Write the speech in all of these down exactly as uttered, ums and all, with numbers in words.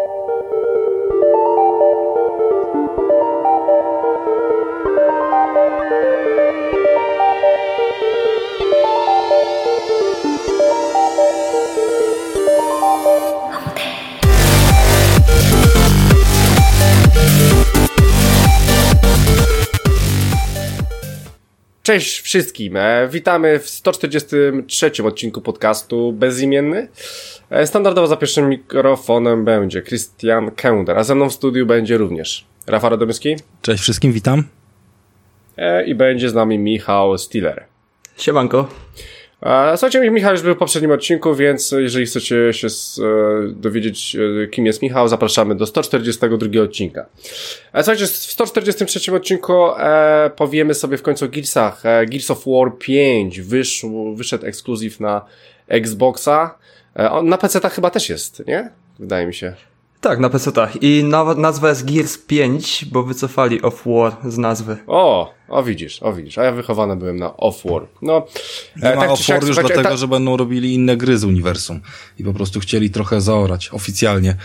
Cześć wszystkim, e, witamy w sto czterdziestym trzecim odcinku podcastu Bezimienny. E, standardowo za pierwszym mikrofonem będzie Christian Kender, a ze mną w studiu będzie również Rafał Radomyski. Cześć wszystkim, witam. E, I będzie z nami Michał Stiller. Siemanko. E, słuchajcie, Michał już był w poprzednim odcinku, więc jeżeli chcecie się z, e, dowiedzieć, e, kim jest Michał, zapraszamy do sto czterdziestego drugiego odcinka. E, słuchajcie, w sto czterdziestym trzecim odcinku e, powiemy sobie w końcu o Gearsach. E, Gears of War pięć wyszł, wyszedł ekskluzyw na Xboxa. E, on na pecetach chyba też jest, nie? Wydaje mi się. Tak, na pecetach. I na, nazwa jest Gears pięć, bo wycofali Off War z nazwy. O, o widzisz, o widzisz, a ja wychowany byłem na Off War. No, nie e, ma tak Off War już dlatego, ta... że będą robili inne gry z uniwersum i po prostu chcieli trochę zaorać oficjalnie,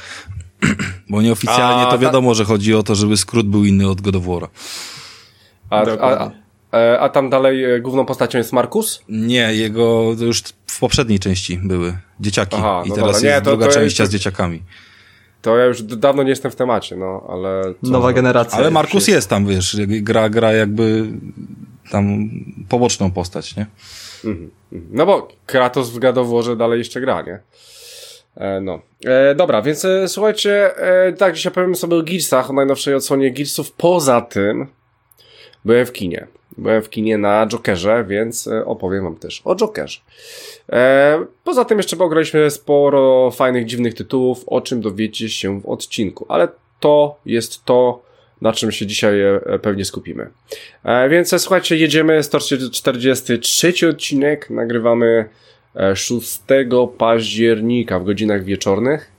bo nieoficjalnie a, to wiadomo, ta... że chodzi o to, żeby skrót był inny od God of War'a. A, a, a, a tam dalej główną postacią jest Markus? Nie, jego to już w poprzedniej części były dzieciaki. Aha, i no teraz dobra. jest Nie, to, druga to część jest... z dzieciakami. To ja już dawno nie jestem w temacie, no, ale... Co Nowa za... generacja. Ale Markus jest. jest tam, wiesz, gra, gra jakby tam poboczną postać, nie? Mhm. No bo Kratos w God of Warze dalej jeszcze gra, nie? E, no. E, dobra, więc e, słuchajcie, e, tak, dzisiaj powiemy sobie o Gearsach, o najnowszej odsłonie Gearsów. Poza tym byłem w kinie. Byłem w kinie na Jokerze, więc e, opowiem wam też o Jokerze. E, poza tym jeszcze pograliśmy sporo fajnych, dziwnych tytułów, o czym dowiecie się w odcinku, ale to jest to, na czym się dzisiaj e, pewnie skupimy. E, więc e, słuchajcie, jedziemy, sto czterdziesty trzeci odcinek, nagrywamy e, szóstego października w godzinach wieczornych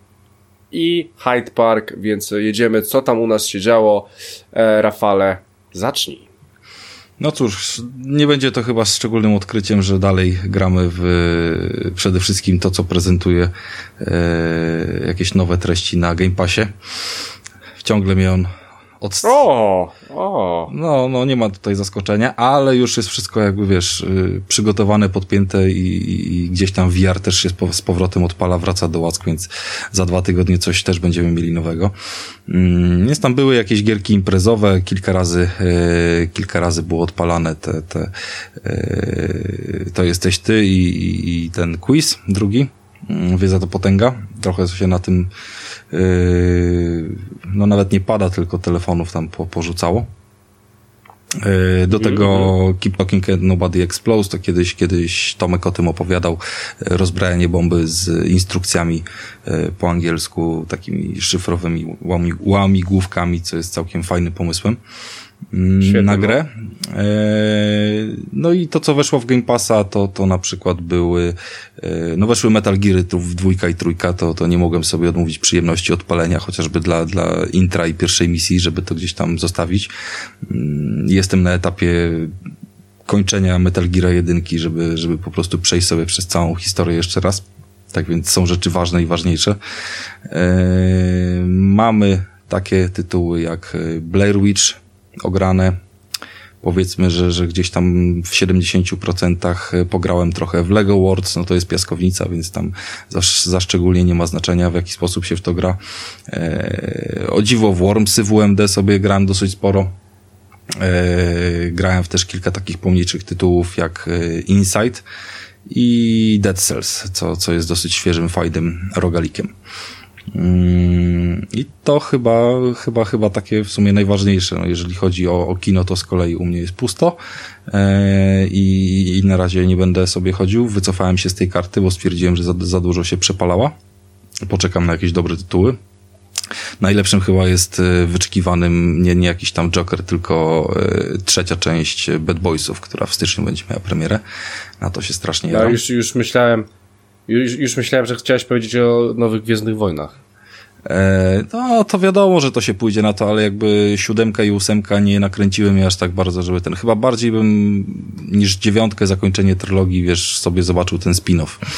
i Hyde Park, więc jedziemy, co tam u nas się działo. E, Rafale, zacznij. No cóż, nie będzie to chyba szczególnym odkryciem, że dalej gramy w przede wszystkim to, co prezentuje e, jakieś nowe treści na Game Passie. Ciągle mnie on od... O, o. No, no nie ma tutaj zaskoczenia, ale już jest wszystko jakby, wiesz, y, przygotowane, podpięte i, i gdzieś tam V R też się z, po, z powrotem odpala, wraca do łask, więc za dwa tygodnie coś też będziemy mieli nowego. Mm, więc tam były jakieś gierki imprezowe, kilka razy, y, kilka razy było odpalane te, te y, to jesteś ty i, i ten quiz drugi. Wiedza to potęga. Trochę się na tym yy, no nawet nie pada, tylko telefonów tam po, porzucało. Yy, do tego mm-hmm. Keep Talking and Nobody Explodes, to kiedyś, kiedyś Tomek o tym opowiadał. Rozbrajanie bomby z instrukcjami yy, po angielsku, takimi szyfrowymi łami, łamigłówkami, co jest całkiem fajnym pomysłem. Świetnie, na grę. No. no i to, co weszło w Game Passa, to, to na przykład były, no weszły Metal Geary w dwójka i trójka, to, to nie mogłem sobie odmówić przyjemności odpalenia, chociażby dla, dla intra i pierwszej misji, żeby to gdzieś tam zostawić. Jestem na etapie kończenia Metal Geara jedynki, żeby, żeby po prostu przejść sobie przez całą historię jeszcze raz. Tak więc są rzeczy ważne i ważniejsze. Mamy takie tytuły jak Blair Witch, ograne. Powiedzmy, że, że gdzieś tam w siedemdziesięciu procentach pograłem trochę w Lego Worlds, no to jest piaskownica, więc tam za, za szczególnie nie ma znaczenia, w jaki sposób się w to gra. Eee, o dziwo w Wormsy W M D sobie grałem dosyć sporo. Eee, grałem w też kilka takich pomniejszych tytułów jak Inside i Dead Cells, co, co jest dosyć świeżym, fajnym rogalikiem. I to chyba, chyba, chyba takie w sumie najważniejsze. No, jeżeli chodzi o, o kino, to z kolei u mnie jest pusto eee, i, i na razie nie będę sobie chodził. Wycofałem się z tej karty, bo stwierdziłem, że za, za dużo się przepalała. Poczekam na jakieś dobre tytuły. Najlepszym chyba jest wyczekiwanym nie, nie jakiś tam Joker, tylko e, trzecia część Bad Boysów, która w styczniu będzie miała premierę. Na to się strasznie ja jaram. już, już myślałem Już, już myślałem, że chciałeś powiedzieć o nowych Gwiezdnych Wojnach. E, no, to wiadomo, że to się pójdzie na to, ale jakby siódemka i ósemka nie nakręciły mnie aż tak bardzo, żeby ten, chyba bardziej bym niż dziewiątkę, zakończenie trylogii, wiesz, sobie zobaczył ten spin-off.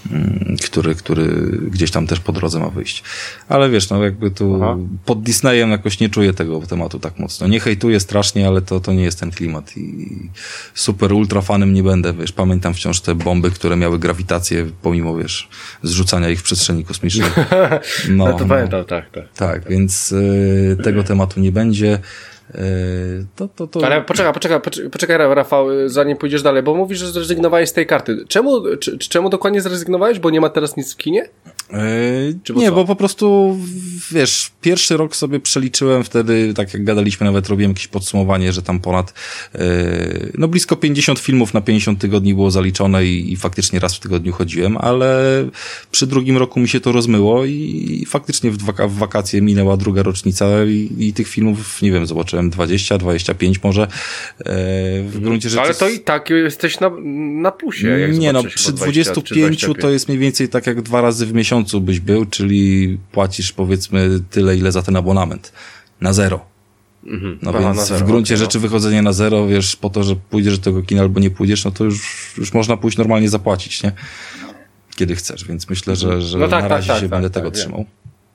który, który gdzieś tam też po drodze ma wyjść. Ale wiesz, no jakby tu Aha. pod Disneyem jakoś nie czuję tego tematu tak mocno. Nie hejtuję strasznie, ale to, to nie jest ten klimat i super ultra fanem nie będę, wiesz. Pamiętam wciąż te bomby, które miały grawitację pomimo, wiesz, zrzucania ich w przestrzeni kosmicznej. No, no to no, pamiętam, tak, tak. Tak, tak. więc y, tego tematu nie będzie. To, to, to... Ale poczekaj, poczekaj, poczekaj, Rafał, zanim pójdziesz dalej, bo mówisz, że zrezygnowałeś z tej karty. Czemu, czy, czemu dokładnie zrezygnowałeś? Bo nie ma teraz nic w kinie? Yy, bo nie, co? Bo po prostu, wiesz, pierwszy rok sobie przeliczyłem wtedy, tak jak gadaliśmy, nawet robiłem jakieś podsumowanie, że tam ponad, yy, no blisko pięćdziesiąt filmów na pięćdziesiąt tygodni było zaliczone i, i faktycznie raz w tygodniu chodziłem, ale przy drugim roku mi się to rozmyło i, i faktycznie w, waka- w wakacje minęła druga rocznica i, i tych filmów, nie wiem, zobaczyłem dwadzieścia, dwadzieścia pięć może. Yy, w gruncie rzeczy... Ale to i tak jesteś na, na plusie. Jak nie no, przy dwudziestu pięciu to jest mniej więcej tak jak dwa razy w miesiącu byś był, czyli płacisz powiedzmy tyle, ile za ten abonament. Na zero. Mhm. No Aha, więc zero, w gruncie okay, rzeczy no. wychodzenie na zero, wiesz, po to, że pójdziesz do tego kina albo nie pójdziesz, no to już, już można pójść normalnie zapłacić, nie? Kiedy chcesz, więc myślę, że, że no tak, na razie tak, się tak, będę tak, tego tak, trzymał.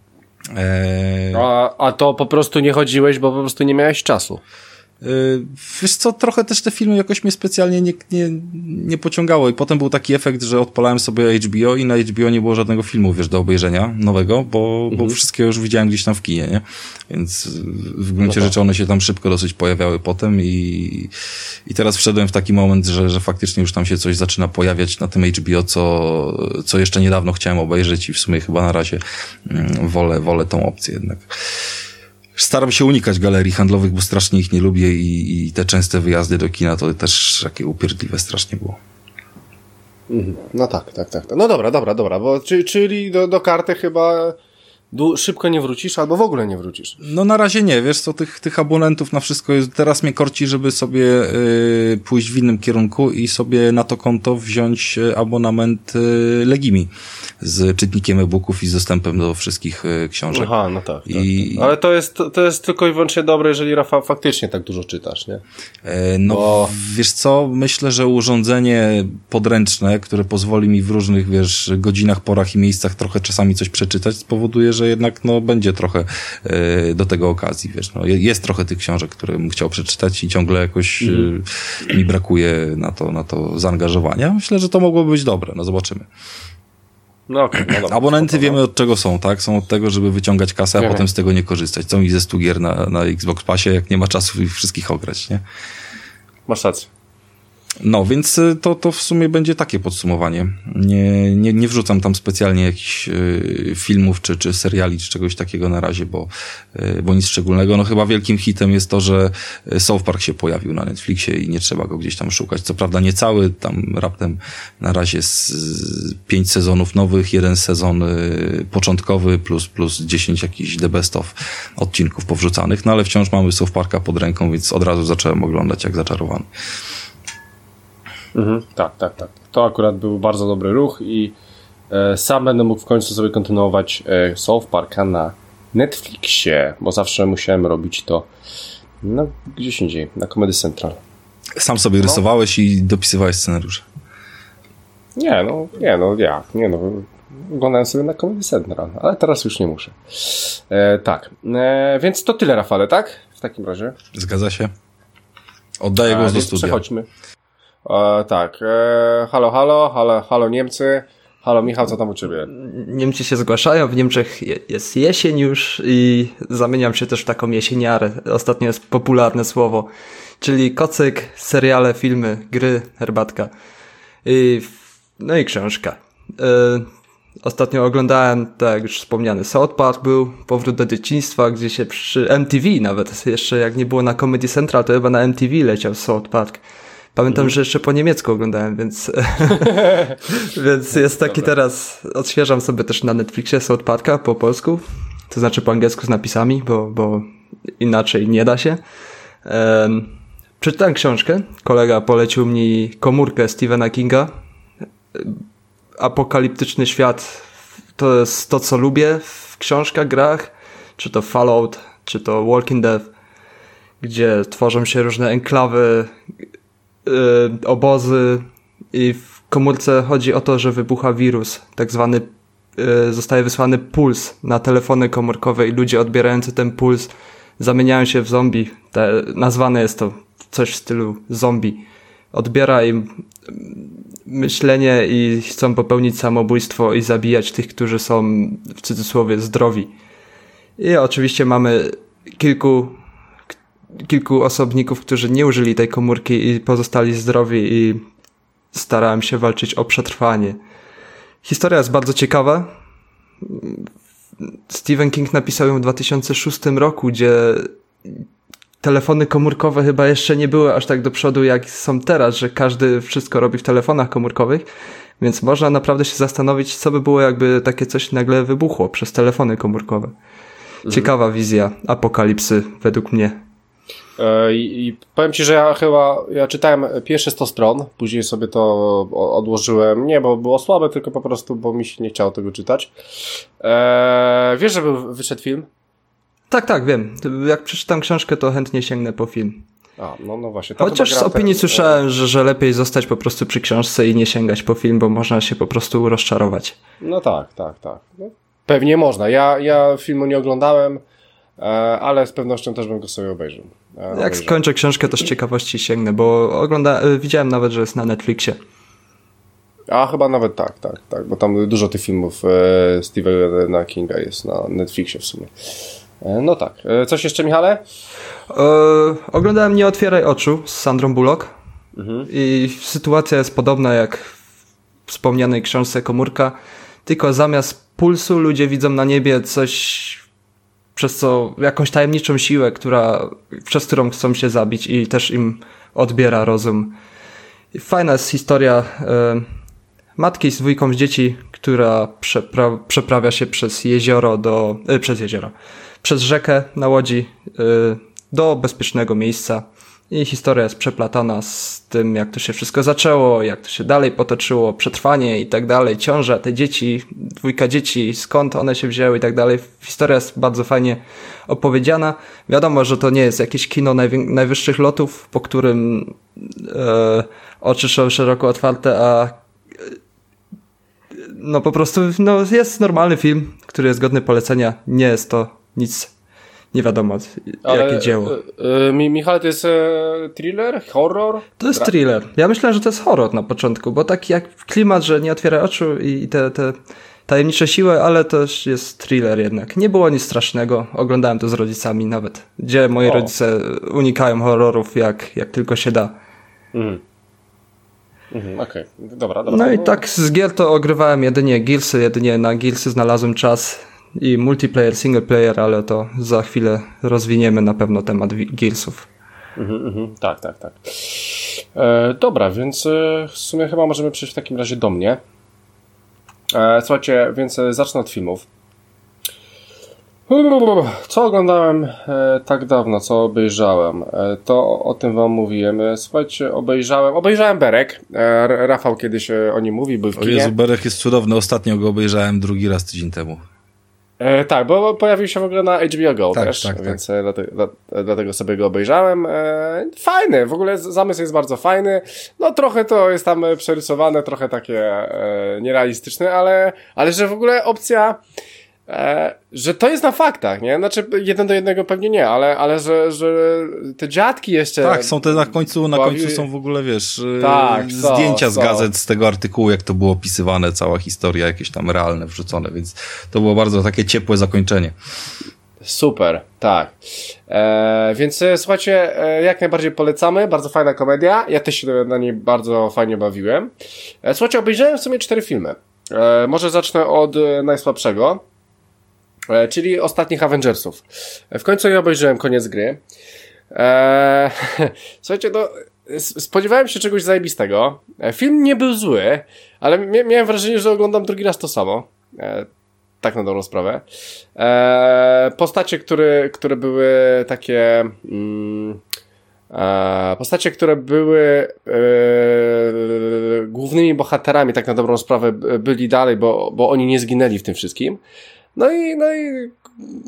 Eee... A, a to po prostu nie chodziłeś, bo po prostu nie miałeś czasu. Yy, wiesz co, trochę też te filmy jakoś mnie specjalnie nie, nie, nie pociągało i potem był taki efekt, że odpalałem sobie H B O i na H B O nie było żadnego filmu, wiesz, do obejrzenia nowego, bo, mhm. bo wszystkie już widziałem gdzieś tam w kinie, nie? Więc w gruncie no rzeczy one się tam szybko dosyć pojawiały potem i, i teraz wszedłem w taki moment, że, że faktycznie już tam się coś zaczyna pojawiać na tym H B O, co, co jeszcze niedawno chciałem obejrzeć i w sumie chyba na razie mm, wolę, wolę tą opcję jednak. Staram się unikać galerii handlowych, bo strasznie ich nie lubię i, i te częste wyjazdy do kina to też takie upierdliwe strasznie było. No tak, tak, tak. No dobra, dobra, dobra, bo czy, czyli do, do karty chyba du- szybko nie wrócisz albo w ogóle nie wrócisz. No na razie nie, wiesz co, tych, tych abonentów na wszystko jest, teraz mnie korci, żeby sobie yy, pójść w innym kierunku i sobie na to konto wziąć abonament yy, Legimi z czytnikiem e-booków i z dostępem do wszystkich yy, książek. Aha, no tak. I... tak. Ale to jest, to jest tylko i wyłącznie dobre, jeżeli, Rafał, faktycznie tak dużo czytasz, nie? Yy, no Bo... wiesz co, myślę, że urządzenie podręczne, które pozwoli mi w różnych, wiesz, godzinach, porach i miejscach trochę czasami coś przeczytać, spowoduje, że jednak no będzie trochę yy, do tego okazji, wiesz, no jest trochę tych książek, które bym chciał przeczytać i ciągle jakoś yy, mi brakuje na to, na to zaangażowania. Myślę, że to mogłoby być dobre, no zobaczymy. No okay, no dobra, Abonenty spoko, wiemy no. od czego są, tak? Są od tego, żeby wyciągać kasę, a nie potem wiem. z tego nie korzystać. Co mi ze stu gier na, na Xbox Passie, jak nie ma czasu ich wszystkich ograć, nie? Masz rację. No, więc to, to w sumie będzie takie podsumowanie. Nie, nie, nie wrzucam tam specjalnie jakichś y, filmów, czy, czy seriali, czy czegoś takiego na razie, bo, y, bo nic szczególnego. No chyba wielkim hitem jest to, że South Park się pojawił na Netflixie i nie trzeba go gdzieś tam szukać. Co prawda nie cały, tam raptem na razie z, z pięć sezonów nowych, jeden sezon y, początkowy, plus, plus dziesięć jakichś the best of odcinków powrzucanych, no ale wciąż mamy South Parka pod ręką, więc od razu zacząłem oglądać jak zaczarowany. Mhm, tak, tak, tak. To akurat był bardzo dobry ruch i e, sam będę mógł w końcu sobie kontynuować e, South Parka na Netflixie, bo zawsze musiałem robić to no, gdzieś indziej, na Comedy Central. Sam sobie no. rysowałeś i dopisywałeś scenariusze? Nie, no, nie, no, jak, nie, no, oglądałem sobie na Comedy Central, ale teraz już nie muszę. E, tak, e, więc to tyle, Rafale, tak? W takim razie. Zgadza się. Oddaję głos do studia. Przechodźmy. E, tak, e, halo, halo, halo, halo Niemcy, halo Michał, co tam u ciebie? Niemcy się zgłaszają, w Niemczech je, jest jesień już i zamieniam się też w taką jesieniarę, ostatnio jest popularne słowo, czyli kocyk, seriale, filmy, gry, herbatka i, no i książka. E, ostatnio oglądałem, tak jak już wspomniany, South Park był, powrót do dzieciństwa, gdzie się przy M T V nawet, jeszcze jak nie było na Comedy Central, to chyba na M T V leciał South Park. Pamiętam, mm. że jeszcze po niemiecku oglądałem, więc więc jest taki Dobra. Teraz, odświeżam sobie też na Netflixie South Parka po polsku, to znaczy po angielsku z napisami, bo, bo inaczej nie da się. Um, przeczytałem książkę, kolega polecił mi Komórkę Stephena Kinga. Apokaliptyczny świat to jest to, co lubię w książkach, grach, czy to Fallout, czy to Walking Dead, gdzie tworzą się różne enklawy, Yy, obozy i w komórce chodzi o to, że wybucha wirus, tak zwany y, zostaje wysłany puls na telefony komórkowe i ludzie odbierający ten puls zamieniają się w zombie. Te, nazwane jest to coś w stylu zombie. Odbiera im myślenie i chcą popełnić samobójstwo i zabijać tych, którzy są w cudzysłowie zdrowi. I oczywiście mamy kilku, kilku osobników, którzy nie użyli tej komórki i pozostali zdrowi i starałem się walczyć o przetrwanie. Historia jest bardzo ciekawa. Stephen King napisał ją w dwa tysiące szóstym roku, gdzie telefony komórkowe chyba jeszcze nie były aż tak do przodu, jak są teraz, że każdy wszystko robi w telefonach komórkowych, więc można naprawdę się zastanowić, co by było, jakby takie coś nagle wybuchło przez telefony komórkowe. Ciekawa mhm. wizja apokalipsy według mnie. I, I powiem ci, że ja chyba, ja czytałem pierwsze sto stron, później sobie to odłożyłem, nie, bo było słabe, tylko po prostu, bo mi się nie chciało tego czytać. Eee, wiesz, że był, wyszedł film? Tak, tak, wiem. Jak przeczytam książkę, to chętnie sięgnę po film. A, no, no właśnie. Chociaż z opinii ten... słyszałem, że, że lepiej zostać po prostu przy książce i nie sięgać po film, bo można się po prostu rozczarować. No tak, tak, tak. No, pewnie można. Ja, ja filmu nie oglądałem, ale z pewnością też bym go sobie obejrzał. Jak obejrzał. Skończę książkę, to z ciekawości sięgnę, bo ogląda, widziałem nawet, że jest na Netflixie. A chyba nawet tak, tak, tak, bo tam dużo tych filmów e, Stephena Kinga jest na Netflixie w sumie. E, no tak. E, coś jeszcze, Michale? E, oglądałem Nie otwieraj oczu z Sandrą Bullock mhm. i sytuacja jest podobna jak w wspomnianej książce Komórka, tylko zamiast pulsu ludzie widzą na niebie coś, przez co jakąś tajemniczą siłę, która, przez którą chcą się zabić i też im odbiera rozum. I fajna jest historia e, matki z dwójką z dzieci, która przepra- przeprawia się przez jezioro do, e, przez jezioro, przez rzekę na łodzi e, do bezpiecznego miejsca. I historia jest przeplatana z tym, jak to się wszystko zaczęło, jak to się dalej potoczyło, przetrwanie i tak dalej, ciąża, te dzieci, dwójka dzieci, skąd one się wzięły i tak dalej. Historia jest bardzo fajnie opowiedziana. Wiadomo, że to nie jest jakieś kino najwi- najwyższych lotów, po którym e, oczy są szeroko otwarte, a no po prostu no, jest normalny film, który jest godny polecenia. Nie jest to nic nie wiadomo, ale, jakie dzieło. Yy, Michał, to jest e, thriller? Horror? To jest thriller. Ja myślałem, że to jest horror na początku, bo taki jak klimat, że nie otwiera oczu i te, te tajemnicze siły, ale też jest thriller jednak. Nie było nic strasznego. Oglądałem to z rodzicami nawet, gdzie moi o. rodzice unikają horrorów jak, jak tylko się da. Mhm. Mhm, okej, okay. dobra, dobra. No i tak z gier to ogrywałem jedynie Gearsy, jedynie na Gearsy znalazłem czas. I multiplayer, single player, ale to za chwilę rozwiniemy na pewno temat Gearsów. Mhm, mhm, tak, tak, tak. E, dobra, więc e, w sumie chyba możemy przejść w takim razie do mnie. E, słuchajcie, więc e, zacznę od filmów. Co oglądałem e, tak dawno, co obejrzałem? E, to o tym wam mówiłem. E, słuchajcie, obejrzałem, obejrzałem Berek. E, Rafał kiedyś e, o nim mówi, był w kinie. O Jezu, Berek jest cudowny. Ostatnio go obejrzałem drugi raz tydzień temu. E, tak, bo pojawił się w ogóle na H B O Go tak, też, tak, więc tak. Dlatego, dla, dlatego sobie go obejrzałem. E, fajny, w ogóle zamysł jest bardzo fajny. No trochę to jest tam przerysowane, trochę takie e, nierealistyczne, ale, ale że w ogóle opcja, e, że to jest na faktach, nie? Znaczy jeden do jednego pewnie nie, ale, ale że, że te dziadki jeszcze... Tak, są te na końcu, na końcu bawi... są w ogóle, wiesz, tak, zdjęcia so, z so. gazet z tego artykułu, jak to było opisywane, cała historia, jakieś tam realne wrzucone, więc to było bardzo takie ciepłe zakończenie. Super, tak. E, więc słuchajcie, e, jak najbardziej polecamy, bardzo fajna komedia, ja też się na niej bardzo fajnie bawiłem. E, słuchajcie, obejrzałem w sumie cztery filmy. E, może zacznę od e, najsłabszego, e, czyli Ostatnich Avengersów. E, w końcu ja obejrzałem koniec gry. E, słuchajcie, no, spodziewałem się czegoś zajebistego. E, film nie był zły, ale mia- miałem wrażenie, że oglądam drugi raz to samo. E, Tak na dobrą sprawę. Eee, postacie, które, które były takie... Mm, e, postacie, które były e, głównymi bohaterami, tak na dobrą sprawę, byli dalej, bo, bo oni nie zginęli w tym wszystkim. No i, no i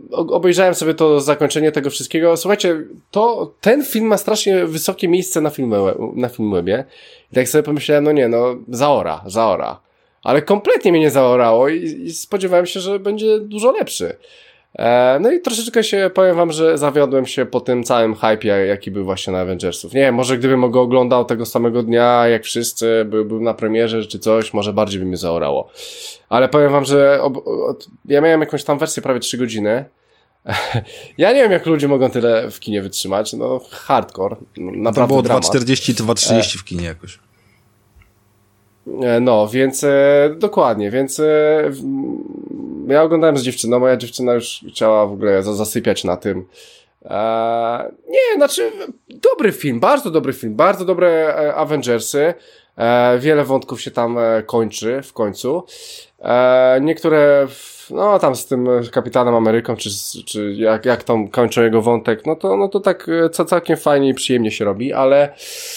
obejrzałem sobie to zakończenie tego wszystkiego. Słuchajcie, to, ten film ma strasznie wysokie miejsce na Filmwebie, na Filmwebie. I tak sobie pomyślałem, no nie, no, zaora, zaora. Ale kompletnie mnie nie zaorało i, i spodziewałem się, że będzie dużo lepszy. E, no i troszeczkę się, powiem wam, że zawiodłem się po tym całym hype'ie, jaki był właśnie na Avengersów. Nie wiem, może gdybym go oglądał tego samego dnia, jak wszyscy, był, był na premierze czy coś, może bardziej by mnie zaorało. Ale powiem wam, że ob, ob, ja miałem jakąś tam wersję prawie trzy godziny. Ja nie wiem, jak ludzie mogą tyle w kinie wytrzymać. No, hardcore. Naprawdę to było dramat. dwa czterdzieści, dwa trzydzieści w kinie jakoś. No, więc e, dokładnie, więc e, ja oglądałem z dziewczyną, moja dziewczyna już chciała w ogóle zasypiać na tym. E, nie, znaczy dobry film, bardzo dobry film, bardzo dobre e, Avengersy, e, wiele wątków się tam e, kończy w końcu. E, niektóre, no tam z tym Kapitanem Ameryką, czy, czy jak, jak tam kończą jego wątek, no to, no to tak co całkiem fajnie i przyjemnie się robi, ale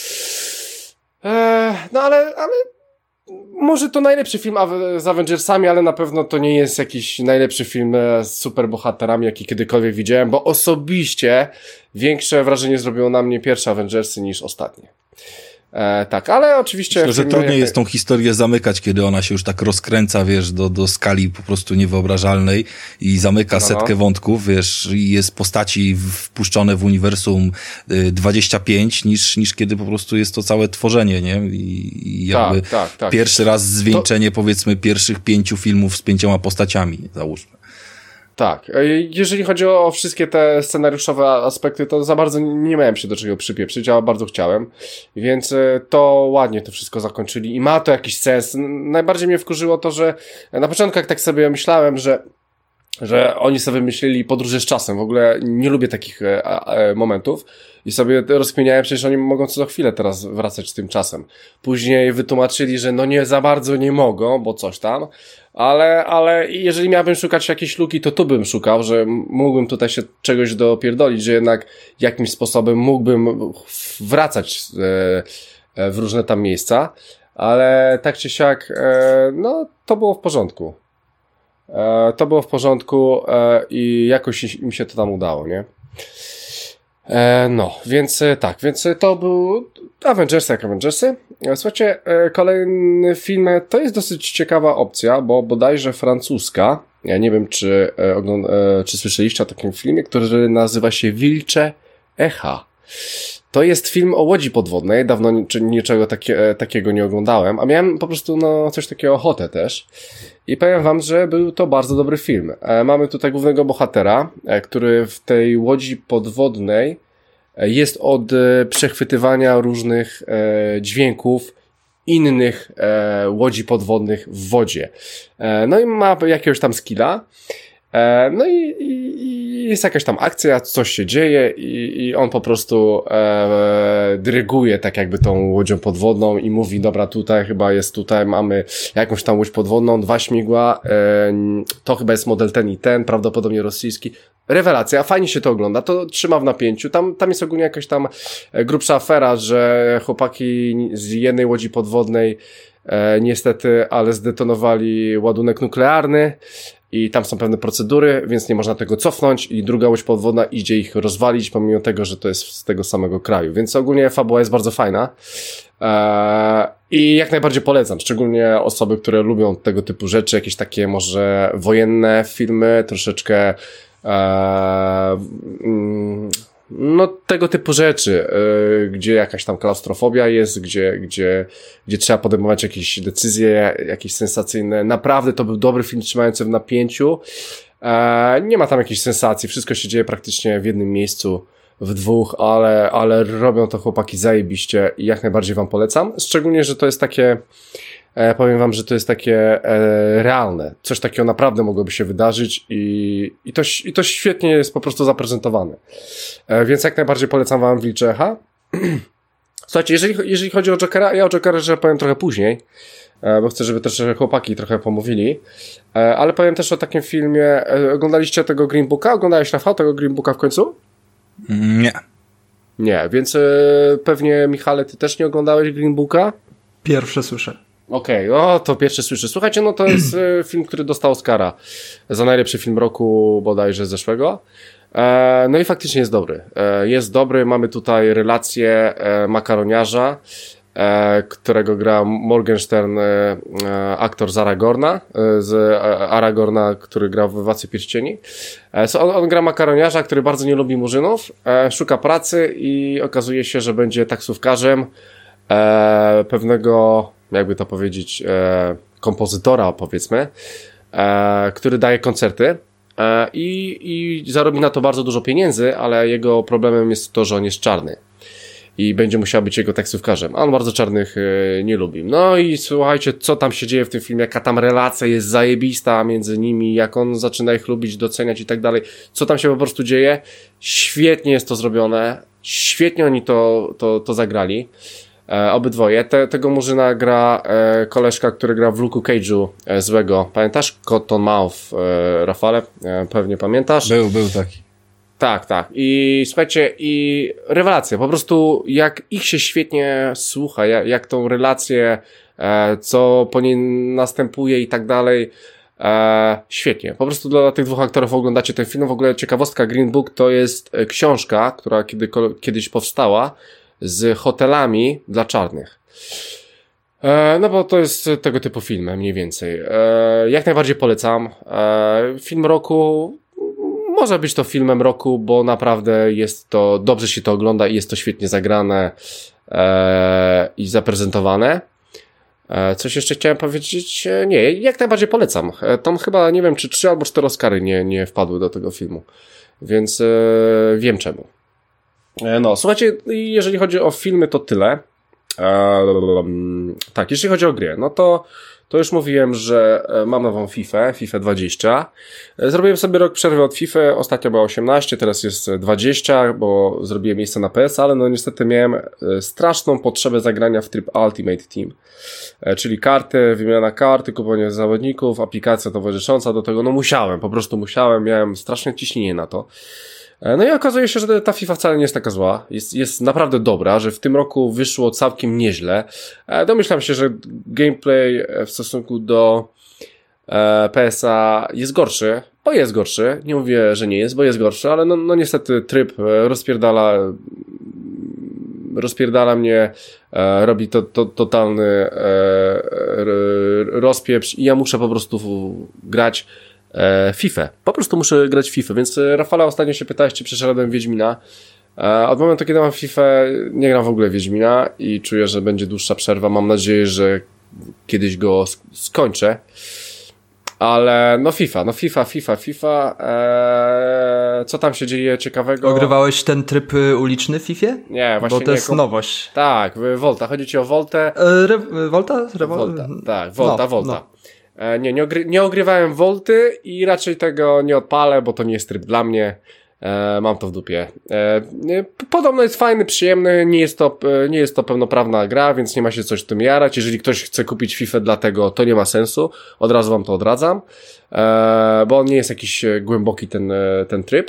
e, no ale, ale może to najlepszy film z Avengersami, ale na pewno to nie jest jakiś najlepszy film z superbohaterami, jaki kiedykolwiek widziałem, bo osobiście większe wrażenie zrobiło na mnie pierwsze Avengersy niż ostatnie. E, tak, ale oczywiście... Myślę, że trudniej jak... jest tą historię zamykać, kiedy ona się już tak rozkręca, wiesz, do, do skali po prostu niewyobrażalnej i zamyka no, setkę no. wątków, wiesz, i jest postaci wpuszczone w uniwersum dwadzieścia pięć, niż, niż kiedy po prostu jest to całe tworzenie, nie? I, i jakby tak, tak, tak. pierwszy raz zwieńczenie, to... powiedzmy, pierwszych pięciu filmów z pięcioma postaciami, załóżmy. Tak, jeżeli chodzi o wszystkie te scenariuszowe aspekty, to za bardzo nie miałem się do czego przypieprzyć, a bardzo chciałem, więc to ładnie to wszystko zakończyli i ma to jakiś sens. Najbardziej mnie wkurzyło to, że na początku jak tak sobie myślałem, że że oni sobie wymyślili podróże z czasem, w ogóle nie lubię takich e, e, momentów i sobie rozkminiałem, przecież oni mogą co chwilę teraz wracać z tym czasem. Później wytłumaczyli, że no nie za bardzo nie mogą, bo coś tam, ale, ale jeżeli miałbym szukać jakiejś luki, to tu bym szukał, że mógłbym tutaj się czegoś dopierdolić, że jednak jakimś sposobem mógłbym wracać e, w różne tam miejsca, ale tak czy siak, e, no to było w porządku. E, to było w porządku e, i jakoś mi się to tam udało, nie? E, no, więc e, tak, więc to był Avengersy jak Avengersy. E, słuchajcie, e, kolejny film to jest dosyć ciekawa opcja, bo bodajże francuska. Ja nie wiem, czy, e, ogląd- e, czy słyszeliście o takim filmie, który nazywa się Wilcze Echa. To jest film o łodzi podwodnej, dawno niczego takie, takiego nie oglądałem, a miałem po prostu no, coś takiego ochotę też. I powiem wam, że był to bardzo dobry film. E, mamy tutaj głównego bohatera, e, który w tej łodzi podwodnej e, jest od e, przechwytywania różnych e, dźwięków innych e, łodzi podwodnych w wodzie. E, no i ma jakiegoś tam skilla. E, no i, i, i jest jakaś tam akcja, coś się dzieje i, i on po prostu e, dyryguje tak jakby tą łodzią podwodną i mówi, dobra, tutaj chyba jest, tutaj mamy jakąś tam łódź podwodną, dwa śmigła, e, to chyba jest model ten i ten, prawdopodobnie rosyjski. Rewelacja, fajnie się to ogląda, to trzyma w napięciu, tam, tam jest ogólnie jakaś tam grubsza afera, że chłopaki z jednej łodzi podwodnej e, niestety, ale zdetonowali ładunek nuklearny i tam są pewne procedury, więc nie można tego cofnąć i druga łódź podwodna idzie ich rozwalić, pomimo tego, że to jest z tego samego kraju, więc ogólnie fabuła jest bardzo fajna eee, i jak najbardziej polecam, szczególnie osoby, które lubią tego typu rzeczy, jakieś takie może wojenne filmy, troszeczkę eee, mm, no tego typu rzeczy, yy, gdzie jakaś tam klaustrofobia jest, gdzie, gdzie, gdzie trzeba podejmować jakieś decyzje, jakieś sensacyjne. Naprawdę to był dobry film trzymający w napięciu. Eee, nie ma tam jakichś sensacji, wszystko się dzieje praktycznie w jednym miejscu, w dwóch, ale, ale robią to chłopaki zajebiście i jak najbardziej wam polecam. Szczególnie, że to jest takie, e, powiem wam, że to jest takie e, realne. Coś takiego naprawdę mogłoby się wydarzyć i, i, to, i to świetnie jest po prostu zaprezentowane. E, więc jak najbardziej polecam wam Wilcze Echa. Słuchajcie, jeżeli, jeżeli chodzi o Jokera, ja o Jokerze powiem trochę później, e, bo chcę, żeby też chłopaki trochę pomówili, e, ale powiem też o takim filmie. E, oglądaliście tego Green Booka? Oglądałeś, Rafał, tego Green Booka w końcu? Nie. Nie, więc e, pewnie Michale, ty też nie oglądałeś Green Booka? Pierwsze słyszę. Okej, okay, no to pierwszy słyszę. Słuchajcie, no to jest film, który dostał Oscara za najlepszy film roku bodajże zeszłego. E, no i faktycznie jest dobry. E, jest dobry, mamy tutaj relację e, makaroniarza, e, którego gra Morgenstern, e, aktor z Aragorna, e, z Aragorna, który grał w Władcy Pierścieni. E, so on, on gra makaroniarza, który bardzo nie lubi murzynów, e, szuka pracy i okazuje się, że będzie taksówkarzem e, pewnego, jakby to powiedzieć, e, kompozytora, powiedzmy, e, który daje koncerty. I, i zarobi na to bardzo dużo pieniędzy, ale jego problemem jest to, że on jest czarny i będzie musiał być jego taksówkarzem, a on bardzo czarnych e, nie lubi. No i słuchajcie, co tam się dzieje w tym filmie, jaka tam relacja jest zajebista między nimi, jak on zaczyna ich lubić, doceniać i tak dalej, co tam się po prostu dzieje. Świetnie jest to zrobione, świetnie oni to, to, to zagrali. E, obydwoje. Te, tego murzyna gra e, koleżka, który gra w Luke'u Cage'u e, złego. Pamiętasz? Cottonmouth, e, Rafale? E, pewnie pamiętasz? Był, był taki. Tak, tak. I słuchajcie, i rewelacja. Po prostu jak ich się świetnie słucha, jak, jak tą relację, e, co po niej następuje i tak dalej. E, świetnie. Po prostu dla tych dwóch aktorów oglądacie ten film. W ogóle ciekawostka, Green Book to jest książka, która kiedy, kiedyś powstała z hotelami dla czarnych. E, no bo to jest tego typu film, mniej więcej. E, jak najbardziej polecam. E, film roku, może być to filmem roku, bo naprawdę jest to, dobrze się to ogląda i jest to świetnie zagrane e, i zaprezentowane. E, coś jeszcze chciałem powiedzieć? E, nie, jak najbardziej polecam. E, tam chyba, nie wiem, czy trzy albo cztery Oscary nie, nie wpadły do tego filmu. Więc e, wiem czemu. No, słuchajcie, jeżeli chodzi o filmy, to tyle. Eee, tak, jeśli chodzi o gry, no to, to już mówiłem, że mam nową FIFA, FIFA dwadzieścia. Zrobiłem sobie rok przerwy od FIFA, ostatnio była osiemnaście, teraz jest dwadzieścia, bo zrobiłem miejsce na P S, ale no niestety miałem straszną potrzebę zagrania w tryb Ultimate Team. E, czyli karty, wymiana karty, kupowanie zawodników, aplikacja towarzysząca do tego, no musiałem, po prostu musiałem, miałem straszne ciśnienie na to. No i okazuje się, że ta FIFA wcale nie jest taka zła. Jest, jest naprawdę dobra, że w tym roku wyszło całkiem nieźle. Domyślam się, że gameplay w stosunku do P S a jest gorszy, bo jest gorszy. Nie mówię, że nie jest, bo jest gorszy, ale no, no niestety tryb rozpierdala rozpierdala mnie, robi to, to totalny rozpieprz i ja muszę po prostu grać FIFA. Po prostu muszę grać w FIFA, więc Rafale, ostatnio się pytałeś, czy przeszedłem Wiedźmina. Od momentu, kiedy mam FIFA, nie gram w ogóle Wiedźmina i czuję, że będzie dłuższa przerwa. Mam nadzieję, że kiedyś go skończę. Ale no FIFA, no FIFA, FIFA, FIFA. Eee, co tam się dzieje ciekawego? Ogrywałeś ten tryb uliczny w FIFA? Nie, właśnie Bo to nie. jest nowość. Tak, Volta. Chodzi ci o Voltę? E, re, Volta? Rewol... Volta, tak, Volta, no, Volta. No. Nie, nie, ogry, nie ogrywałem Volty i raczej tego nie odpalę, bo to nie jest tryb dla mnie. E, mam to w dupie. E, podobno jest fajny, przyjemny, nie jest to, nie jest to pełnoprawna gra, więc nie ma się coś w tym jarać. Jeżeli ktoś chce kupić FIFA dlatego, to nie ma sensu. Od razu wam to odradzam. E, bo on nie jest jakiś głęboki ten, ten tryb.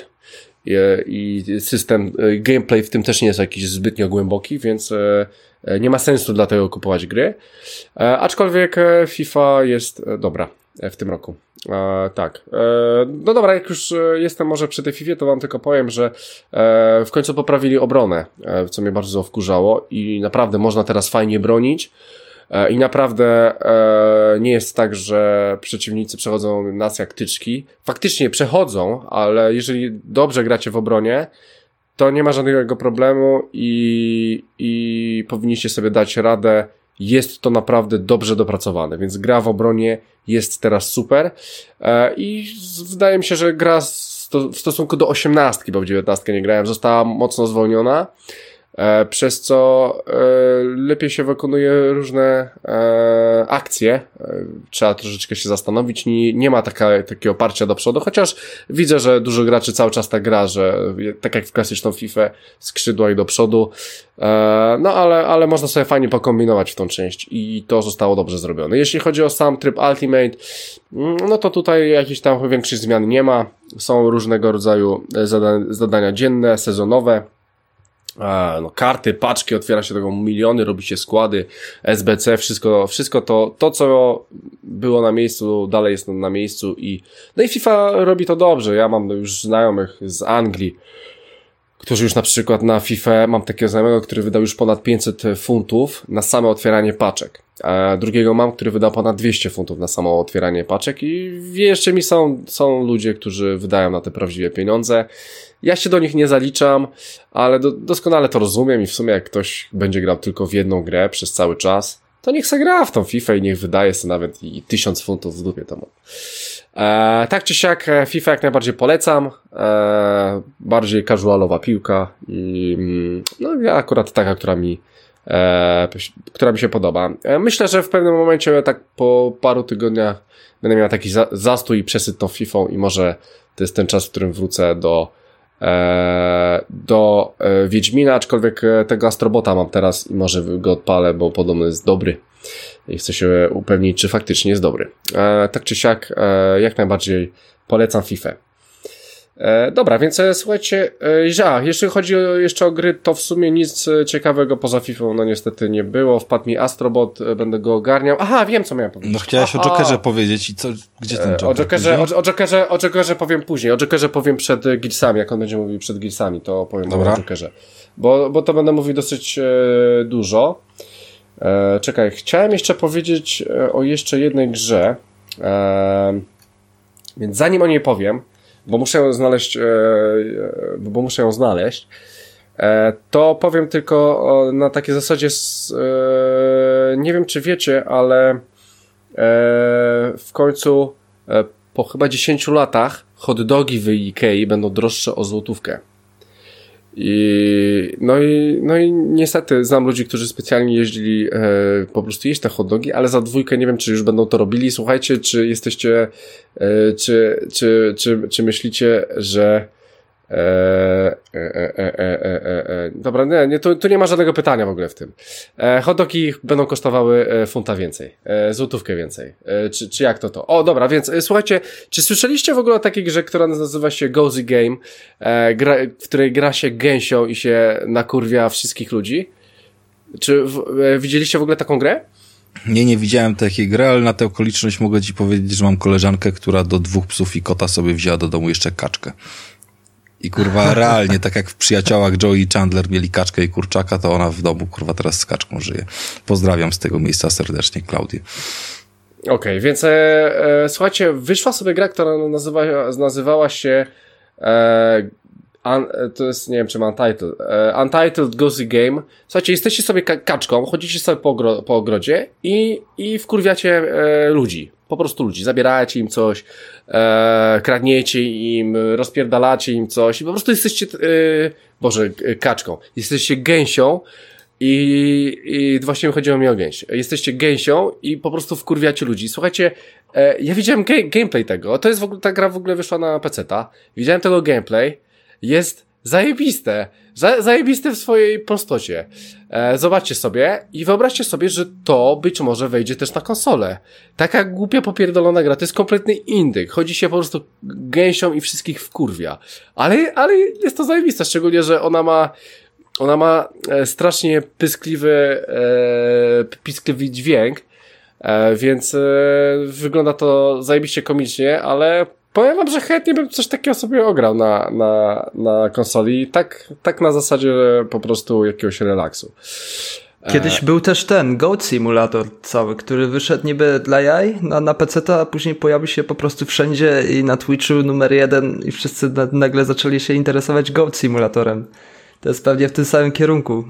I, i system, gameplay w tym też nie jest jakiś zbytnio głęboki, więc e, nie ma sensu dlatego kupować gry. E, aczkolwiek FIFA jest dobra w tym roku. E, tak. E, no dobra, jak już jestem może przy tej FIFA, to wam tylko powiem, że e, w końcu poprawili obronę, e, co mnie bardzo wkurzało i naprawdę można teraz fajnie bronić. I naprawdę e, nie jest tak, że przeciwnicy przechodzą nas jak tyczki. Faktycznie przechodzą, ale jeżeli dobrze gracie w obronie, to nie ma żadnego problemu i, i powinniście sobie dać radę. Jest to naprawdę dobrze dopracowane, więc gra w obronie jest teraz super e, i wydaje mi się, że gra sto, w stosunku do osiemnastki, bo w dziewiętnastkę nie grałem, została mocno zwolniona. E, przez co e, lepiej się wykonuje różne e, akcje. E, trzeba troszeczkę się zastanowić. Nie, nie ma taka, takiego oparcia do przodu, chociaż widzę, że dużo graczy cały czas tak gra, że tak jak w klasyczną FIFA skrzydła i do przodu. E, no ale, ale można sobie fajnie pokombinować w tą część i to zostało dobrze zrobione. Jeśli chodzi o sam tryb Ultimate, no to tutaj jakichś tam większych zmian nie ma. Są różnego rodzaju zada- zadania dzienne, sezonowe. A, no karty, paczki, otwiera się tego miliony, robi się składy, S B C, wszystko, wszystko to, to co było na miejscu, dalej jest na miejscu i, no i FIFA robi to dobrze. Ja mam już znajomych z Anglii, którzy już na przykład na FIFA, mam takiego znajomego, który wydał już ponad pięćset funtów na same otwieranie paczek, a drugiego mam, który wydał ponad dwieście funtów na samo otwieranie paczek i jeszcze mi są, są ludzie, którzy wydają na te prawdziwe pieniądze. Ja się do nich nie zaliczam, ale do, doskonale to rozumiem i w sumie jak ktoś będzie grał tylko w jedną grę przez cały czas, to niech se gra w tą FIFA i niech wydaje sobie nawet i tysiąc funtów w dupie temu. E, tak czy siak FIFA jak najbardziej polecam, e, bardziej casualowa piłka i no ja akurat taka, która mi e, która mi się podoba. E, myślę, że w pewnym momencie tak po paru tygodniach będę miał taki za, zastój i przesyt tą Fifą i może to jest ten czas, w którym wrócę do do Wiedźmina, aczkolwiek tego Astrobota mam teraz i może go odpalę, bo podobno jest dobry i chcę się upewnić, czy faktycznie jest dobry. E, tak czy siak, e, jak najbardziej polecam FIFA. E, dobra, więc e, słuchajcie, e, a, jeśli chodzi o, jeszcze o gry, to w sumie nic ciekawego poza FIFA, no niestety nie było. Wpadł mi Astrobot, e, będę go ogarniał. Aha, wiem, co miałem powiedzieć. No chciałeś Aha. o Jokerze powiedzieć i co, gdzie ten Joker? E, o, Jokerze, o, o, Jokerze, o Jokerze powiem później, o Jokerze powiem przed Gearsami, jak on będzie mówił przed Gearsami, to powiem Dobra. o Jokerze. Bo, bo to będę mówił dosyć e, dużo. E, czekaj, chciałem jeszcze powiedzieć o jeszcze jednej grze, e, więc zanim o niej powiem, bo muszę ją znaleźć, e, bo muszę ją znaleźć, e, to powiem tylko o, na takiej zasadzie, s, e, nie wiem czy wiecie, ale e, w końcu e, po chyba dziesięciu latach hot dogi w Ikei będą droższe o złotówkę. I, no i, no i niestety znam ludzi, którzy specjalnie jeździli e, po prostu jeść te hot dogi, ale za dwójkę nie wiem, czy już będą to robili. Słuchajcie, czy jesteście, e, czy, czy, czy, czy myślicie, że e, e, e, e, e, e, e. Dobra, nie, nie tu, tu nie ma żadnego pytania w ogóle w tym. E, hot dogi będą kosztowały e, funta więcej, e, złotówkę więcej. E, czy, czy jak to to? O, dobra, więc e, słuchajcie, czy słyszeliście w ogóle o takiej grze, która nazywa się Gozy Game, e, gra, w której gra się gęsią i się nakurwia wszystkich ludzi? Czy w, e, widzieliście w ogóle taką grę? Nie, nie widziałem takiej gry, ale na tę okoliczność mogę ci powiedzieć, że mam koleżankę, która do dwóch psów i kota sobie wzięła do domu jeszcze kaczkę. I kurwa, realnie, tak jak w Przyjaciołach Joey i Chandler mieli kaczkę i kurczaka, to ona w domu, kurwa, teraz z kaczką żyje. Pozdrawiam z tego miejsca serdecznie Klaudię. Okej, okay, więc e, e, słuchajcie, wyszła sobie gra, która nazywa, nazywała się e, un, to jest, nie wiem czy ma Untitled, e, Untitled Gozy Game. Słuchajcie, jesteście sobie ka- kaczką, chodzicie sobie po, ogro, po ogrodzie i, i wkurwiacie e, ludzi. Po prostu ludzi, zabieracie im coś, e, kradniecie im, rozpierdalacie im coś i po prostu jesteście, e, Boże, kaczką, jesteście gęsią i, i właśnie chodziło mi o gęś. Jesteście gęsią i po prostu wkurwiacie ludzi. Słuchajcie, e, ja widziałem ge- gameplay tego, to jest w ogóle, ta gra w ogóle wyszła na peceta, widziałem tego gameplay, jest zajebiste, Za, zajebiste w swojej prostocie. E, zobaczcie sobie i wyobraźcie sobie, że to być może wejdzie też na konsolę. Taka głupia popierdolona gra, to jest kompletny indyk. Chodzi się po prostu gęsią i wszystkich wkurwia. Ale, ale jest to zajebiste, szczególnie, że ona ma ona ma e, strasznie pyskliwy e, piskliwy dźwięk, e, więc e, wygląda to zajebiście komicznie, ale powiem wam, że chętnie bym coś takiego sobie ograł na, na, na konsoli, tak, tak na zasadzie po prostu jakiegoś relaksu. Kiedyś był też ten Goat Simulator cały, który wyszedł niby dla jaj na, na peceta, a później pojawił się po prostu wszędzie i na Twitchu numer jeden i wszyscy na, nagle zaczęli się interesować Goat Simulatorem. To jest pewnie w tym samym kierunku.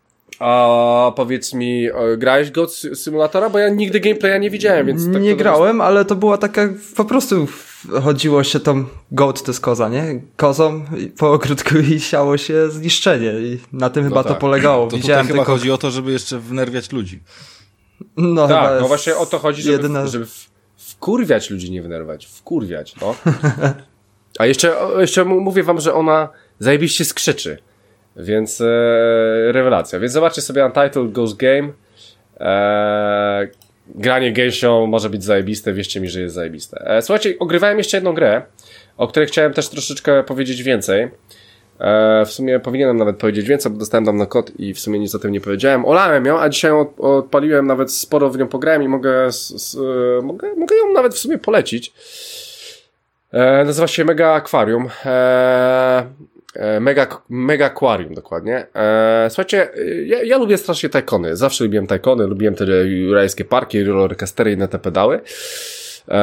A powiedz mi, grałeś Goat Simulatora? Bo ja nigdy gameplaya nie widziałem, więc... Tak nie grałem, jest... ale to była taka, po prostu chodziło się tą, goat to jest koza, nie? Kozą po ogródku i siało się zniszczenie i na tym no chyba tak. to polegało. To Widziałem tutaj chyba tylko... chodzi o to, żeby jeszcze wnerwiać ludzi. No tak, no właśnie o to chodzi, żeby, jedyna... żeby wkurwiać ludzi, nie wnerwać, wkurwiać, no. A jeszcze, jeszcze mówię wam, że ona zajebiście skrzyczy. Więc e, rewelacja. Więc zobaczcie sobie Untitled Ghost Game. E, granie gęsią może być zajebiste, wierzcie mi, że jest zajebiste. E, słuchajcie, ogrywałem jeszcze jedną grę, o której chciałem też troszeczkę powiedzieć więcej. E, w sumie powinienem nawet powiedzieć więcej, bo dostałem tam na kod i w sumie nic o tym nie powiedziałem. Olałem ją, a dzisiaj ją od, odpaliłem, nawet sporo w nią pograłem i mogę, s, s, mogę, mogę ją nawet w sumie polecić. E, nazywa się Mega Aquarium. E, Mega, Mega Aquarium dokładnie. E, słuchajcie, ja, ja lubię strasznie tajkony. Zawsze lubiłem tajkony, lubiłem te jurajskie parki, rollercoastery i inne te pedały. E,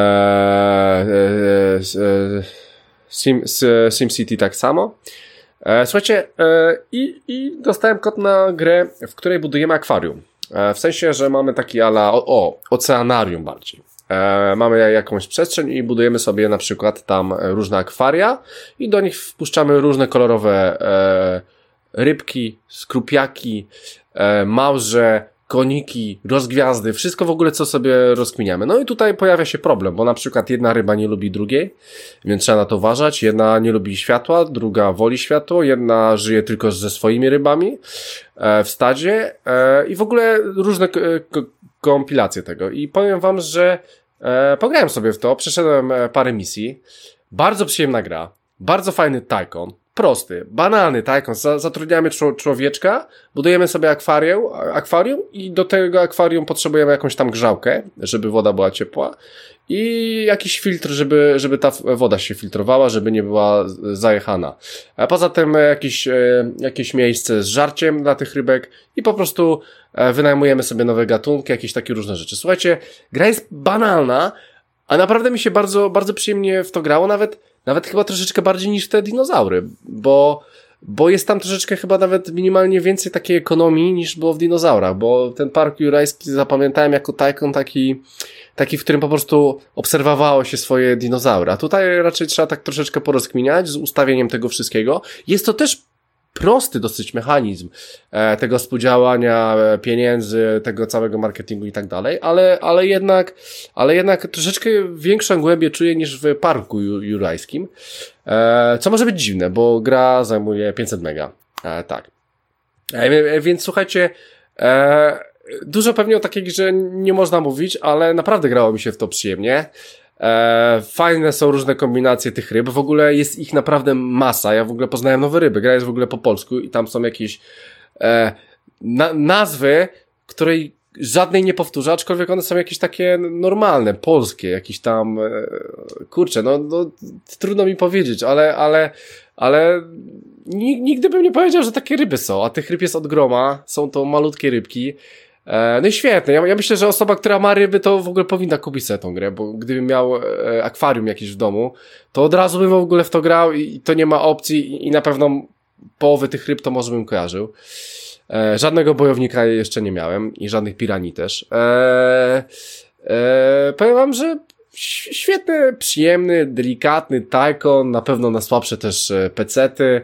e, e, Sim, SimCity tak samo. E, słuchajcie, e, i, i dostałem kod na grę, w której budujemy akwarium. E, w sensie, że mamy taki ala, o, o oceanarium bardziej. E, mamy jakąś przestrzeń i budujemy sobie na przykład tam różne akwaria i do nich wpuszczamy różne kolorowe e, rybki, skrupiaki, e, małże, koniki, rozgwiazdy, wszystko w ogóle, co sobie rozkminiamy. No i tutaj pojawia się problem, bo na przykład jedna ryba nie lubi drugiej, więc trzeba na to uważać. Jedna nie lubi światła, druga woli światło, jedna żyje tylko ze swoimi rybami e, w stadzie e, i w ogóle różne k- k- kompilacje tego. I powiem wam, że e, pograłem sobie w to, przeszedłem parę misji, bardzo przyjemna gra, bardzo fajny tajkon, prosty, banalny tajkon. Zatrudniamy człowieczka, budujemy sobie akwarium, akwarium i do tego akwarium potrzebujemy jakąś tam grzałkę, żeby woda była ciepła i jakiś filtr, żeby, żeby ta woda się filtrowała, żeby nie była zajechana. A poza tym jakieś, jakieś miejsce z żarciem dla tych rybek i po prostu wynajmujemy sobie nowe gatunki, jakieś takie różne rzeczy. Słuchajcie, gra jest banalna, a naprawdę mi się bardzo, bardzo przyjemnie w to grało, nawet Nawet chyba troszeczkę bardziej niż te dinozaury, bo, bo jest tam troszeczkę chyba nawet minimalnie więcej takiej ekonomii niż było w dinozaurach, bo ten park jurajski zapamiętałem jako tajkon taki, taki, w którym po prostu obserwowało się swoje dinozaury. A tutaj raczej trzeba tak troszeczkę porozkminiać z ustawieniem tego wszystkiego. Jest to też prosty dosyć mechanizm e, tego współdziałania e, pieniędzy, tego całego marketingu i tak dalej, ale, ale jednak, ale jednak troszeczkę większą głębię czuję niż w parku ju, jurajskim, e, co może być dziwne, bo gra zajmuje pięćset mega, e, tak. E, więc słuchajcie, e, dużo pewnie o takiej grze nie można mówić, ale naprawdę grało mi się w to przyjemnie. E, fajne są różne kombinacje tych ryb, w ogóle jest ich naprawdę masa, ja w ogóle poznałem nowe ryby, gra jest w ogóle po polsku i tam są jakieś e, na, nazwy, której żadnej nie powtórzę, aczkolwiek one są jakieś takie normalne, polskie, jakieś tam e, kurczę, no, no trudno mi powiedzieć, ale, ale, ale nigdy bym nie powiedział, że takie ryby są, a tych ryb jest od groma, są to malutkie rybki. No i świetne. Ja, ja myślę, że osoba, która ma ryby, to w ogóle powinna kupić sobie tą grę, bo gdybym miał e, akwarium jakieś w domu, to od razu bym w ogóle w to grał i, i to nie ma opcji i, i na pewno połowy tych ryb to może bym kojarzył. E, żadnego bojownika jeszcze nie miałem i żadnych piranii też. E, e, powiem wam, że świetny, przyjemny, delikatny tajkon, na pewno na słabsze też pecety.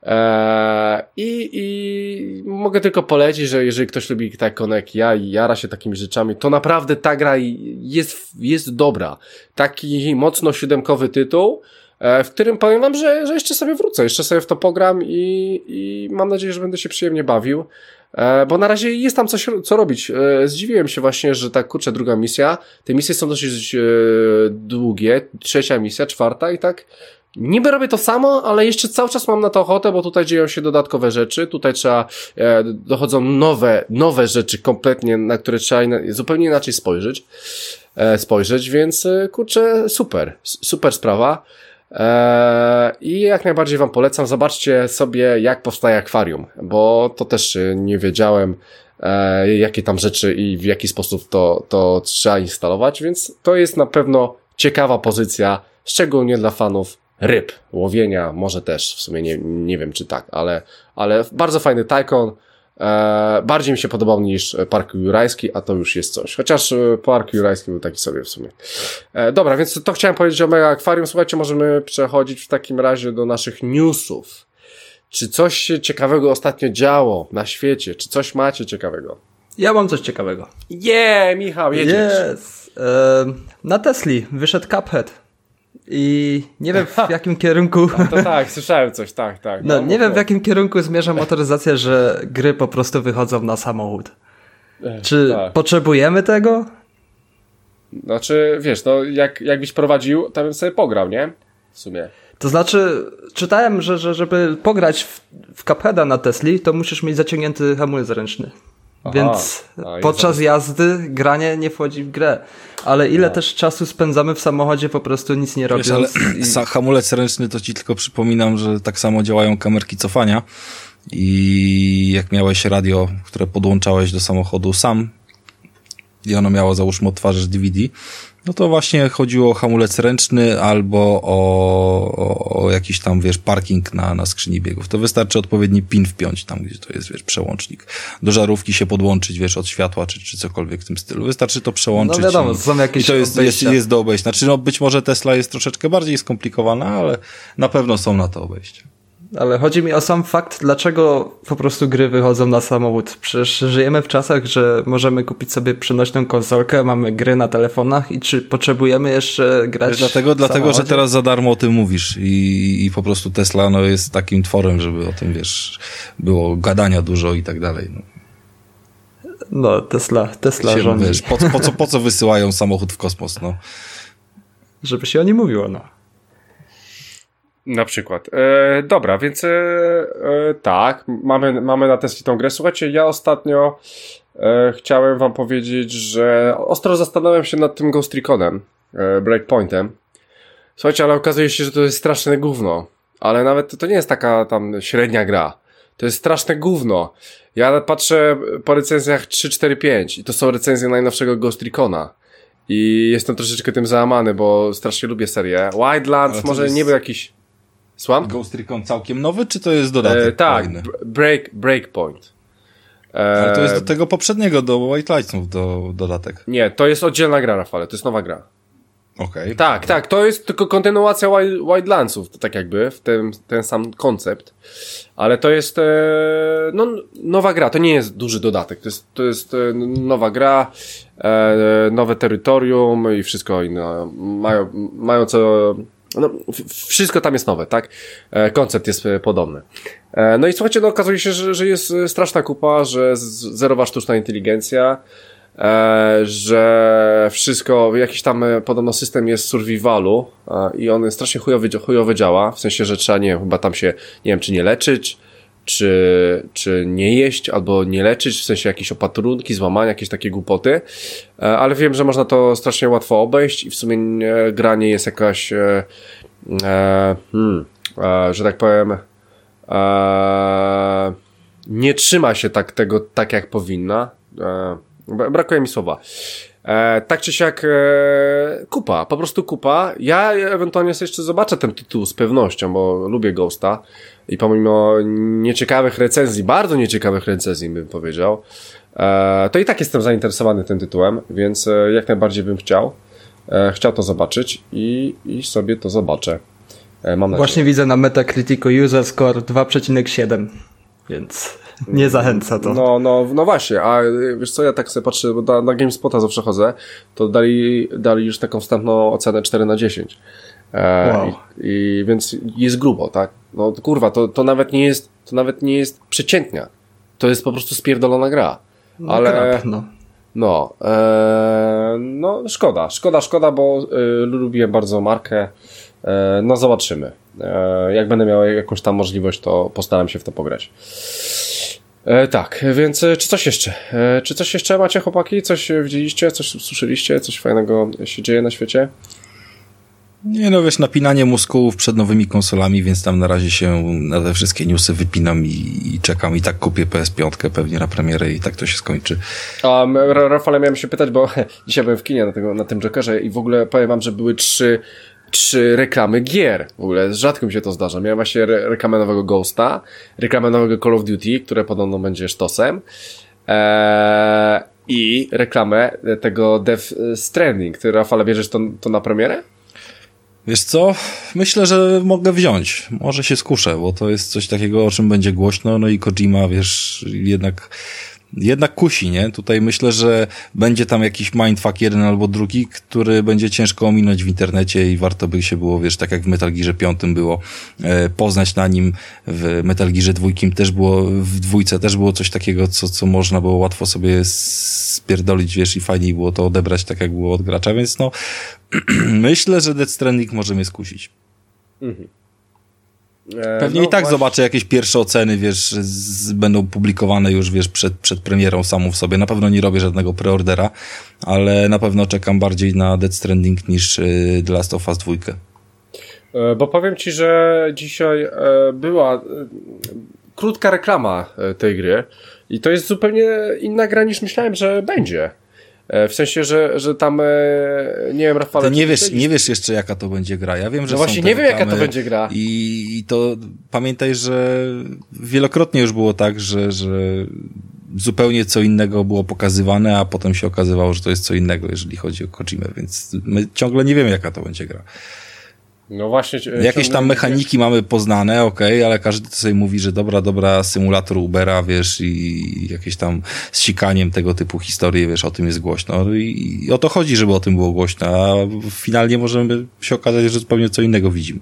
Eee, i, i mogę tylko polecić, że jeżeli ktoś lubi tajkony jak ja i jara się takimi rzeczami, to naprawdę ta gra jest, jest dobra. Taki mocno siódemkowy tytuł, e, w którym powiem wam, że, że jeszcze sobie wrócę, jeszcze sobie w to pogram i, i mam nadzieję, że będę się przyjemnie bawił, e, bo na razie jest tam coś co robić. E, zdziwiłem się właśnie, że tak kurczę, druga misja, te misje są dosyć e, długie, trzecia misja, czwarta i tak niby robię to samo, ale jeszcze cały czas mam na to ochotę, bo tutaj dzieją się dodatkowe rzeczy, tutaj trzeba, e, dochodzą nowe, nowe rzeczy kompletnie, na które trzeba ina- zupełnie inaczej spojrzeć, e, spojrzeć, więc e, kurczę, super, super sprawa. E, I jak najbardziej wam polecam, zobaczcie sobie jak powstaje akwarium, bo to też e, nie wiedziałem, e, jakie tam rzeczy i w jaki sposób to, to trzeba instalować, więc to jest na pewno ciekawa pozycja, szczególnie dla fanów ryb, łowienia, może też, w sumie nie, nie wiem czy tak, ale, ale bardzo fajny tajkon, e, bardziej mi się podobał niż Park Jurajski, a to już jest coś, chociaż Park Jurajski był taki sobie w sumie. E, dobra, więc to chciałem powiedzieć o Mega Akwarium, słuchajcie, możemy przechodzić w takim razie do naszych newsów. Czy coś się ciekawego ostatnio działo na świecie, czy coś macie ciekawego? Ja mam coś ciekawego. Je, yeah, Michał, jedziesz. Yes. E, na Tesli wyszedł Cuphead. I nie wiem w jakim kierunku... No to tak, słyszałem coś, tak, tak. No, no nie no, wiem w jakim kierunku zmierza motoryzacja, że gry po prostu wychodzą na samochód. Czy tak. Potrzebujemy tego? Znaczy, wiesz, no jak, jakbyś prowadził, to bym sobie pograł, nie? W w sumie. To znaczy, czytałem, że, że żeby pograć w, w Cupheada na Tesli, to musisz mieć zaciągnięty hamulec ręczny. Aha, więc podczas jazdy granie nie wchodzi w grę. Ale ile no. też czasu spędzamy w samochodzie po prostu nic nie robiąc. Wiesz, ale i... hamulec ręczny to ci tylko przypominam, że tak samo działają kamerki cofania i jak miałeś radio, które podłączałeś do samochodu sam i ono miało załóżmy odtwarzacz D V D, no to właśnie chodziło o hamulec ręczny albo o, o, o jakiś tam, wiesz, parking na, na skrzyni biegów. To wystarczy odpowiedni pin wpiąć tam, gdzie to jest, wiesz, przełącznik. Do żarówki się podłączyć, wiesz, od światła czy, czy cokolwiek w tym stylu. Wystarczy to przełączyć. No wiadomo, i, są jakieś i to jest, jest, jest do obejścia. Znaczy, no być może Tesla jest troszeczkę bardziej skomplikowana, ale na pewno są na to obejścia. Ale chodzi mi o sam fakt, dlaczego po prostu gry wychodzą na samochód. Przecież żyjemy w czasach, że możemy kupić sobie przenośną konsolkę, mamy gry na telefonach i czy potrzebujemy jeszcze grać Wiesz, dlatego, w dlatego, że teraz za darmo o tym mówisz i, i po prostu Tesla no, jest takim tworem, żeby o tym, wiesz, było gadania dużo i tak dalej. No, no Tesla, Tesla się, rządzi. Wiesz, po, po, co, po co wysyłają samochód w kosmos, no? Żeby się o nim mówiło, no. Na przykład. E, dobra, więc e, e, tak, mamy, mamy na Tesli tą grę. Słuchajcie, ja ostatnio e, chciałem wam powiedzieć, że ostro zastanawiam się nad tym Ghost Reconem, e, Breakpointem. Słuchajcie, ale okazuje się, że to jest straszne gówno. Ale nawet to nie jest taka tam średnia gra. To jest straszne gówno. Ja patrzę po recenzjach trzy, cztery, pięć i to są recenzje najnowszego Ghost Recona. I jestem troszeczkę tym załamany, bo strasznie lubię serię. Wildlands może jest... nie był jakiś... Słucham? Ghost Recon całkiem nowy, czy to jest dodatek? E, tak, break, Breakpoint. E, Ale to jest do tego poprzedniego, do White Lightsów do, dodatek. Nie, to jest oddzielna gra, Rafale, to jest nowa gra. Okej. Okay. Tak, tak, to jest tylko kontynuacja Wildlandsów, tak jakby, w ten, ten sam koncept. Ale to jest e, no, nowa gra, to nie jest duży dodatek, to jest, to jest e, nowa gra, e, nowe terytorium i wszystko inne. Mają, mają co... No, wszystko tam jest nowe, tak? E, koncept jest podobny. E, no i słuchajcie, no okazuje się, że, że jest straszna kupa, że z, zerowa sztuczna inteligencja, e, że wszystko, jakiś tam e, podobno system jest survivalu e, i on strasznie chujowo, chujowo działa, w sensie, że trzeba, nie wiem, chyba tam się, nie wiem, czy nie leczyć, czy, czy nie jeść, albo nie leczyć, w sensie jakieś opatrunki, złamania, jakieś takie głupoty, e, ale wiem, że można to strasznie łatwo obejść i w sumie e, gra nie jest jakaś, e, e, hmm, e, że tak powiem, e, nie trzyma się tak tego, tak jak powinna, e, brakuje mi słowa. E, tak czy siak e, kupa, po prostu kupa. Ja ewentualnie sobie jeszcze zobaczę ten tytuł z pewnością, bo lubię Ghosta i pomimo nieciekawych recenzji, bardzo nieciekawych recenzji bym powiedział, e, to i tak jestem zainteresowany tym tytułem, więc e, jak najbardziej bym chciał e, chciał to zobaczyć i, i sobie to zobaczę. E, mam nadzieję. Właśnie widzę na Metacriticu user score dwa przecinek siedem, więc nie zachęca to. No, no, no właśnie, a wiesz co, ja tak sobie patrzę, bo na, na GameSpota zawsze chodzę, to dali, dali już taką wstępną ocenę cztery na dziesięć. E, wow. i, i więc jest grubo, tak? No kurwa, to, to nawet nie jest, to nawet nie jest przeciętnia. To jest po prostu spierdolona gra. No, ale, krap, no. No, e, no szkoda, szkoda, szkoda, bo e, lubiłem bardzo markę. E, no zobaczymy. E, jak będę miał jakąś tam możliwość, to postaram się w to pograć. E, tak, więc czy coś jeszcze? E, czy coś jeszcze macie, chłopaki? Coś widzieliście? Coś słyszeliście? Coś fajnego się dzieje na świecie? Nie no, wiesz, napinanie mózgów przed nowymi konsolami, więc tam na razie się na te wszystkie newsy wypinam i, i czekam i tak kupię P S pięć pewnie na premierę i tak to się skończy. A Rafale, miałem się pytać, bo dzisiaj byłem w kinie na, tego, na tym Jokerze i w ogóle powiem wam, że były trzy trzy reklamy gier. W ogóle rzadko mi się to zdarza. Miałem właśnie re- reklamę nowego Ghosta, reklamę nowego Call of Duty, które podobno będzie sztosem, eee, i reklamę tego Death Stranding. Ty, Rafale, bierzesz to, to na premierę? Wiesz co? Myślę, że mogę wziąć. Może się skuszę, bo to jest coś takiego, o czym będzie głośno, no i Kojima, wiesz, jednak jednak kusi, nie? Tutaj myślę, że będzie tam jakiś mindfuck jeden albo drugi, który będzie ciężko ominąć w internecie i warto by się było, wiesz, tak jak w Metal Gearze piątym było, e, poznać na nim, w Metal Gearze dwójkim też było, w dwójce też było coś takiego, co, co można było łatwo sobie spierdolić, wiesz, i fajniej było to odebrać tak, jak było od gracza, więc no myślę, że Death Stranding może mnie skusić. Mhm. Pewnie no i tak właśnie. zobaczę jakieś pierwsze oceny, wiesz, z, będą publikowane już, wiesz, przed, przed premierą samą w sobie. Na pewno nie robię żadnego preordera, ale na pewno czekam bardziej na Death Stranding niż y, The Last of Us dwa. E, Bo powiem ci, że dzisiaj e, była e, krótka reklama e, tej gry i to jest zupełnie inna gra niż myślałem, że będzie. E, W sensie, że, że tam, e, nie wiem, Rafale... Ty nie wiesz, śledzisz? nie wiesz jeszcze, jaka to będzie gra. Ja wiem, że No są właśnie te nie wiem, jaka to reklamy będzie gra. I, I to pamiętaj, że wielokrotnie już było tak, że, że zupełnie co innego było pokazywane, a potem się okazywało, że to jest co innego, jeżeli chodzi o Kojimę, więc my ciągle nie wiemy, jaka to będzie gra. No właśnie. e, Jakieś ciągle- tam mechaniki mamy poznane, okej, ale każdy sobie mówi, że dobra, dobra, symulator Ubera, wiesz, i jakieś tam z sikaniem tego typu historie, wiesz, o tym jest głośno. I, i o to chodzi, żeby o tym było głośno, a finalnie możemy się okazać, że zupełnie co innego widzimy.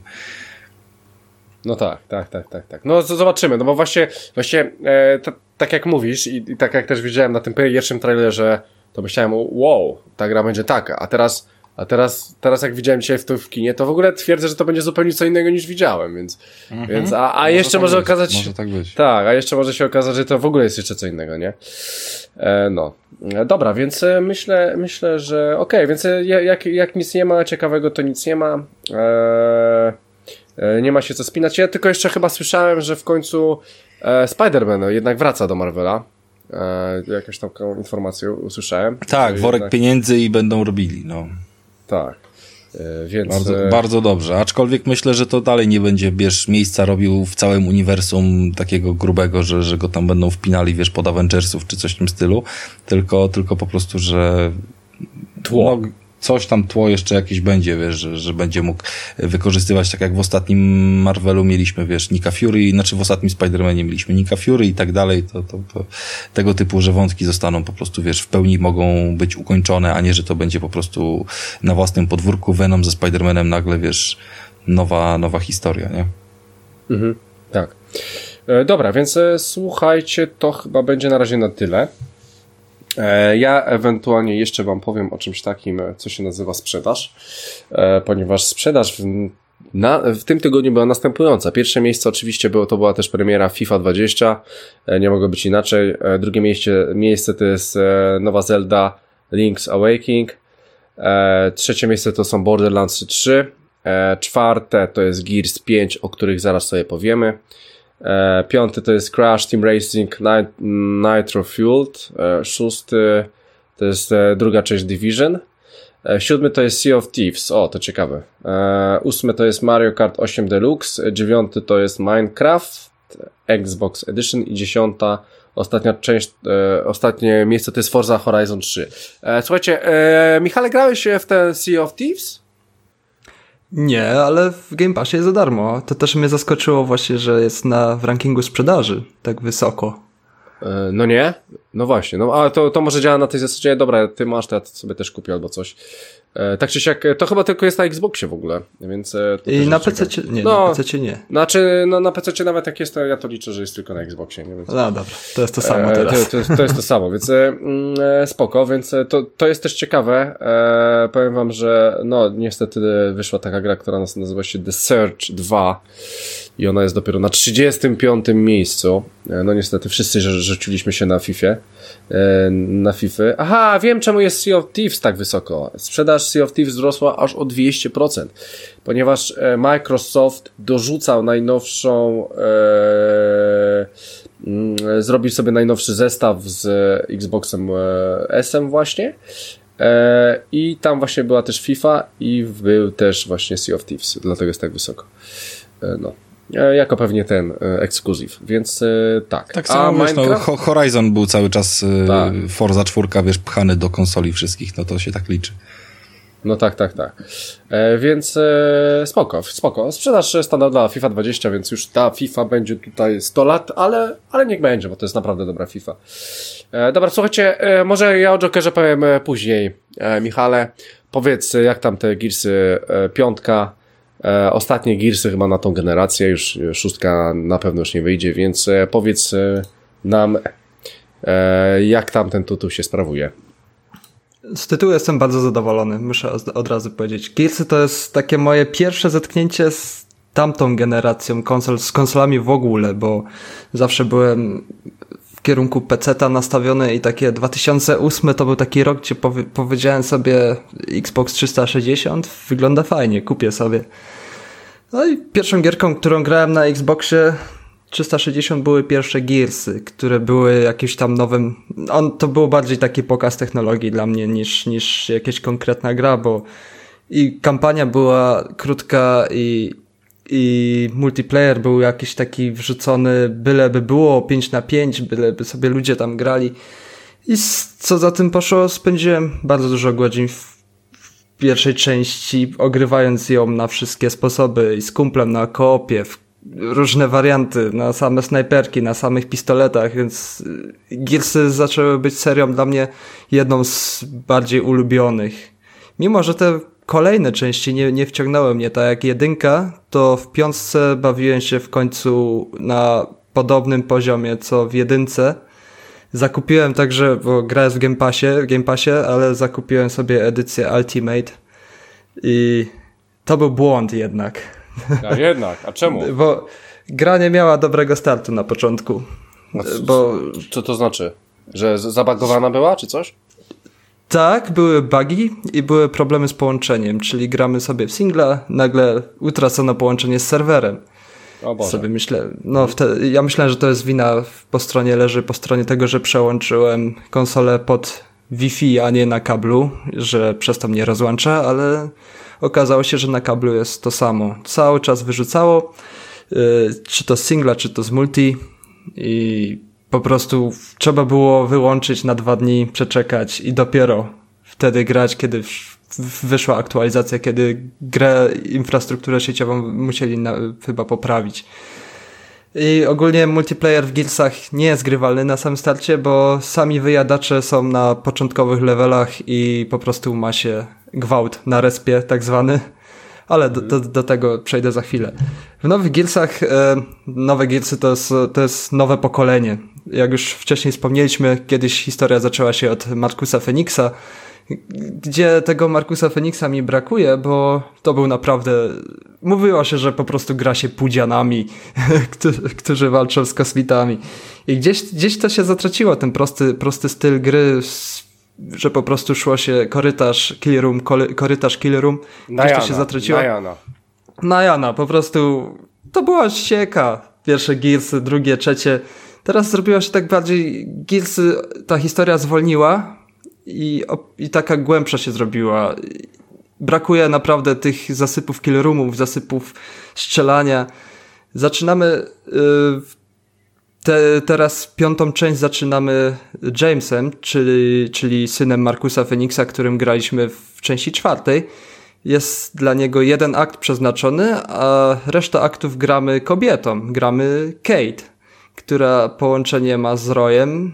No tak, tak, tak, tak, tak. No z- zobaczymy, no bo właśnie, właśnie e, t- tak jak mówisz i, i tak jak też widziałem na tym pierwszym trailerze, to myślałem, wow, ta gra będzie taka, a teraz, a teraz, teraz jak widziałem dzisiaj w to w kinie, to w ogóle twierdzę, że to będzie zupełnie co innego niż widziałem, więc, Mhm. więc a, a Może jeszcze tak może być, okazać może tak być. tak, a jeszcze może się okazać, że to w ogóle jest jeszcze co innego, nie? E, no. E, dobra, więc e, myślę, myślę, że okej, okay, więc e, jak, jak nic nie ma ciekawego, to nic nie ma. E, e, nie ma się co spinać. Ja tylko jeszcze chyba słyszałem, że w końcu e, Spider-Man jednak wraca do Marvela. E, jakąś taką informację usłyszałem. Tak, że worek jednak, pieniędzy i będą robili, no. tak. E, więc... Bardzo, e, bardzo dobrze, aczkolwiek myślę, że to dalej nie będzie, wiesz, miejsca robił w całym uniwersum takiego grubego, że, że go tam będą wpinali, wiesz, pod Avengersów czy coś w tym stylu, tylko, tylko po prostu, że Tło. No, coś tam tło jeszcze jakieś będzie, wiesz, że, że będzie mógł wykorzystywać, tak jak w ostatnim Marvelu mieliśmy, wiesz, Nicka Fury, znaczy w ostatnim Spider-Manie mieliśmy Nicka Fury i tak dalej, to, to, to tego typu, że wątki zostaną po prostu, wiesz, w pełni mogą być ukończone, a nie, że to będzie po prostu na własnym podwórku Venom ze Spider-Manem nagle, wiesz, nowa, nowa historia, nie? Mhm, tak. E, dobra, więc e, słuchajcie, to chyba będzie na razie na tyle. E, ja ewentualnie jeszcze wam powiem o czymś takim, co się nazywa sprzedaż, e, ponieważ sprzedaż w, na, w tym tygodniu była następująca. Pierwsze miejsce oczywiście było, to była też premiera FIFA dwadzieścia, e, nie mogło być inaczej. E, drugie miejsce, miejsce to jest e, nowa Zelda Link's Awakening. E, trzecie miejsce to są Borderlands trzy. E, czwarte to jest Gears pięć, o których zaraz sobie powiemy. E, piąty to jest Crash Team Racing Nit- Nitro Fueled. E, szósty to jest e, druga część Division. E, siódmy to jest Sea of Thieves. O, to ciekawe. E, ósmy to jest Mario Kart osiem Deluxe. Dziewiąty to jest Minecraft Xbox Edition. I dziesiąta, ostatnia część, e, ostatnie miejsce to jest Forza Horizon trzy. E, słuchajcie, e, Michale, grałeś w ten Sea of Thieves? Nie, ale w Game Passie jest za darmo. To też mnie zaskoczyło właśnie, że jest na w rankingu sprzedaży tak wysoko. E, no nie? No właśnie, no a to, to może działa na tej zasadzie, dobra, ty masz, to ja sobie też kupię albo coś. E, tak czy siak, to chyba tylko jest na Xboxie w ogóle, więc... E, to I też na jest P C ciekawe. nie, no, na P C nie. Znaczy, no na P C nawet jak jest, to ja to liczę, że jest tylko na Xboxie, nie? Więc... No dobra, to jest to samo E, teraz. To, to, jest, to jest to samo, więc e, mm, spoko, więc e, to, to jest też ciekawe. E, powiem wam, że no niestety wyszła taka gra, która nas nazywa się The Search dwa i ona jest dopiero na trzydziestym piątym miejscu. E, no niestety wszyscy rzu- rzuciliśmy się na FIFA. E, na FIFA. Aha, wiem czemu jest Sea of Thieves tak wysoko. Sprzedaż Sea of Thieves wzrosła aż o dwieście procent, ponieważ e, Microsoft dorzucał najnowszą e, zrobił sobie najnowszy zestaw z Xboxem S-em właśnie e, i tam właśnie była też FIFA i był też właśnie Sea of Thieves, dlatego jest tak wysoko. E, no. E, jako pewnie ten e, ekskluzyw, więc e, tak. Tak samo, wiesz, Minecraft? no, Horizon był cały czas y, Tak. Forza czwórka, wiesz, pchany do konsoli wszystkich, no to się tak liczy. No tak, tak, tak. E, więc e, spoko, spoko. Sprzedaż standardowa FIFA dwadzieścia, więc już ta FIFA będzie tutaj sto lat, ale, ale niech będzie, bo to jest naprawdę dobra FIFA. E, dobra, słuchajcie, e, może ja o Jokerze powiem e, później. E, Michale, powiedz, e, jak tam te Gearsy e, piątka, e, ostatnie Gearsy chyba na tą generację, już e, szóstka na pewno już nie wyjdzie, więc e, powiedz e, nam, e, jak tam ten tytuł się sprawuje. Z tytułu jestem bardzo zadowolony, muszę od- od razu powiedzieć. Gearsy to jest takie moje pierwsze zetknięcie z tamtą generacją konsol, z konsolami w ogóle, bo zawsze byłem w kierunku peceta nastawiony i takie dwa tysiące ósmy to był taki rok, gdzie powie, powiedziałem sobie Xbox trzysta sześćdziesiąt wygląda fajnie, kupię sobie. No i pierwszą gierką, którą grałem na Xboxie trzysta sześćdziesiąt były pierwsze Gearsy, które były jakimś tam nowym... On, to był bardziej taki pokaz technologii dla mnie niż, niż jakaś konkretna gra, bo i kampania była krótka i, i multiplayer był jakiś taki wrzucony, byleby było pięć na pięć, byleby sobie ludzie tam grali. I co za tym poszło, spędziłem bardzo dużo godzin w pierwszej części, ogrywając ją na wszystkie sposoby i z kumplem na koopie, w różne warianty, na same snajperki, na samych pistoletach, więc Gearsy zaczęły być serią dla mnie jedną z bardziej ulubionych. Mimo że te kolejne części nie, nie wciągnęły mnie, tak jak jedynka, to w piątce bawiłem się w końcu na podobnym poziomie co w jedynce. Zakupiłem także, bo gra jest w Game Passie, w Game Passie, ale zakupiłem sobie edycję Ultimate i to był błąd jednak. A jednak, a czemu? Bo gra nie miała dobrego startu na początku. A co, bo... co to znaczy? Że zabagowana była, czy coś? Tak, były bugi i były problemy z połączeniem, czyli gramy sobie w singla, nagle utracono połączenie z serwerem. O Boże. Sobie myślę, no wtedy, ja myślałem, że to jest wina po stronie, leży po stronie tego, że przełączyłem konsolę pod Wi-Fi, a nie na kablu, że przez to mnie rozłącza, ale okazało się, że na kablu jest to samo. Cały czas wyrzucało, yy, czy to z singla, czy to z multi i po prostu trzeba było wyłączyć na dwa dni, przeczekać i dopiero wtedy grać, kiedy wyszła aktualizacja, kiedy grę, infrastrukturę sieciową musieli na, chyba poprawić. I ogólnie multiplayer w Gearsach nie jest grywalny na samym starcie, bo sami wyjadacze są na początkowych levelach i po prostu ma się gwałt na respie tak zwany, ale do, do, do tego przejdę za chwilę. W nowych Gearsach, e, nowe Gearsy to jest, to jest nowe pokolenie. Jak już wcześniej wspomnieliśmy, kiedyś historia zaczęła się od Marcusa Phoenixa, gdzie tego Marcusa Phoenixa mi brakuje, bo to był naprawdę... Mówiło się, że po prostu gra się pudzianami, którzy walczą z kosmitami. I gdzieś, gdzieś to się zatraciło, ten prosty, prosty styl gry, że po prostu szło się korytarz, kill room, korytarz, kill room. Gdzieś na Jana, to się zatraciło. Na Jana. Na Jana, po prostu to była ścieka. Pierwsze Gearsy, drugie, trzecie. Teraz zrobiło się tak bardziej, Gearsy, ta historia zwolniła i, i taka głębsza się zrobiła. Brakuje naprawdę tych zasypów kill roomów, zasypów strzelania. Zaczynamy yy, te, teraz piątą część zaczynamy Jamesem, czyli, czyli synem Marcusa Phoenixa, którym graliśmy w części czwartej. Jest dla niego jeden akt przeznaczony, a resztę aktów gramy kobietą. Gramy Kate, która połączenie ma z Royem.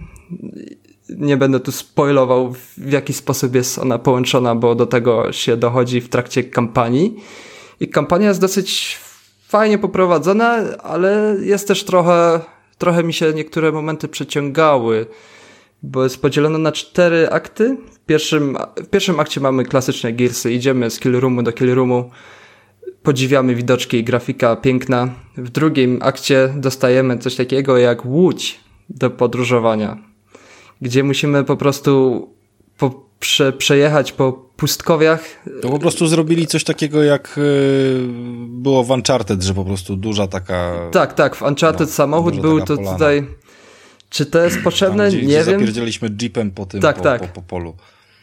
Nie będę tu spoilował, w jaki sposób jest ona połączona, bo do tego się dochodzi w trakcie kampanii. I kampania jest dosyć fajnie poprowadzona, ale jest też trochę, trochę mi się niektóre momenty przeciągały, bo jest podzielona na cztery akty. W pierwszym, w pierwszym akcie mamy klasyczne Gearsy, idziemy z kill roomu do kill roomu, podziwiamy widoczki i grafika piękna. W drugim akcie dostajemy coś takiego jak łódź do podróżowania, gdzie musimy po prostu po, prze, przejechać po pustkowiach. To po prostu zrobili coś takiego jak yy, było w Uncharted, że po prostu duża taka... Tak, tak, w Uncharted no, samochód był to polana. Tutaj... Czy to jest potrzebne? Tam, gdzie, nie gdzie wiem. Zapierdzieliśmy jeepem po tym, tak, po, tak. Po, po polu.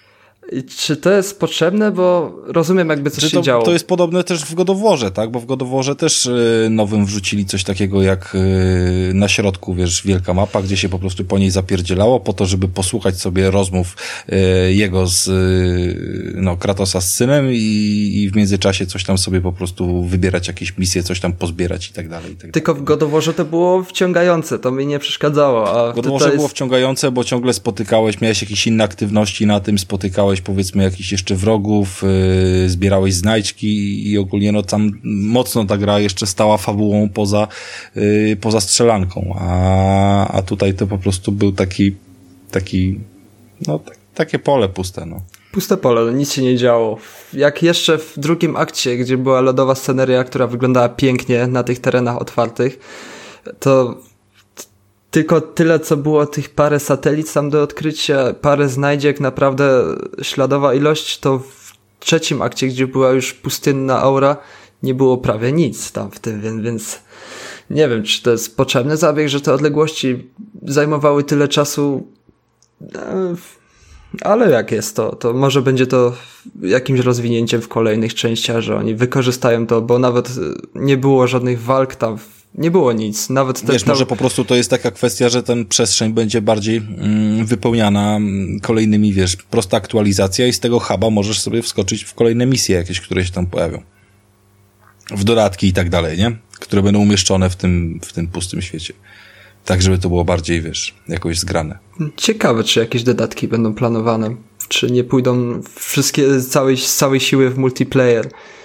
I czy to jest potrzebne, bo rozumiem jakby coś to, się działo. To jest podobne też w God of Warze, tak? Bo w God of Warze też y, nowym wrzucili coś takiego jak y, na środku, wiesz, wielka mapa, gdzie się po prostu po niej zapierdzielało, po to, żeby posłuchać sobie rozmów y, jego z y, no, Kratosa z synem i, i w międzyczasie coś tam sobie po prostu wybierać jakieś misje, coś tam pozbierać i tak dalej. I tak Tylko dalej. w God of Warze to było wciągające, to mi nie przeszkadzało. A w God of Warze jest... było wciągające, bo ciągle spotykałeś, miałeś jakieś inne aktywności na tym, spotykałeś powiedzmy jakiś jeszcze wrogów, yy, zbierałeś znajdźki i, i ogólnie no tam mocno ta gra jeszcze stała fabułą poza, yy, poza strzelanką, a, a tutaj to po prostu był taki, taki, no t- takie pole puste, no. Puste pole, no nic się nie działo. Jak jeszcze w drugim akcie, gdzie była lodowa sceneria, która wyglądała pięknie na tych terenach otwartych, to t- tylko tyle, co było tych parę satelit tam do odkrycia, parę znajdziek, naprawdę śladowa ilość, to w trzecim akcie, gdzie była już pustynna aura, nie było prawie nic tam w tym, więc, więc nie wiem, czy to jest potrzebny zabieg, że te odległości zajmowały tyle czasu, ale jak jest to, to może będzie to jakimś rozwinięciem w kolejnych częściach, że oni wykorzystają to, bo nawet nie było żadnych walk tam, nie było nic. Nawet te, Wiesz, ta... może po prostu to jest taka kwestia, że ten przestrzeń będzie bardziej mm, wypełniana kolejnymi, wiesz, prosta aktualizacja i z tego huba możesz sobie wskoczyć w kolejne misje jakieś, które się tam pojawią. W dodatki i tak dalej, nie? Które będą umieszczone w tym, w tym pustym świecie. Tak, żeby to było bardziej, wiesz, jakoś zgrane. Ciekawe, czy jakieś dodatki będą planowane. Czy nie pójdą wszystkie z całej, z całej siły w multiplayer.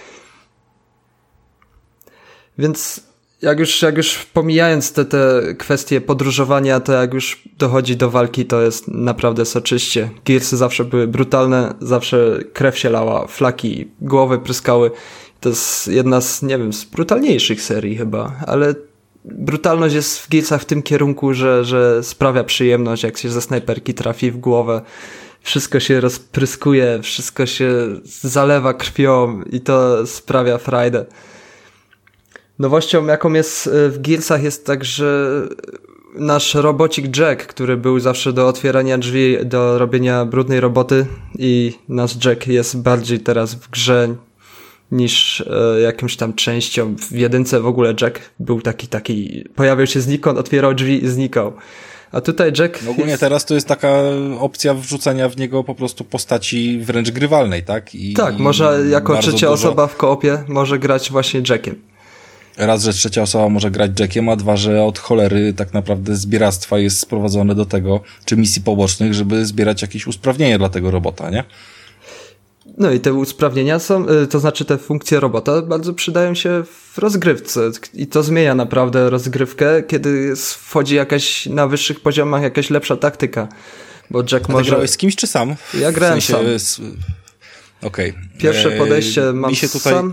Więc jak już, jak już pomijając te, te kwestie podróżowania, to jak już dochodzi do walki, to jest naprawdę soczyście. Gearsy zawsze były brutalne, zawsze krew się lała, flaki, głowy pryskały. To jest jedna z, nie wiem, z brutalniejszych serii chyba, ale brutalność jest w Gearsach w tym kierunku, że, że sprawia przyjemność, jak się ze snajperki trafi w głowę. Wszystko się rozpryskuje, wszystko się zalewa krwią i to sprawia frajdę. Nowością, jaką jest w Gearsach, jest także nasz robocik Jack, który był zawsze do otwierania drzwi, do robienia brudnej roboty i nasz Jack jest bardziej teraz w grze niż e, jakąś tam częścią. W jedynce w ogóle Jack był taki, taki, pojawiał się znikąd, otwierał drzwi i znikał. A tutaj Jack... No ogólnie jest... teraz to jest taka opcja wrzucenia w niego po prostu postaci wręcz grywalnej, tak? I, tak, może jako trzecia dużo... osoba w koopie może grać właśnie Jackiem. Raz, że trzecia osoba może grać Jackiem, a dwa, że od cholery tak naprawdę zbieractwa jest sprowadzone do tego, czy misji pobocznych, żeby zbierać jakieś usprawnienie dla tego robota, nie? No i te usprawnienia są, to znaczy te funkcje robota bardzo przydają się w rozgrywce i to zmienia naprawdę rozgrywkę, kiedy wchodzi jakaś na wyższych poziomach jakaś lepsza taktyka, bo Jack a może... ty grałeś z kimś czy sam? Ja grałem w sensie... sam. Okej. Okay. Pierwsze podejście mam mi się tutaj... sam.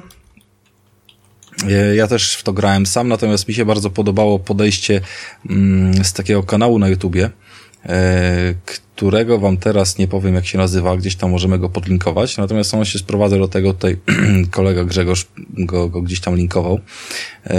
Ja też w to grałem sam, natomiast mi się bardzo podobało podejście mm, z takiego kanału na YouTubie, e, którego wam teraz nie powiem, jak się nazywa, gdzieś tam możemy go podlinkować, natomiast on się sprowadza do tego, tutaj kolega Grzegorz go, go gdzieś tam linkował, e,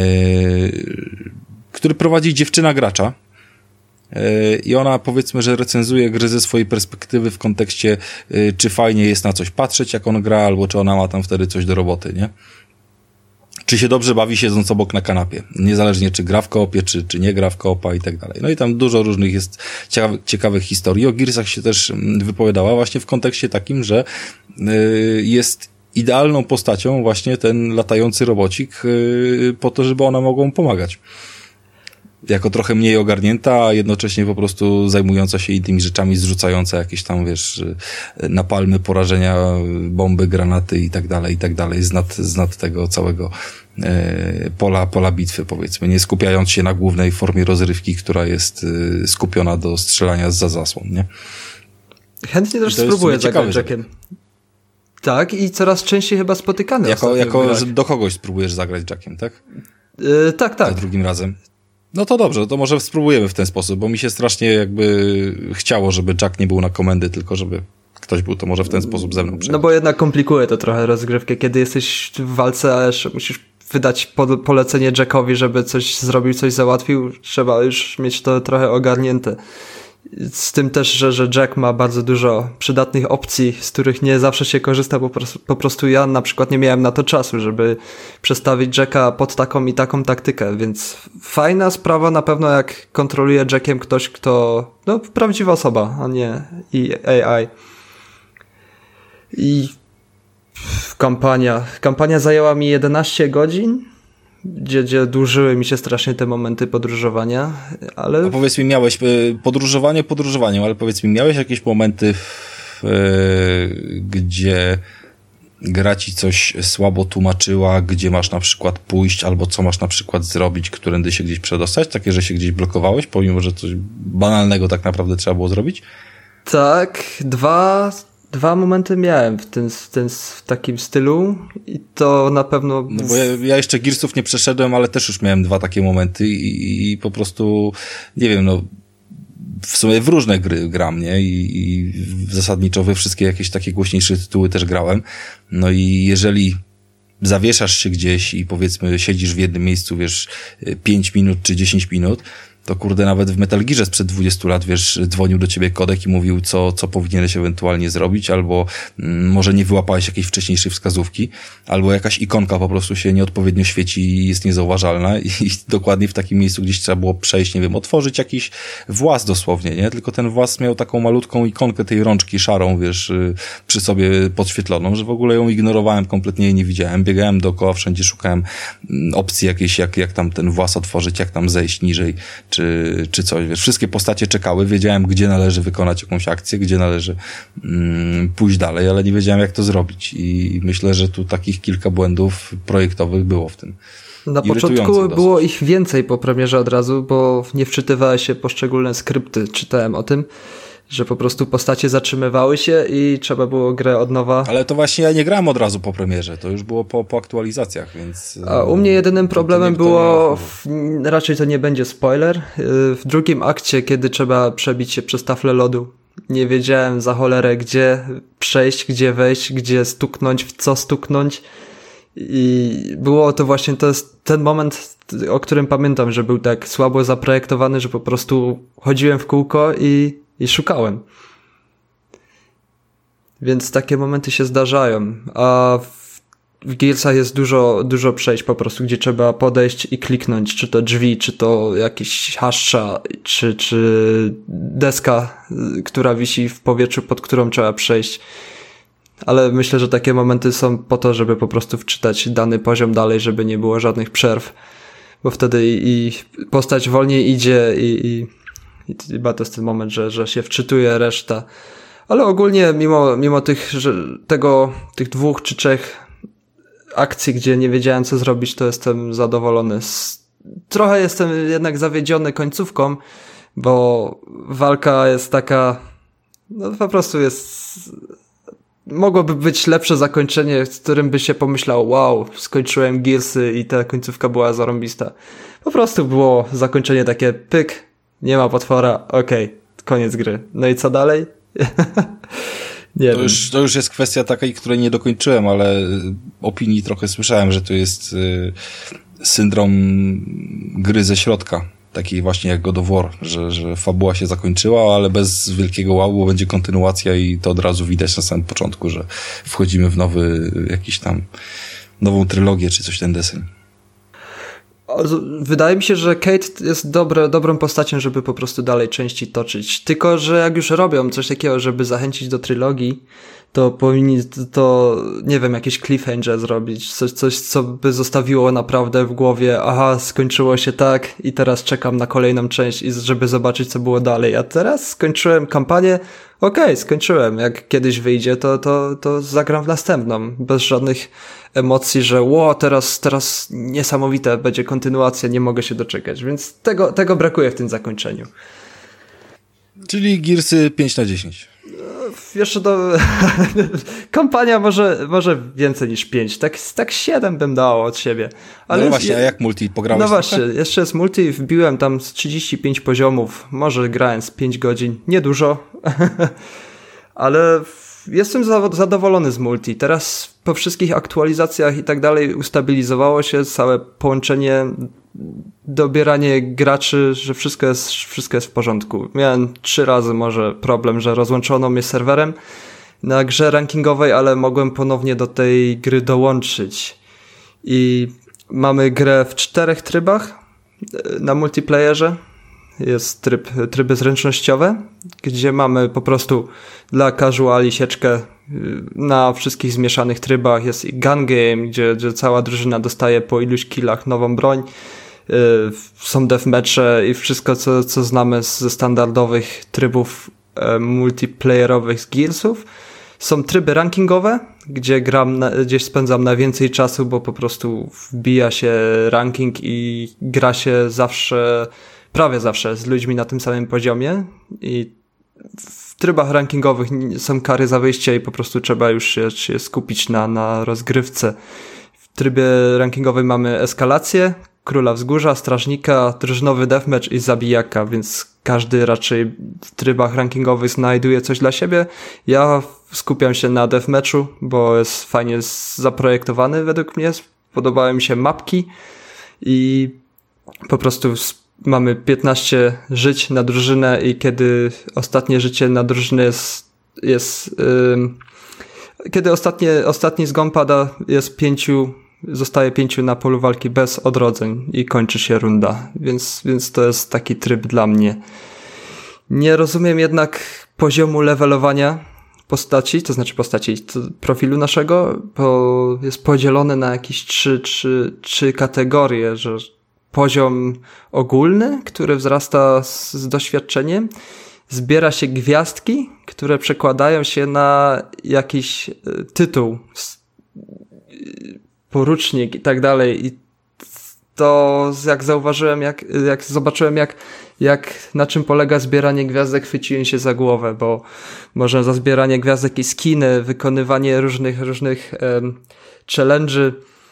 który prowadzi dziewczyna gracza e, i ona, powiedzmy, że recenzuje gry ze swojej perspektywy w kontekście, e, czy fajnie jest na coś patrzeć, jak on gra, albo czy ona ma tam wtedy coś do roboty, nie? Czy się dobrze bawi siedząc obok na kanapie. Niezależnie czy gra w koopie, czy, czy nie gra w koopa i tak dalej. No i tam dużo różnych jest ciekawych, ciekawych historii. O Gearsach się też wypowiadała właśnie w kontekście takim, że y, jest idealną postacią właśnie ten latający robocik y, po to, żeby ona mogła mu pomagać. Jako trochę mniej ogarnięta, a jednocześnie po prostu zajmująca się innymi rzeczami, zrzucająca jakieś tam, wiesz, napalmy, porażenia, bomby, granaty i tak dalej, i tak dalej, z nad, z nad tego całego e, pola, pola bitwy, powiedzmy, nie skupiając się na głównej formie rozrywki, która jest e, skupiona do strzelania zza zasłon, nie? Chętnie też spróbuję zagrać Jackiem. Tak, i coraz częściej chyba spotykany. Jako, jako do kogoś spróbujesz zagrać Jackiem, tak? Yy, tak, tak. Za drugim razem. No to dobrze, to może spróbujemy w ten sposób, bo mi się strasznie jakby chciało, żeby Jack nie był na komendy, tylko żeby ktoś był, to może w ten sposób ze mną przejść. No bo jednak komplikuje to trochę rozgrywkę, kiedy jesteś w walce, a jeszcze musisz wydać po- polecenie Jackowi, żeby coś zrobił, coś załatwił, trzeba już mieć to trochę ogarnięte. Z tym też, że, że Jack ma bardzo dużo przydatnych opcji, z których nie zawsze się korzysta, po prostu, po prostu ja na przykład nie miałem na to czasu, żeby przestawić Jacka pod taką i taką taktykę, więc fajna sprawa na pewno, jak kontroluje Jackiem ktoś, kto, no, prawdziwa osoba, a nie A I. I kampania. Kampania zajęła mi jedenaście godzin, Gdzie, gdzie dłużyły mi się strasznie te momenty podróżowania, ale... A powiedz mi, miałeś podróżowanie podróżowaniem, ale powiedz mi, miałeś jakieś momenty, w, yy, gdzie gra ci coś słabo tłumaczyła, gdzie masz na przykład pójść, albo co masz na przykład zrobić, którędy się gdzieś przedostać, takie, że się gdzieś blokowałeś, pomimo że coś banalnego tak naprawdę trzeba było zrobić? Tak, dwa Dwa momenty miałem w, tym, w, tym, w takim stylu i to na pewno... No bo ja, ja jeszcze Gearsów nie przeszedłem, ale też już miałem dwa takie momenty i, i po prostu, nie wiem, no w sumie w różne gry gram, nie? I, i zasadniczo we wszystkie jakieś takie głośniejsze tytuły też grałem. No i jeżeli zawieszasz się gdzieś i powiedzmy siedzisz w jednym miejscu, wiesz, pięć minut czy dziesięć minut, to kurde nawet w Metal Gearze sprzed dwudziestu lat, wiesz, dzwonił do ciebie kodek i mówił, co, co powinieneś ewentualnie zrobić, albo mm, może nie wyłapałeś jakiejś wcześniejszej wskazówki, albo jakaś ikonka po prostu się nieodpowiednio świeci i jest niezauważalna i, i dokładnie w takim miejscu gdzieś trzeba było przejść, nie wiem, otworzyć jakiś włas dosłownie, nie? Tylko ten włas miał taką malutką ikonkę tej rączki szarą, wiesz, przy sobie podświetloną, że w ogóle ją ignorowałem, kompletnie jej nie widziałem, biegałem dookoła, wszędzie szukałem opcji jakiejś, jak, jak tam ten włas otworzyć, jak tam zejść niżej, czy, czy coś, wiesz, wszystkie postacie czekały, wiedziałem, gdzie należy wykonać jakąś akcję, gdzie należy mm, pójść dalej, ale nie wiedziałem, jak to zrobić i myślę, że tu takich kilka błędów projektowych było w tym. Na początku było ich więcej po premierze od razu, bo nie wczytywały się poszczególne skrypty, czytałem o tym, że po prostu postacie zatrzymywały się i trzeba było grę od nowa. Ale to właśnie ja nie grałem od razu po premierze, to już było po, po aktualizacjach, więc... A u mnie jedynym problemem to to było, w, raczej to nie będzie spoiler, w drugim akcie, kiedy trzeba przebić się przez taflę lodu. Nie wiedziałem za cholerę, gdzie przejść, gdzie wejść, gdzie stuknąć, w co stuknąć. I było to właśnie, to jest ten moment, o którym pamiętam, że był tak słabo zaprojektowany, że po prostu chodziłem w kółko i, i szukałem. Więc takie momenty się zdarzają. A w, w Gearsach jest dużo, dużo przejść po prostu, gdzie trzeba podejść i kliknąć, czy to drzwi, czy to jakieś haszcza, czy, czy deska, która wisi w powietrzu, pod którą trzeba przejść. Ale myślę, że takie momenty są po to, żeby po prostu wczytać dany poziom dalej, żeby nie było żadnych przerw, bo wtedy i, i postać wolniej idzie i, i, i chyba to jest ten moment, że, że się wczytuje reszta. Ale ogólnie mimo, mimo tych, że tego, tych dwóch czy trzech akcji, gdzie nie wiedziałem co zrobić, to jestem zadowolony. Trochę jestem jednak zawiedziony końcówką, bo walka jest taka, no po prostu jest... Mogłoby być lepsze zakończenie, z którym by się pomyślał, wow, skończyłem Gearsy i ta końcówka była zarąbista. Po prostu było zakończenie takie pyk, nie ma potwora, okej, okay, koniec gry. No i co dalej? nie to wiem. Już, to już jest kwestia takiej, której nie dokończyłem, ale opinii trochę słyszałem, że to jest y, syndrom gry ze środka. Takiej właśnie jak God of War, że, że fabuła się zakończyła, ale bez wielkiego wow, bo będzie kontynuacja i to od razu widać na samym początku, że wchodzimy w nowy, jakiś tam, nową trylogię, czy coś ten deseń. Wydaje mi się, że Kate jest dobre, dobrą postacią, żeby po prostu dalej części toczyć. Tylko, że jak już robią coś takiego, żeby zachęcić do trylogii, to powinni to, nie wiem, jakiś cliffhanger zrobić. Coś, coś, co by zostawiło naprawdę w głowie, aha, skończyło się tak i teraz czekam na kolejną część, i żeby zobaczyć, co było dalej. A teraz skończyłem kampanię, okej, okay, skończyłem. Jak kiedyś wyjdzie, to, to, to zagram w następną. Bez żadnych emocji, że ło, teraz, teraz niesamowite będzie kontynuacja, nie mogę się doczekać. Więc tego, tego brakuje w tym zakończeniu. Czyli Gearsy pięć na dziesięć. Jeszcze do... kampania może, może więcej niż pięć. Tak, tak siedem bym dało od siebie. Ale no właśnie, je... a jak multi? Pograłeś No właśnie, trochę? Jeszcze jest multi, wbiłem tam z trzydzieści pięć poziomów. Może grałem z pięć godzin. Niedużo. Ale jestem zadowolony z multi. Teraz po wszystkich aktualizacjach i tak dalej ustabilizowało się całe połączenie, dobieranie graczy, że wszystko jest, wszystko jest w porządku. Miałem trzy razy może problem, że rozłączono mnie serwerem na grze rankingowej, ale mogłem ponownie do tej gry dołączyć. I mamy grę w czterech trybach na multiplayerze. Jest tryb, tryby zręcznościowe, gdzie mamy po prostu dla casuali sieczkę na wszystkich zmieszanych trybach. Jest i gun game, gdzie, gdzie cała drużyna dostaje po iluś killach nową broń. Yy, są deathmatche i wszystko, co, co znamy ze standardowych trybów e, multiplayerowych z Gearsów. Są tryby rankingowe, gdzie gram, na, gdzie spędzam najwięcej czasu, bo po prostu wbija się ranking i gra się zawsze, prawie zawsze z ludźmi na tym samym poziomie i w trybach rankingowych są kary za wyjście i po prostu trzeba już się, się skupić na, na rozgrywce. W trybie rankingowym mamy eskalację, Króla Wzgórza, Strażnika, drużynowy deathmatch i zabijaka, więc każdy raczej w trybach rankingowych znajduje coś dla siebie. Ja skupiam się na deathmatchu, bo jest fajnie zaprojektowany według mnie. Podobały mi się mapki i po prostu mamy piętnaście żyć na drużynę i kiedy ostatnie życie na drużynę jest, jest yy, kiedy ostatnie, ostatni zgon pada, jest pięciu, zostaje pięciu na polu walki bez odrodzeń i kończy się runda, więc, więc to jest taki tryb dla mnie. Nie rozumiem jednak poziomu levelowania postaci, to znaczy postaci to profilu naszego, bo jest podzielone na jakieś trzy, trzy, trzy kategorie, że poziom ogólny, który wzrasta z, z doświadczeniem, zbiera się gwiazdki, które przekładają się na jakiś y, tytuł, y, porucznik i tak dalej. I to jak zauważyłem, jak, jak zobaczyłem, jak, jak na czym polega zbieranie gwiazdek, chwyciłem się za głowę, bo można za zbieranie gwiazdek i skiny, wykonywanie różnych, różnych um, challenge'y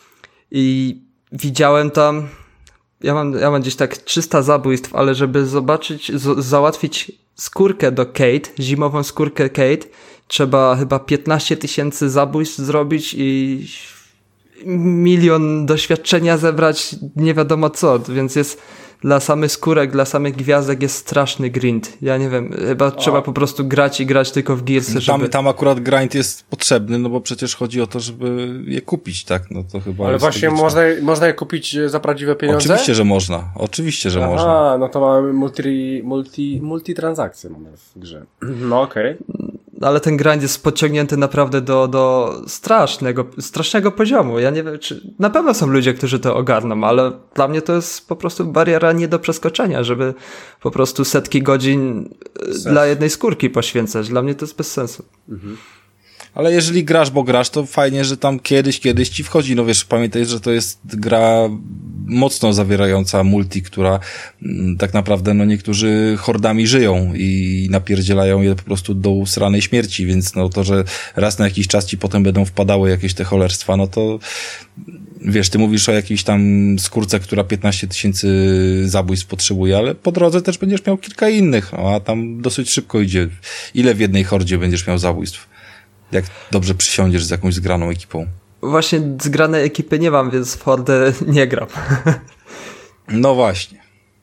i widziałem tam, ja mam, ja mam gdzieś tak trzysta zabójstw, ale żeby zobaczyć, z, załatwić skórkę do Kate, zimową skórkę Kate, trzeba chyba piętnaście tysięcy zabójstw zrobić i milion doświadczenia zebrać, nie wiadomo co, więc jest dla samych skórek, dla samych gwiazdek jest straszny grind. Ja nie wiem, chyba o. trzeba po prostu grać i grać tylko w Gearsy, tam, żeby... Tam akurat grind jest potrzebny, no bo przecież chodzi o to, żeby je kupić, tak? No to chyba Ale jest właśnie można, można je kupić za prawdziwe pieniądze? Oczywiście, że można. Oczywiście, że Aha, można. no to mamy multi, multi, multi transakcje mamy w grze. No okej. Okay. Ale ten grind jest podciągnięty naprawdę do, do strasznego, strasznego poziomu. Ja nie wiem, czy... Na pewno są ludzie, którzy to ogarną, ale dla mnie to jest po prostu bariera nie do przeskoczenia, żeby po prostu setki godzin Sens. dla jednej skórki poświęcać. Dla mnie to jest bez sensu. Mhm. Ale jeżeli grasz, bo grasz, to fajnie, że tam kiedyś, kiedyś ci wchodzi. No wiesz, pamiętaj, że to jest gra mocno zawierająca multi, która m, tak naprawdę, no niektórzy hordami żyją i napierdzielają je po prostu do usranej śmierci, więc no to, że raz na jakiś czas ci potem będą wpadały jakieś te cholerstwa, no to wiesz, ty mówisz o jakiejś tam skórce, która piętnaście tysięcy zabójstw potrzebuje, ale po drodze też będziesz miał kilka innych, no, a tam dosyć szybko idzie. Ile w jednej hordzie będziesz miał zabójstw? Jak dobrze przysiądziesz z jakąś zgraną ekipą. Właśnie zgranej ekipy nie mam, więc w Hordę nie gram. No właśnie.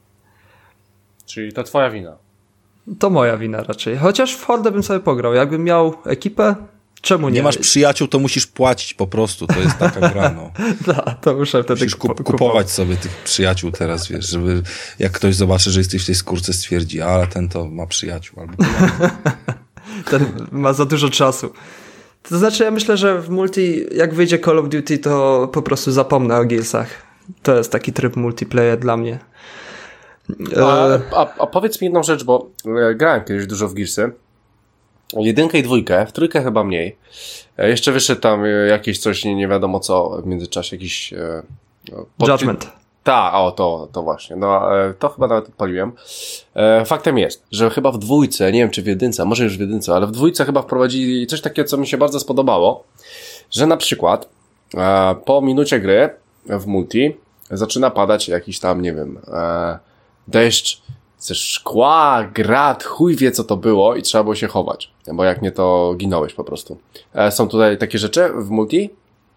Czyli to twoja wina. To moja wina raczej. Chociaż w Hordę bym sobie pograł. Jakbym miał ekipę, czemu nie? Nie masz przyjaciół, to musisz płacić po prostu. To jest taka gra, no. Da, to muszę wtedy musisz kup- kupować sobie tych przyjaciół teraz, wiesz, żeby jak ktoś zobaczy, że jesteś w tej skórce, stwierdzi, ale ten to ma przyjaciół. Albo ten ma za dużo czasu. To znaczy, ja myślę, że w multi, jak wyjdzie Call of Duty, to po prostu zapomnę o Gearsach. To jest taki tryb multiplayer dla mnie. A, a, a powiedz mi jedną rzecz, bo grałem kiedyś dużo w Gearsy. Jedynkę i dwójkę, w trójkę chyba mniej. Jeszcze wyszedł tam jakieś coś, nie, nie wiadomo co, w międzyczasie jakiś... Pod... Judgment. Tak, o, to, to właśnie. No, to chyba nawet odpaliłem. Faktem jest, że chyba w dwójce, nie wiem czy w jedynce, może już w jedynce, ale w dwójce chyba wprowadzili coś takiego, co mi się bardzo spodobało, że na przykład po minucie gry w multi zaczyna padać jakiś tam, nie wiem, deszcz ze szkła, grat, chuj wie co to było i trzeba było się chować, bo jak nie to ginąłeś po prostu. Są tutaj takie rzeczy w multi?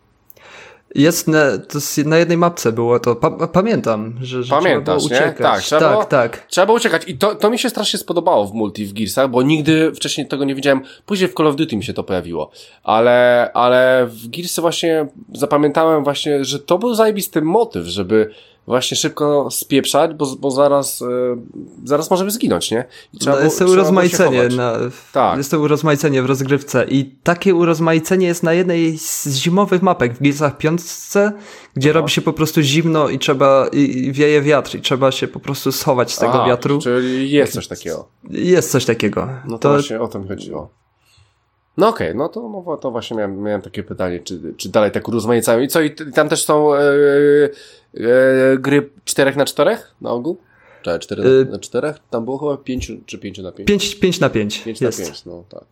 Jest na, to jest na jednej mapce było to, pa, pamiętam, że, że Pamiętasz, trzeba było uciekać. Nie? Tak, trzeba tak, było, tak. Trzeba było uciekać i to, to mi się strasznie spodobało w multi w Gearsach, bo nigdy wcześniej tego nie widziałem, później w Call of Duty mi się to pojawiło, ale, ale w Gearsy właśnie zapamiętałem właśnie, że to był zajebisty motyw, żeby właśnie szybko spieprzać, bo, bo zaraz, yy, zaraz możemy zginąć, nie? I trzeba no, jest to było, urozmaicenie, na, tak. Jest to urozmaicenie w rozgrywce i takie urozmaicenie jest na jednej z zimowych mapek w Gearsach piątce, gdzie no. robi się po prostu zimno i trzeba, i wieje wiatr i trzeba się po prostu schować z tego Aha, wiatru. Czyli jest coś takiego. Jest coś takiego. No to, to... właśnie o tym chodziło. No okej, okay, no to, no to właśnie miałem, miałem takie pytanie, czy, czy dalej tak urozmaicają. I co, i tam też są yy, yy, gry czterech na czterech na ogół? Czekaj, cztery y- na czterech? Tam było chyba pięć czy pięć na pięć? pięć na pięć pięć jest. na pięć, no tak.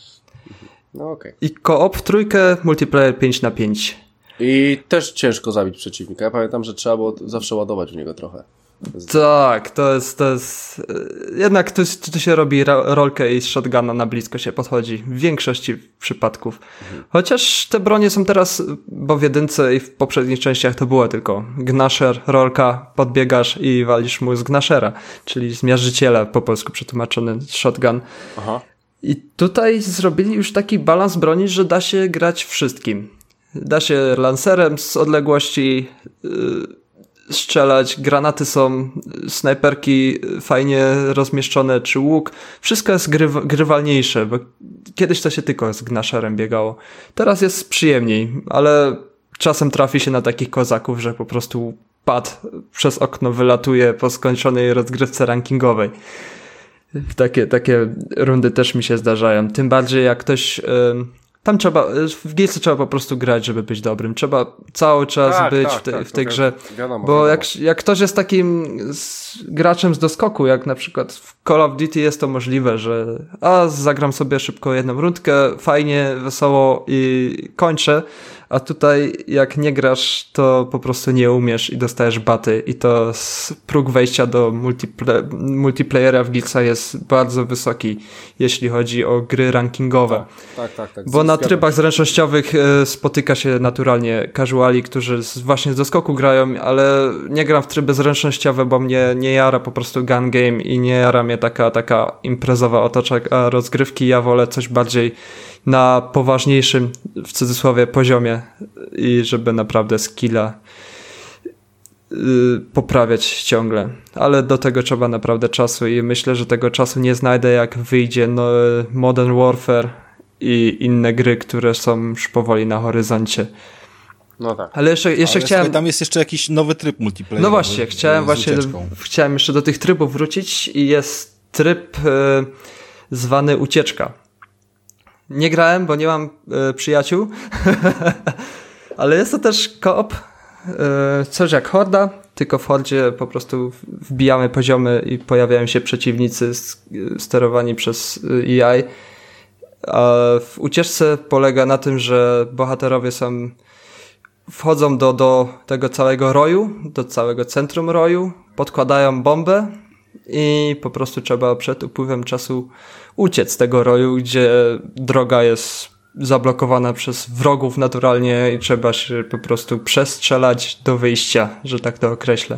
No okej. Okay. I koop w trójkę, multiplayer pięć na pięć. I też ciężko zabić przeciwnika. Ja pamiętam, że trzeba było zawsze ładować w niego trochę. Tak, to jest, to jest, jednak tu, tu się robi rolkę i z shotguna na blisko się podchodzi, w większości przypadków. Mhm. Chociaż te bronie są teraz, bo w jedynce i w poprzednich częściach to było tylko gnasher, rolka, podbiegasz i walisz mu z gnashera, czyli z miażdżyciela, po polsku przetłumaczony shotgun. Aha. I tutaj zrobili już taki balans broni, że da się grać wszystkim. Da się lancerem z odległości yy, strzelać, granaty są, snajperki fajnie rozmieszczone, czy łuk. Wszystko jest gryw- grywalniejsze, bo kiedyś to się tylko z gnasherem biegało. Teraz jest przyjemniej, ale czasem trafi się na takich kozaków, że po prostu pad przez okno wylatuje po skończonej rozgrywce rankingowej. Takie, takie rundy też mi się zdarzają. Tym bardziej jak ktoś... Yy, Tam trzeba, w Gearsy trzeba po prostu grać, żeby być dobrym. Trzeba cały czas tak, być tak, w, te, tak, w tej grze. Wiadomo, bo wiadomo. Jak, jak ktoś jest takim z, graczem z doskoku, jak na przykład w Call of Duty jest to możliwe, że a zagram sobie szybko jedną rundkę, fajnie, wesoło i kończę, a tutaj jak nie grasz, to po prostu nie umiesz i dostajesz baty i to próg wejścia do multiple- multiplayera w Gearsa jest bardzo wysoki, jeśli chodzi o gry rankingowe. Tak, tak, tak. tak. Bo na trybach zręcznościowych spotyka się naturalnie casuali, którzy właśnie z doskoku grają, ale nie gram w tryby zręcznościowe, bo mnie nie jara po prostu gun game i nie jara mnie taka, taka imprezowa otocza rozgrywki. Ja wolę coś bardziej na poważniejszym, w cudzysłowie, poziomie i żeby naprawdę skilla yy, poprawiać ciągle. Ale do tego trzeba naprawdę czasu i myślę, że tego czasu nie znajdę, jak wyjdzie no, Modern Warfare i inne gry, które są już powoli na horyzoncie. No tak. Ale jeszcze, jeszcze Ale chciałem... Słuchaj, tam jest jeszcze jakiś nowy tryb multiplayer. No właśnie, chciałem właśnie, chciałem jeszcze do tych trybów wrócić i jest tryb yy, zwany ucieczka. Nie grałem, bo nie mam y, przyjaciół, ale jest to też koop, y, coś jak Horda, tylko w Hordzie po prostu wbijamy poziomy i pojawiają się przeciwnicy z, y, sterowani przez y, A I. A w ucieczce polega na tym, że bohaterowie są, wchodzą do, do tego całego roju, do całego centrum roju, podkładają bombę i po prostu trzeba przed upływem czasu uciec z tego roju, gdzie droga jest zablokowana przez wrogów naturalnie i trzeba się po prostu przestrzelać do wyjścia, że tak to określę.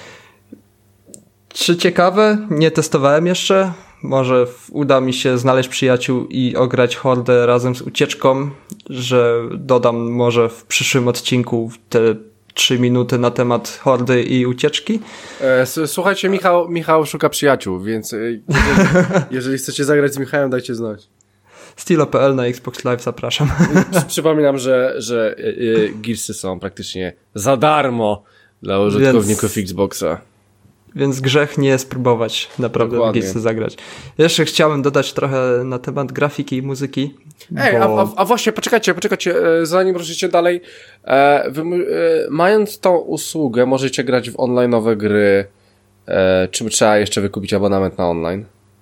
Czy ciekawe? Nie testowałem jeszcze. Może uda mi się znaleźć przyjaciół i ograć Hordę razem z ucieczką, że dodam może w przyszłym odcinku te trzy minuty na temat Hordy i ucieczki. Słuchajcie, Michał, Michał szuka przyjaciół, więc jeżeli, jeżeli chcecie zagrać z Michałem, dajcie znać. Stilo kropka p l na Xbox Live zapraszam. Przypominam, że, że Gearsy są praktycznie za darmo dla użytkowników więc, Xboxa. Więc grzech nie spróbować naprawdę w Gearsy zagrać. Jeszcze chciałem dodać trochę na temat grafiki i muzyki. Ej, bo... a, a, a właśnie, poczekajcie, poczekajcie, zanim ruszycie dalej, e, wy, e, mając tą usługę, możecie grać w online'owe gry, e, czy trzeba jeszcze wykupić abonament na online?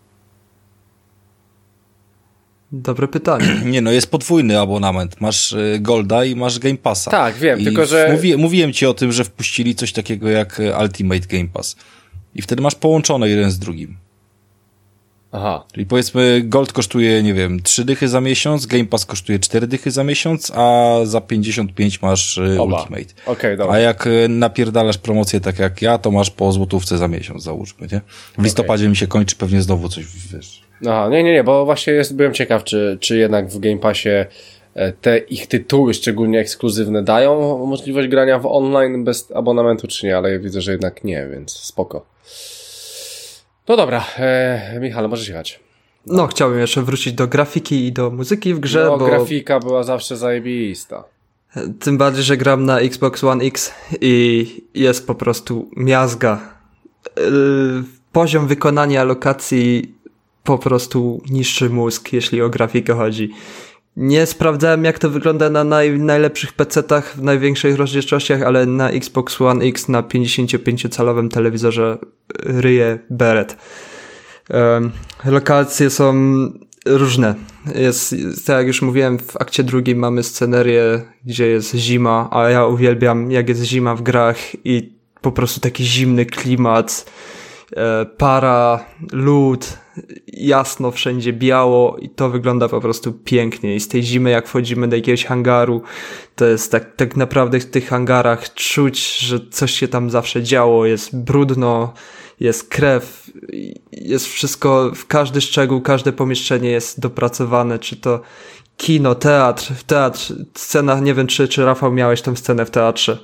Dobre pytanie. Nie no, jest podwójny abonament. Masz Golda i masz Game Passa. Tak, wiem, I tylko że... Mówi, mówiłem ci o tym, że wpuścili coś takiego jak Ultimate Game Pass. I wtedy masz połączone jeden z drugim. Aha. Czyli powiedzmy Gold kosztuje, nie wiem, trzy dychy za miesiąc, Game Pass kosztuje cztery dychy za miesiąc, a za pięćdziesiąt pięć masz Oba. Ultimate. Okay, dobra. A jak napierdalasz promocję tak jak ja, to masz po złotówce za miesiąc, załóżmy, nie? W listopadzie okay. mi się kończy pewnie znowu coś, wiesz. Aha, nie, nie, nie, bo właśnie jest, byłem ciekaw, czy, czy jednak w Game Passie te ich tytuły, szczególnie ekskluzywne, dają możliwość grania w online bez abonamentu, czy nie, ale ja widzę, że jednak nie, więc spoko. No dobra, e, Michał, możesz jechać. No, no, chciałbym jeszcze wrócić do grafiki i do muzyki w grze, no, bo... grafika była zawsze zajebista. Tym bardziej, że gram na Xbox One X i jest po prostu miazga. Poziom wykonania lokacji po prostu niszczy mózg, jeśli o grafikę chodzi. Nie sprawdzałem, jak to wygląda na naj, najlepszych pecetach w największych rozdzielczościach, ale na Xbox One X na pięćdziesięciopięciocalowym telewizorze ryje beret. Um, lokacje są różne. Jest, tak jak już mówiłem, w akcie drugim mamy scenerię, gdzie jest zima, a ja uwielbiam, jak jest zima w grach i po prostu taki zimny klimat, e, para, lód, jasno wszędzie, biało i to wygląda po prostu pięknie. I z tej zimy, jak wchodzimy do jakiegoś hangaru, to jest tak, tak naprawdę w tych hangarach czuć, że coś się tam zawsze działo, jest brudno, jest krew, jest wszystko, w każdy szczegół, każde pomieszczenie jest dopracowane, czy to kino, teatr, teatr, scena, nie wiem, czy, czy Rafał miałeś tą scenę w teatrze?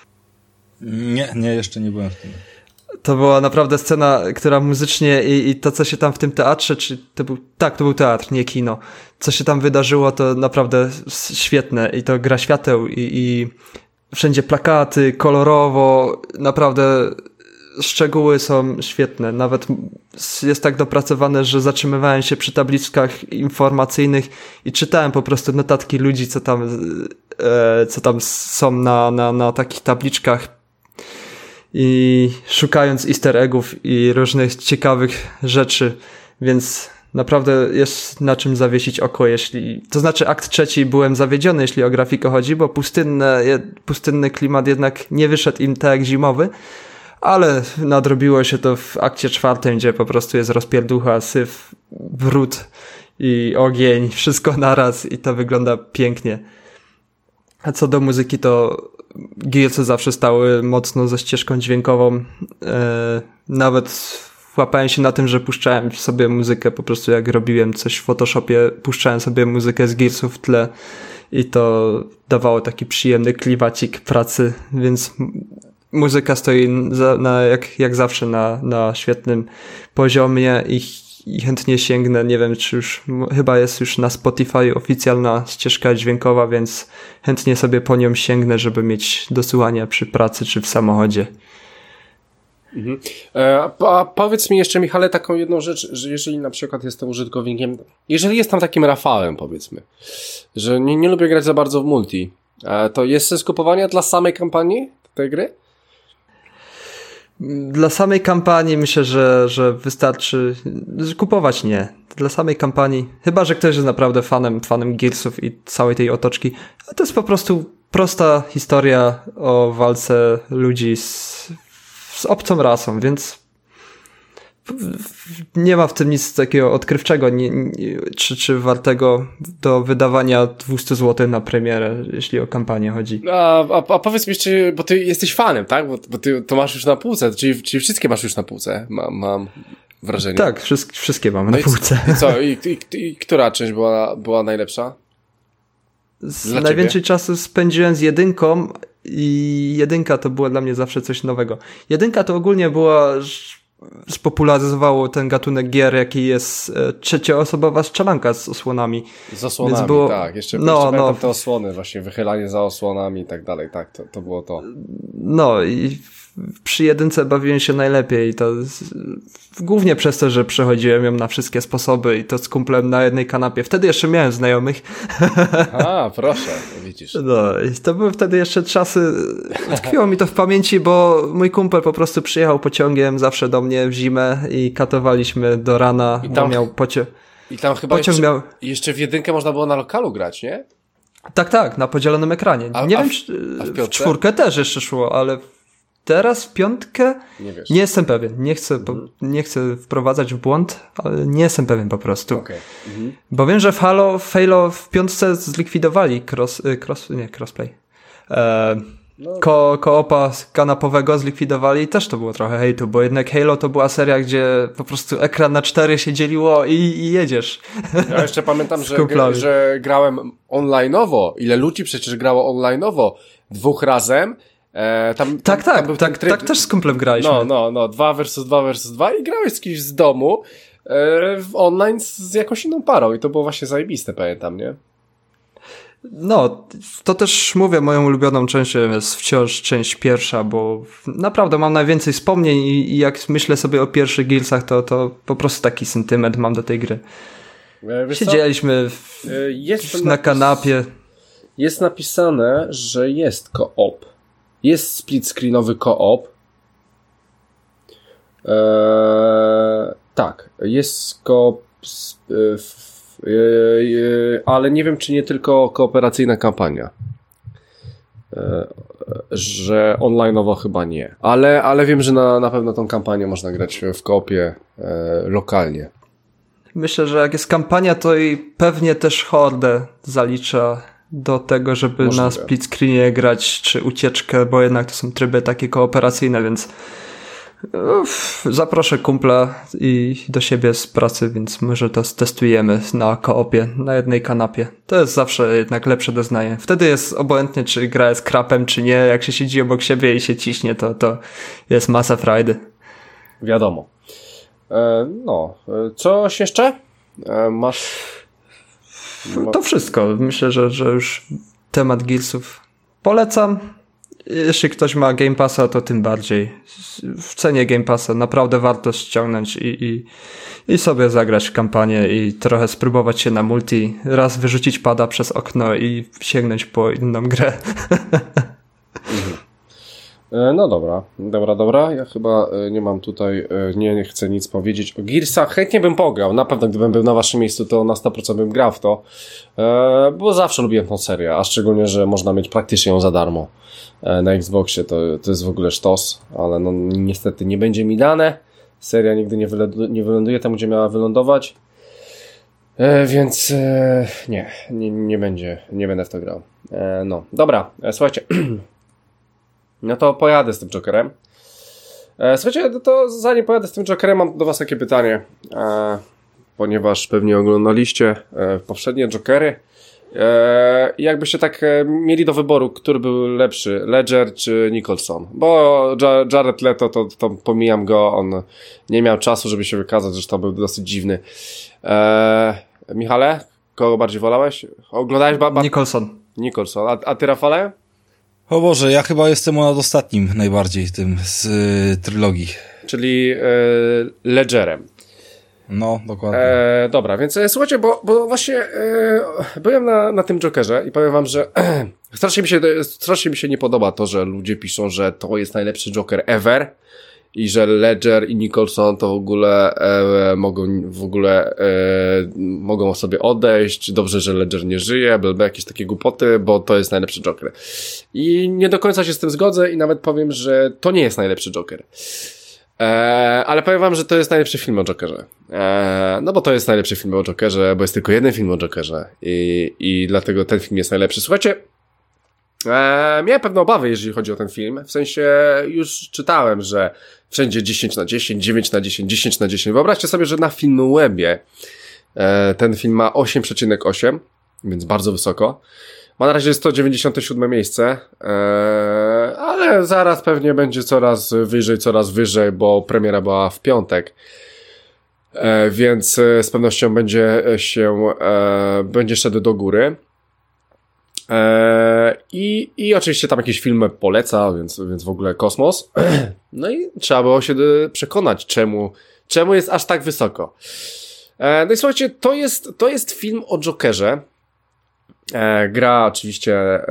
Nie, nie, jeszcze nie byłem w tym. To była naprawdę scena, która muzycznie i, i to, co się tam w tym teatrze, czy to był, tak, to był teatr, nie kino. Co się tam wydarzyło, to naprawdę świetne i to gra świateł i, i wszędzie plakaty, kolorowo, naprawdę szczegóły są świetne. Nawet jest tak dopracowane, że zatrzymywałem się przy tabliczkach informacyjnych i czytałem po prostu notatki ludzi, co tam, e, co tam są na, na, na takich tabliczkach i szukając easter eggów i różnych ciekawych rzeczy, więc naprawdę jest na czym zawiesić oko, jeśli... To znaczy akt trzeci byłem zawiedziony, jeśli o grafikę chodzi, bo pustynne, pustynny klimat jednak nie wyszedł im tak jak zimowy, ale nadrobiło się to w akcie czwartym, gdzie po prostu jest rozpierducha, syf, brud i ogień, wszystko naraz i to wygląda pięknie. A co do muzyki, to Gearsy zawsze stały mocno ze ścieżką dźwiękową. Eee, nawet łapałem się na tym, że puszczałem sobie muzykę, po prostu jak robiłem coś w Photoshopie, puszczałem sobie muzykę z Gearsów w tle i to dawało taki przyjemny kliwacik pracy, więc muzyka stoi za, na, jak, jak zawsze na, na świetnym poziomie i, i chętnie sięgnę, nie wiem czy już, chyba jest już na Spotify oficjalna ścieżka dźwiękowa, więc chętnie sobie po nią sięgnę, żeby mieć do słuchania przy pracy czy w samochodzie. Mhm. E, a powiedz mi jeszcze, Michale, taką jedną rzecz, że jeżeli na przykład jestem użytkownikiem, jeżeli jestem takim Rafałem, powiedzmy, że nie, nie lubię grać za bardzo w multi, e, to jest sens kupowania dla samej kampanii tej gry? Dla samej kampanii myślę, że, że wystarczy kupować, nie. Dla samej kampanii, chyba że ktoś jest naprawdę fanem, fanem Gearsów i całej tej otoczki, to jest po prostu prosta historia o walce ludzi z, z obcą rasą, więc nie ma w tym nic takiego odkrywczego, nie, nie, czy, czy wartego do wydawania dwieście złotych na premierę, jeśli o kampanię chodzi. A, a, a powiedz mi jeszcze, bo ty jesteś fanem, tak? Bo, bo ty to masz już na półce, czyli, czyli wszystkie masz już na półce, mam, mam wrażenie. Tak, wszystkie, wszystkie mamy no na półce. I co? I, i, i która część była, była najlepsza? Z najwięcej czasu spędziłem z jedynką i jedynka to było dla mnie zawsze coś nowego. Jedynka to ogólnie była... spopularyzowało ten gatunek gier, jaki jest e, trzecioosobowa strzelanka z osłonami. Z osłonami, więc było... tak. Jeszcze, no, jeszcze no. pamiętam te osłony, właśnie wychylanie za osłonami i tak dalej, tak, to, to było to. No i przy jedynce bawiłem się najlepiej i to z... głównie przez to, że przechodziłem ją na wszystkie sposoby i to z kumplem na jednej kanapie. Wtedy jeszcze miałem znajomych. A, proszę, widzisz. No i to były wtedy jeszcze czasy, tkwiło mi to w pamięci, bo mój kumpel po prostu przyjechał pociągiem zawsze do mnie w zimę i katowaliśmy do rana, I tam, bo miał pocie... I tam chyba pociąg jeszcze, miał... jeszcze w jedynkę można było na lokalu grać, nie? Tak, tak, na podzielonym ekranie. A, nie a wiem, w, czy a w, w czwórkę też jeszcze szło, ale teraz w piątkę nie, wiesz. nie jestem pewien. Nie chcę, mhm. bo, nie chcę wprowadzać w błąd, ale nie jestem pewien po prostu. Okay. Mhm. Bo wiem, że w Halo, w Halo w piątce zlikwidowali cross, cross nie, crossplay. E, no. Ko, koopa kanapowego zlikwidowali i też to było trochę hejtu, bo jednak Halo to była seria, gdzie po prostu ekran na cztery się dzieliło i, i jedziesz. Ja jeszcze pamiętam, że, g- że grałem online'owo. Ile ludzi przecież grało online'owo dwóch razem. E, tam, tam, tak, tak, tam był tak, tryb... tak też z kumplem graliśmy. No, no, no, dwa versus dwa versus dwa i grałeś z kimś z domu e, w online z, z jakąś inną parą i to było właśnie zajebiste, pamiętam, nie? No, to też mówię, moją ulubioną częścią jest wciąż część pierwsza, bo naprawdę mam najwięcej wspomnień i, i jak myślę sobie o pierwszych Gearsach, to, to po prostu taki sentyment mam do tej gry. Wiesz Siedzieliśmy w, jest na napis- kanapie. Jest napisane, że jest co-op. Jest split-screenowy co-op. Eee, tak, jest co-op, e, e, e, ale nie wiem, czy nie tylko kooperacyjna kampania. E, że online'owo chyba nie. Ale, ale wiem, że na, na pewno tą kampanię można grać w koopie e, lokalnie. Myślę, że jak jest kampania, to i pewnie też hordę zalicza do tego, żeby Możliwe. na split screenie grać, czy ucieczkę, bo jednak to są tryby takie kooperacyjne, więc uff, zaproszę kumpla i do siebie z pracy, więc może to testujemy na koopie, na jednej kanapie. To jest zawsze jednak lepsze doznanie. Wtedy jest obojętnie, czy gra jest krapem, czy nie. Jak się siedzi obok siebie i się ciśnie, to, to jest masa frajdy. Wiadomo. E, no, e, coś jeszcze? E, masz... To wszystko. Myślę, że, że już temat Gearsów polecam. Jeśli ktoś ma Game Passa, to tym bardziej. W cenie Game Passa naprawdę warto ściągnąć i, i, i sobie zagrać w kampanię i trochę spróbować się na multi. Raz wyrzucić pada przez okno i sięgnąć po inną grę. Mhm. No dobra, dobra, dobra. Ja chyba nie mam tutaj, nie, nie chcę nic powiedzieć o Gearsach. Chętnie bym pograł. Na pewno gdybym był na waszym miejscu, to na sto procent bym grał w to. Bo zawsze lubiłem tą serię, a szczególnie, że można mieć praktycznie ją za darmo na Xboxie. To, to jest w ogóle sztos, ale no niestety nie będzie mi dane. Seria nigdy nie, wyląduje, nie wyląduje tam, gdzie miała wylądować. Więc nie, nie, nie będzie, nie będę w to grał. No, dobra, słuchajcie. No to pojadę z tym Jokerem. E, słuchajcie, to, to zanim pojadę z tym Jokerem, mam do was takie pytanie. E, ponieważ pewnie oglądaliście e, poprzednie Jokery. E, jakbyście tak e, mieli do wyboru, który był lepszy, Ledger czy Nicholson? Bo J- Jared Leto, to, to pomijam go, on nie miał czasu, żeby się wykazać, zresztą był dosyć dziwny. E, Michale, kogo bardziej wolałeś? Oglądałeś baba? Nicholson. Nicholson. A, a ty, Rafale? O Boże, ja chyba jestem nad ostatnim najbardziej tym z y, trylogii. Czyli e, Ledgerem. No, dokładnie. E, dobra, więc e, słuchajcie, bo, bo właśnie e, byłem na, na tym Jokerze i powiem wam, że strasznie mi, się, strasznie mi się nie podoba to, że ludzie piszą, że to jest najlepszy Joker ever i że Ledger i Nicholson to w ogóle e, mogą w ogóle e, mogą sobie odejść, dobrze, że Ledger nie żyje, bla, bla, jakieś takie głupoty, bo to jest najlepszy Joker. I nie do końca się z tym zgodzę i nawet powiem, że to nie jest najlepszy Joker. Eee, ale powiem wam, że to jest najlepszy film o Jokerze. Eee, no bo to jest najlepszy film o Jokerze, bo jest tylko jeden film o Jokerze i, i dlatego ten film jest najlepszy. Słuchajcie, eee, miałem pewne obawy, jeżeli chodzi o ten film. W sensie już czytałem, że wszędzie dziesięć na dziesięć, dziewięć na dziesięć, dziesięć na dziesięć. Wyobraźcie sobie, że na Filmwebie eee, ten film ma osiem przecinek osiem, więc bardzo wysoko. Ma na razie sto dziewięćdziesiąte siódme miejsce, eee, ale zaraz pewnie będzie coraz wyżej, coraz wyżej, bo premiera była w piątek, eee, więc z pewnością będzie się, eee, będzie szedł do góry. Eee, i, I oczywiście tam jakieś filmy poleca, więc, więc w ogóle kosmos. No i trzeba było się przekonać, czemu, czemu jest aż tak wysoko. Eee, no i słuchajcie, to jest, to jest film o Jokerze. E, gra oczywiście e,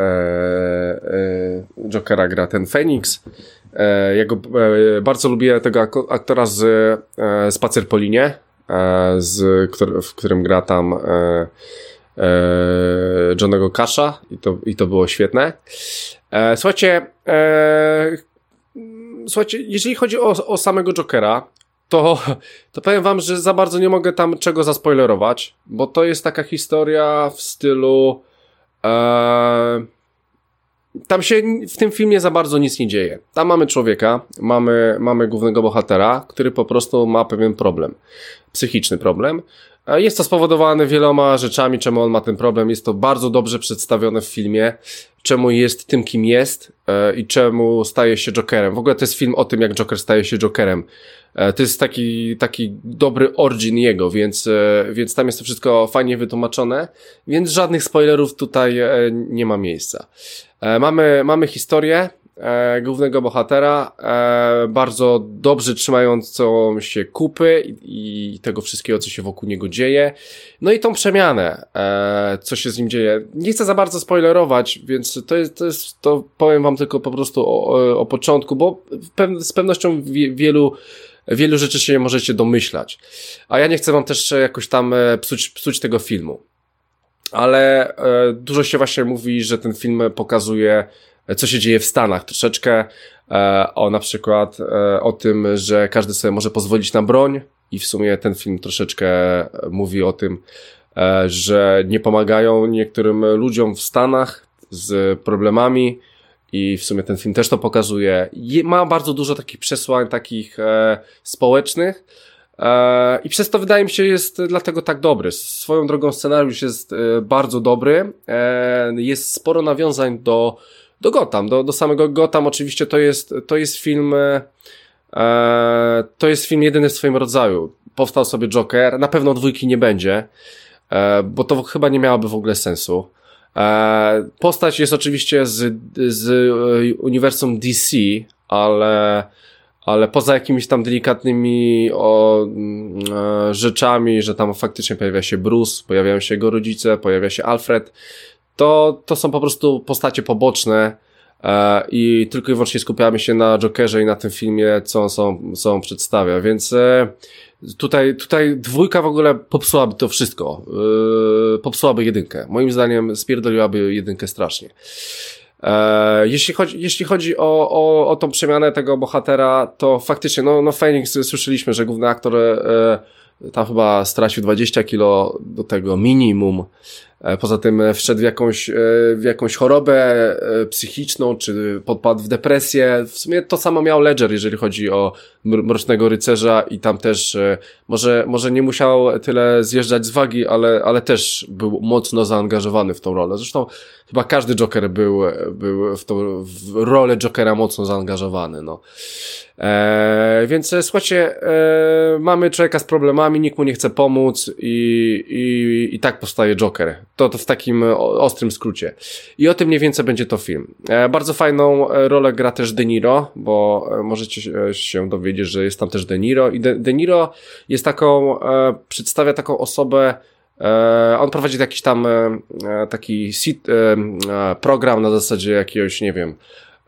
e, Jokera gra ten Phoenix. E, ja go, e, bardzo lubię tego aktora z e, Spacer po linie, e, z, który, w którym gra tam e, e, Johnnego Casha i to, i to było świetne. E, słuchajcie, e, słuchajcie, jeżeli chodzi o, o samego Jokera, to, to powiem wam, że za bardzo nie mogę tam czego zaspoilerować, bo to jest taka historia w stylu Eee, tam się w tym filmie za bardzo nic nie dzieje. Tam mamy człowieka, mamy, mamy głównego bohatera, który po prostu ma pewien problem, psychiczny problem. Jest to spowodowane wieloma rzeczami, czemu on ma ten problem. Jest to bardzo dobrze przedstawione w filmie, czemu jest tym, kim jest e, i czemu staje się Jokerem. W ogóle to jest film o tym, jak Joker staje się Jokerem. E, to jest taki, taki dobry origin jego, więc, e, więc tam jest to wszystko fajnie wytłumaczone, więc żadnych spoilerów tutaj e, nie ma miejsca. E, mamy, mamy historię, e, głównego bohatera, e, bardzo dobrze trzymającą się kupy i, i tego wszystkiego, co się wokół niego dzieje. No i tą przemianę, e, co się z nim dzieje. Nie chcę za bardzo spoilerować, więc to jest, to jest, to powiem wam tylko po prostu o, o, o początku, bo pew, z pewnością wie, wielu wielu rzeczy się możecie domyślać. A ja nie chcę wam też jakoś tam psuć, psuć tego filmu. Ale e, dużo się właśnie mówi, że ten film pokazuje, co się dzieje w Stanach. Troszeczkę e, o na przykład e, o tym, że każdy sobie może pozwolić na broń i w sumie ten film troszeczkę mówi o tym, e, że nie pomagają niektórym ludziom w Stanach z problemami i w sumie ten film też to pokazuje. Je, ma bardzo dużo takich przesłań, takich e, społecznych, i przez to wydaje mi się jest dlatego tak dobry. Swoją drogą scenariusz jest bardzo dobry. Jest sporo nawiązań do, do Gotham, do, do samego Gotham. Oczywiście to jest, to jest film, to jest film jedyny w swoim rodzaju. Powstał sobie Joker, na pewno dwójki nie będzie, bo to chyba nie miałoby w ogóle sensu. Postać jest oczywiście z, z uniwersum D C, ale ale poza jakimiś tam delikatnymi o, e, rzeczami, że tam faktycznie pojawia się Bruce, pojawiają się jego rodzice, pojawia się Alfred, to, to są po prostu postacie poboczne e, i tylko i wyłącznie skupiamy się na Jokerze i na tym filmie, co on są, co on przedstawia, więc e, tutaj, tutaj dwójka w ogóle popsułaby to wszystko, e, popsułaby jedynkę. Moim zdaniem spierdoliłaby jedynkę strasznie. E, jeśli chodzi, jeśli chodzi o, o, o tą przemianę tego bohatera, to faktycznie, no, no Phoenix, słyszeliśmy, że główny aktor e, tam chyba stracił dwadzieścia kilo do tego minimum. E, poza tym wszedł w jakąś, e, w jakąś chorobę e, psychiczną, czy podpadł w depresję. W sumie to samo miał Ledger, jeżeli chodzi o Mrocznego Rycerza i tam też e, może, może nie musiał tyle zjeżdżać z wagi, ale, ale też był mocno zaangażowany w tą rolę. Zresztą chyba każdy Joker był, był w tą w rolę Jokera mocno zaangażowany, no. E, więc słuchajcie, e, mamy człowieka z problemami, nikt mu nie chce pomóc i, i, i tak powstaje Joker. To, to w takim ostrym skrócie. I o tym mniej więcej będzie to film. E, bardzo fajną rolę gra też De Niro, bo możecie się dowiedzieć, że jest tam też De Niro i De, De Niro jest taką, e, przedstawia taką osobę. E, on prowadzi jakiś tam e, taki sit, e, program na zasadzie jakiegoś, nie wiem,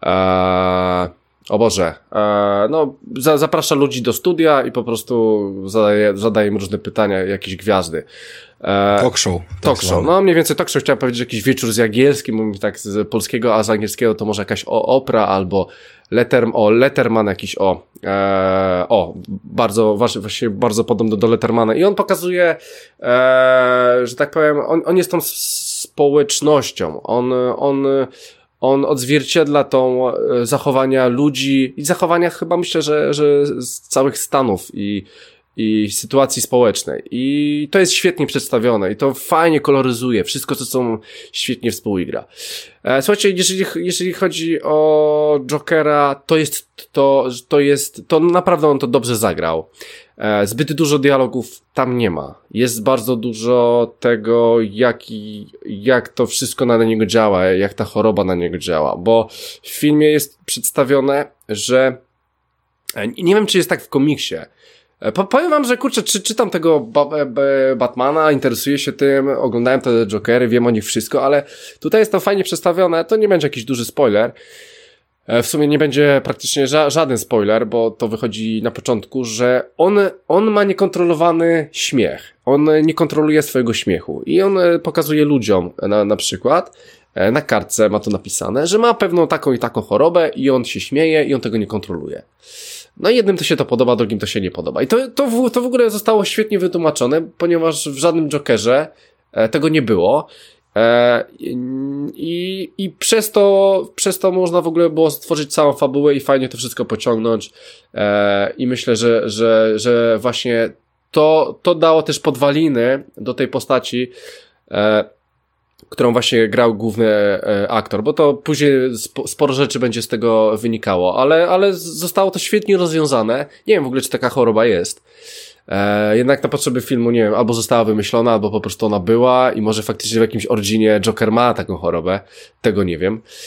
e, o Boże, e, no za, zaprasza ludzi do studia i po prostu zadaje, zadaje im różne pytania, jakieś gwiazdy. E, talk show. Talk show, no mniej więcej talk show, chciałem powiedzieć jakiś wieczór z Jagielskim, mówię tak z polskiego, a z angielskiego to może jakaś o, opera albo letter, o Letterman jakiś o, e, o, bardzo, właśnie bardzo podobny do Lettermana i on pokazuje, e, że tak powiem, on, on jest tą społecznością, on, on On odzwierciedla tą zachowania ludzi i zachowania chyba myślę, że, że z całych Stanów i, i sytuacji społecznej. I to jest świetnie przedstawione i to fajnie koloryzuje wszystko, co są świetnie współgra. E, słuchajcie, jeżeli, jeżeli chodzi o Jokera, to jest, to, to jest, to naprawdę on to dobrze zagrał. E, zbyt dużo dialogów tam nie ma. Jest bardzo dużo tego, jak, jak to wszystko na niego działa, jak ta choroba na niego działa, bo w filmie jest przedstawione, że nie wiem, czy jest tak w komiksie. Powiem wam, że kurczę, czy, czytam tego ba- ba- Batmana, interesuję się tym, oglądałem te Jokery, wiem o nich wszystko, ale tutaj jest to fajnie przedstawione, to nie będzie jakiś duży spoiler. W sumie nie będzie praktycznie ża- żaden spoiler, bo to wychodzi na początku, że on, on ma niekontrolowany śmiech. On nie kontroluje swojego śmiechu i on pokazuje ludziom na, na przykład, na kartce ma to napisane, że ma pewną taką i taką chorobę i on się śmieje i on tego nie kontroluje. No i jednym to się to podoba, drugim to się nie podoba. I to, to, w, to w ogóle zostało świetnie wytłumaczone, ponieważ w żadnym Jokerze e, tego nie było. E, i, I przez to, przez to można w ogóle było stworzyć całą fabułę i fajnie to wszystko pociągnąć. E, I myślę, że, że, że właśnie to, to dało też podwaliny do tej postaci, e, którą właśnie grał główny e, aktor, bo to później spo, sporo rzeczy będzie z tego wynikało, ale, ale zostało to świetnie rozwiązane. Nie wiem w ogóle, czy taka choroba jest. E, jednak na potrzeby filmu, nie wiem, albo została wymyślona, albo po prostu ona była i może faktycznie w jakimś originie Joker ma taką chorobę. Tego nie wiem.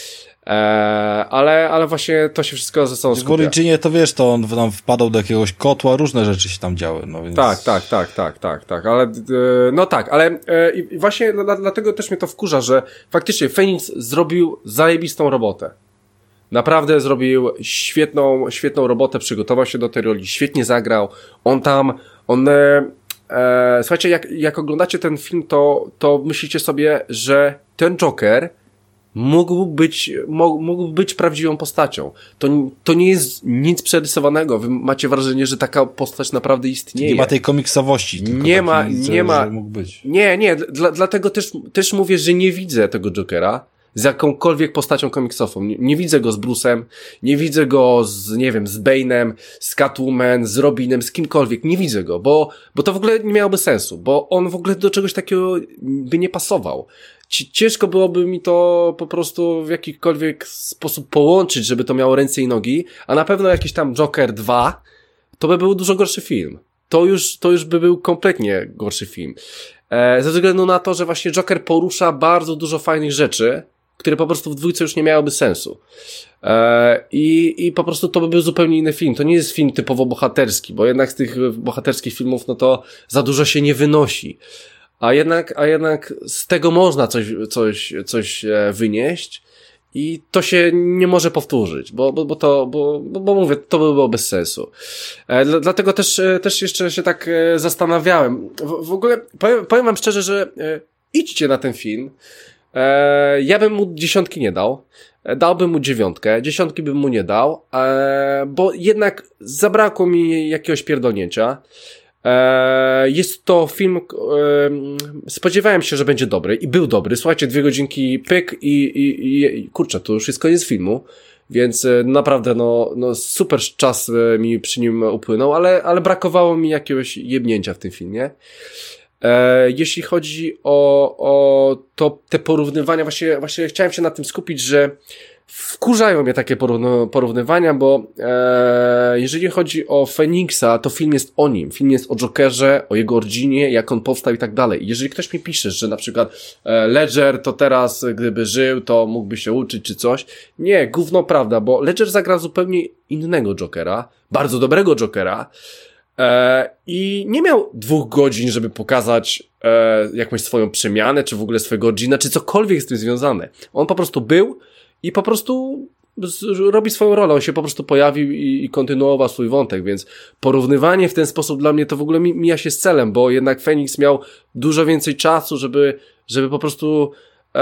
E, ale, ale właśnie to się wszystko ze sobą W skupia. Originie to wiesz, to on tam wpadał do jakiegoś kotła, różne rzeczy się tam działy, no więc... Tak, tak, tak, tak, tak, tak, ale, e, no tak, ale e, i właśnie dla, dlatego też mnie to wkurza, że faktycznie Phoenix zrobił zajebistą robotę. Naprawdę zrobił świetną, świetną robotę, przygotował się do tej roli, świetnie zagrał. On tam, on, e, e, słuchajcie, jak, jak oglądacie ten film, to, to myślicie sobie, że ten Joker mógł być, mógł, mógł być prawdziwą postacią. To, to nie jest nic przerysowanego. Wy macie wrażenie, że taka postać naprawdę istnieje. Nie ma tej komiksowości. Nie ma, taki, nie że, ma. że mógł być. Nie, nie, dla, dlatego też, też mówię, że nie widzę tego Jokera z jakąkolwiek postacią komiksową. Nie, nie widzę go z Bruce'em, nie widzę go z, nie wiem, z Bane'em, z Catwoman, z Robinem, z kimkolwiek. Nie widzę go, bo, bo to w ogóle nie miałoby sensu, bo on w ogóle do czegoś takiego by nie pasował. Ciężko byłoby mi to po prostu w jakikolwiek sposób połączyć, żeby to miało ręce i nogi, a na pewno jakiś tam Joker dwa to by był dużo gorszy film. To już, to już by był kompletnie gorszy film. E, ze względu na to, że właśnie Joker porusza bardzo dużo fajnych rzeczy, które po prostu w dwójce już nie miałyby sensu. E, i, I po prostu to by był zupełnie inny film. To nie jest film typowo bohaterski, bo jednak z tych bohaterskich filmów, no to za dużo się nie wynosi. A jednak, a jednak z tego można coś, coś, coś wynieść i to się nie może powtórzyć, bo, bo, bo to, bo, bo, bo mówię, to by było bez sensu. E, dla, dlatego też, też jeszcze się tak zastanawiałem. W, w ogóle powiem, powiem wam szczerze, że e, idźcie na ten film. E, ja bym mu dziesiątki nie dał. Dałbym mu dziewiątkę, dziesiątki bym mu nie dał, e, bo jednak zabrakło mi jakiegoś pierdolnięcia. Jest to film, spodziewałem się, że będzie dobry i był dobry. Słuchajcie, dwie godzinki pyk i, i, i kurczę, to już jest koniec filmu, więc naprawdę no, no super czas mi przy nim upłynął, ale, ale brakowało mi jakiegoś jebnięcia w tym filmie. Jeśli chodzi o, o to, te porównywania, właśnie, właśnie chciałem się na tym skupić, że wkurzają mnie takie porównywania, bo e, jeżeli chodzi o Phoenixa, to film jest o nim. Film jest o Jokerze, o jego originie, jak on powstał i tak dalej. Jeżeli ktoś mi pisze, że na przykład e, Ledger to teraz, gdyby żył, to mógłby się uczyć czy coś. Nie, gówno prawda, bo Ledger zagra zupełnie innego Jokera, bardzo dobrego Jokera e, i nie miał dwóch godzin, żeby pokazać e, jakąś swoją przemianę, czy w ogóle swojego origina, czy cokolwiek z tym związane. On po prostu był i po prostu robi swoją rolę, on się po prostu pojawił i, i kontynuował swój wątek, więc porównywanie w ten sposób dla mnie to w ogóle mija się z celem, bo jednak Phoenix miał dużo więcej czasu, żeby, żeby po prostu e,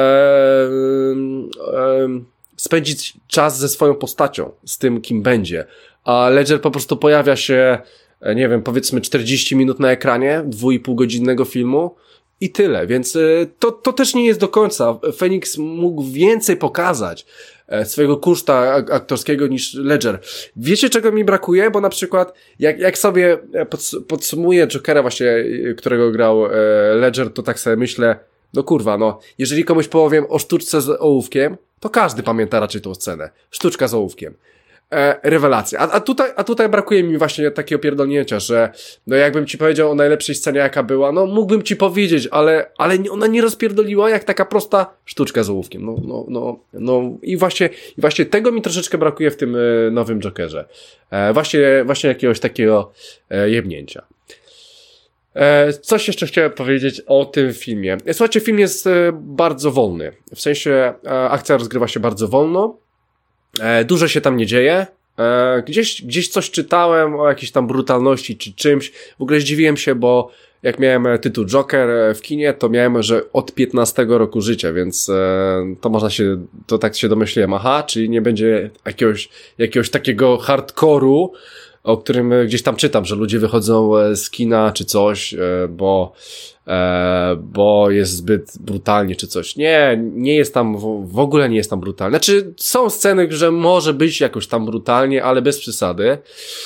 e, spędzić czas ze swoją postacią, z tym kim będzie, a Ledger po prostu pojawia się, nie wiem, powiedzmy czterdzieści minut na ekranie, dwuipółgodzinnego filmu i tyle, więc to, to też nie jest do końca. Phoenix mógł więcej pokazać swojego kuszta aktorskiego niż Ledger. Wiecie, czego mi brakuje? Bo na przykład, jak, jak sobie podsumuję Jokera właśnie, którego grał Ledger, to tak sobie myślę, no kurwa, no, jeżeli komuś powiem o sztuczce z ołówkiem, to każdy pamięta raczej tą scenę. Sztuczka z ołówkiem. E, rewelacja. A, a tutaj, a tutaj brakuje mi właśnie takiego pierdolnięcia, że no jakbym ci powiedział o najlepszej scenie, jaka była, no mógłbym ci powiedzieć, ale, ale ona nie rozpierdoliła jak taka prosta sztuczka z ołówkiem. No, no, no, no i właśnie, i właśnie tego mi troszeczkę brakuje w tym e, nowym Jokerze. E, właśnie, właśnie jakiegoś takiego e, jebnięcia. E, coś jeszcze chciałem powiedzieć o tym filmie. Słuchajcie, film jest e, bardzo wolny. W sensie e, akcja rozgrywa się bardzo wolno. E, dużo się tam nie dzieje. E, gdzieś, gdzieś coś czytałem o jakiejś tam brutalności czy czymś. W ogóle zdziwiłem się, bo jak miałem tytuł Joker w kinie, to miałem, że od piętnastego roku życia, więc e, to można się, to tak się domyśliłem. Aha, czyli nie będzie jakiegoś, jakiegoś takiego hardkoru, o którym gdzieś tam czytam, że ludzie wychodzą z kina czy coś, bo, bo jest zbyt brutalnie czy coś. Nie, nie jest tam, w ogóle nie jest tam brutalnie. Znaczy, są sceny, że może być jakoś tam brutalnie, ale bez przesady.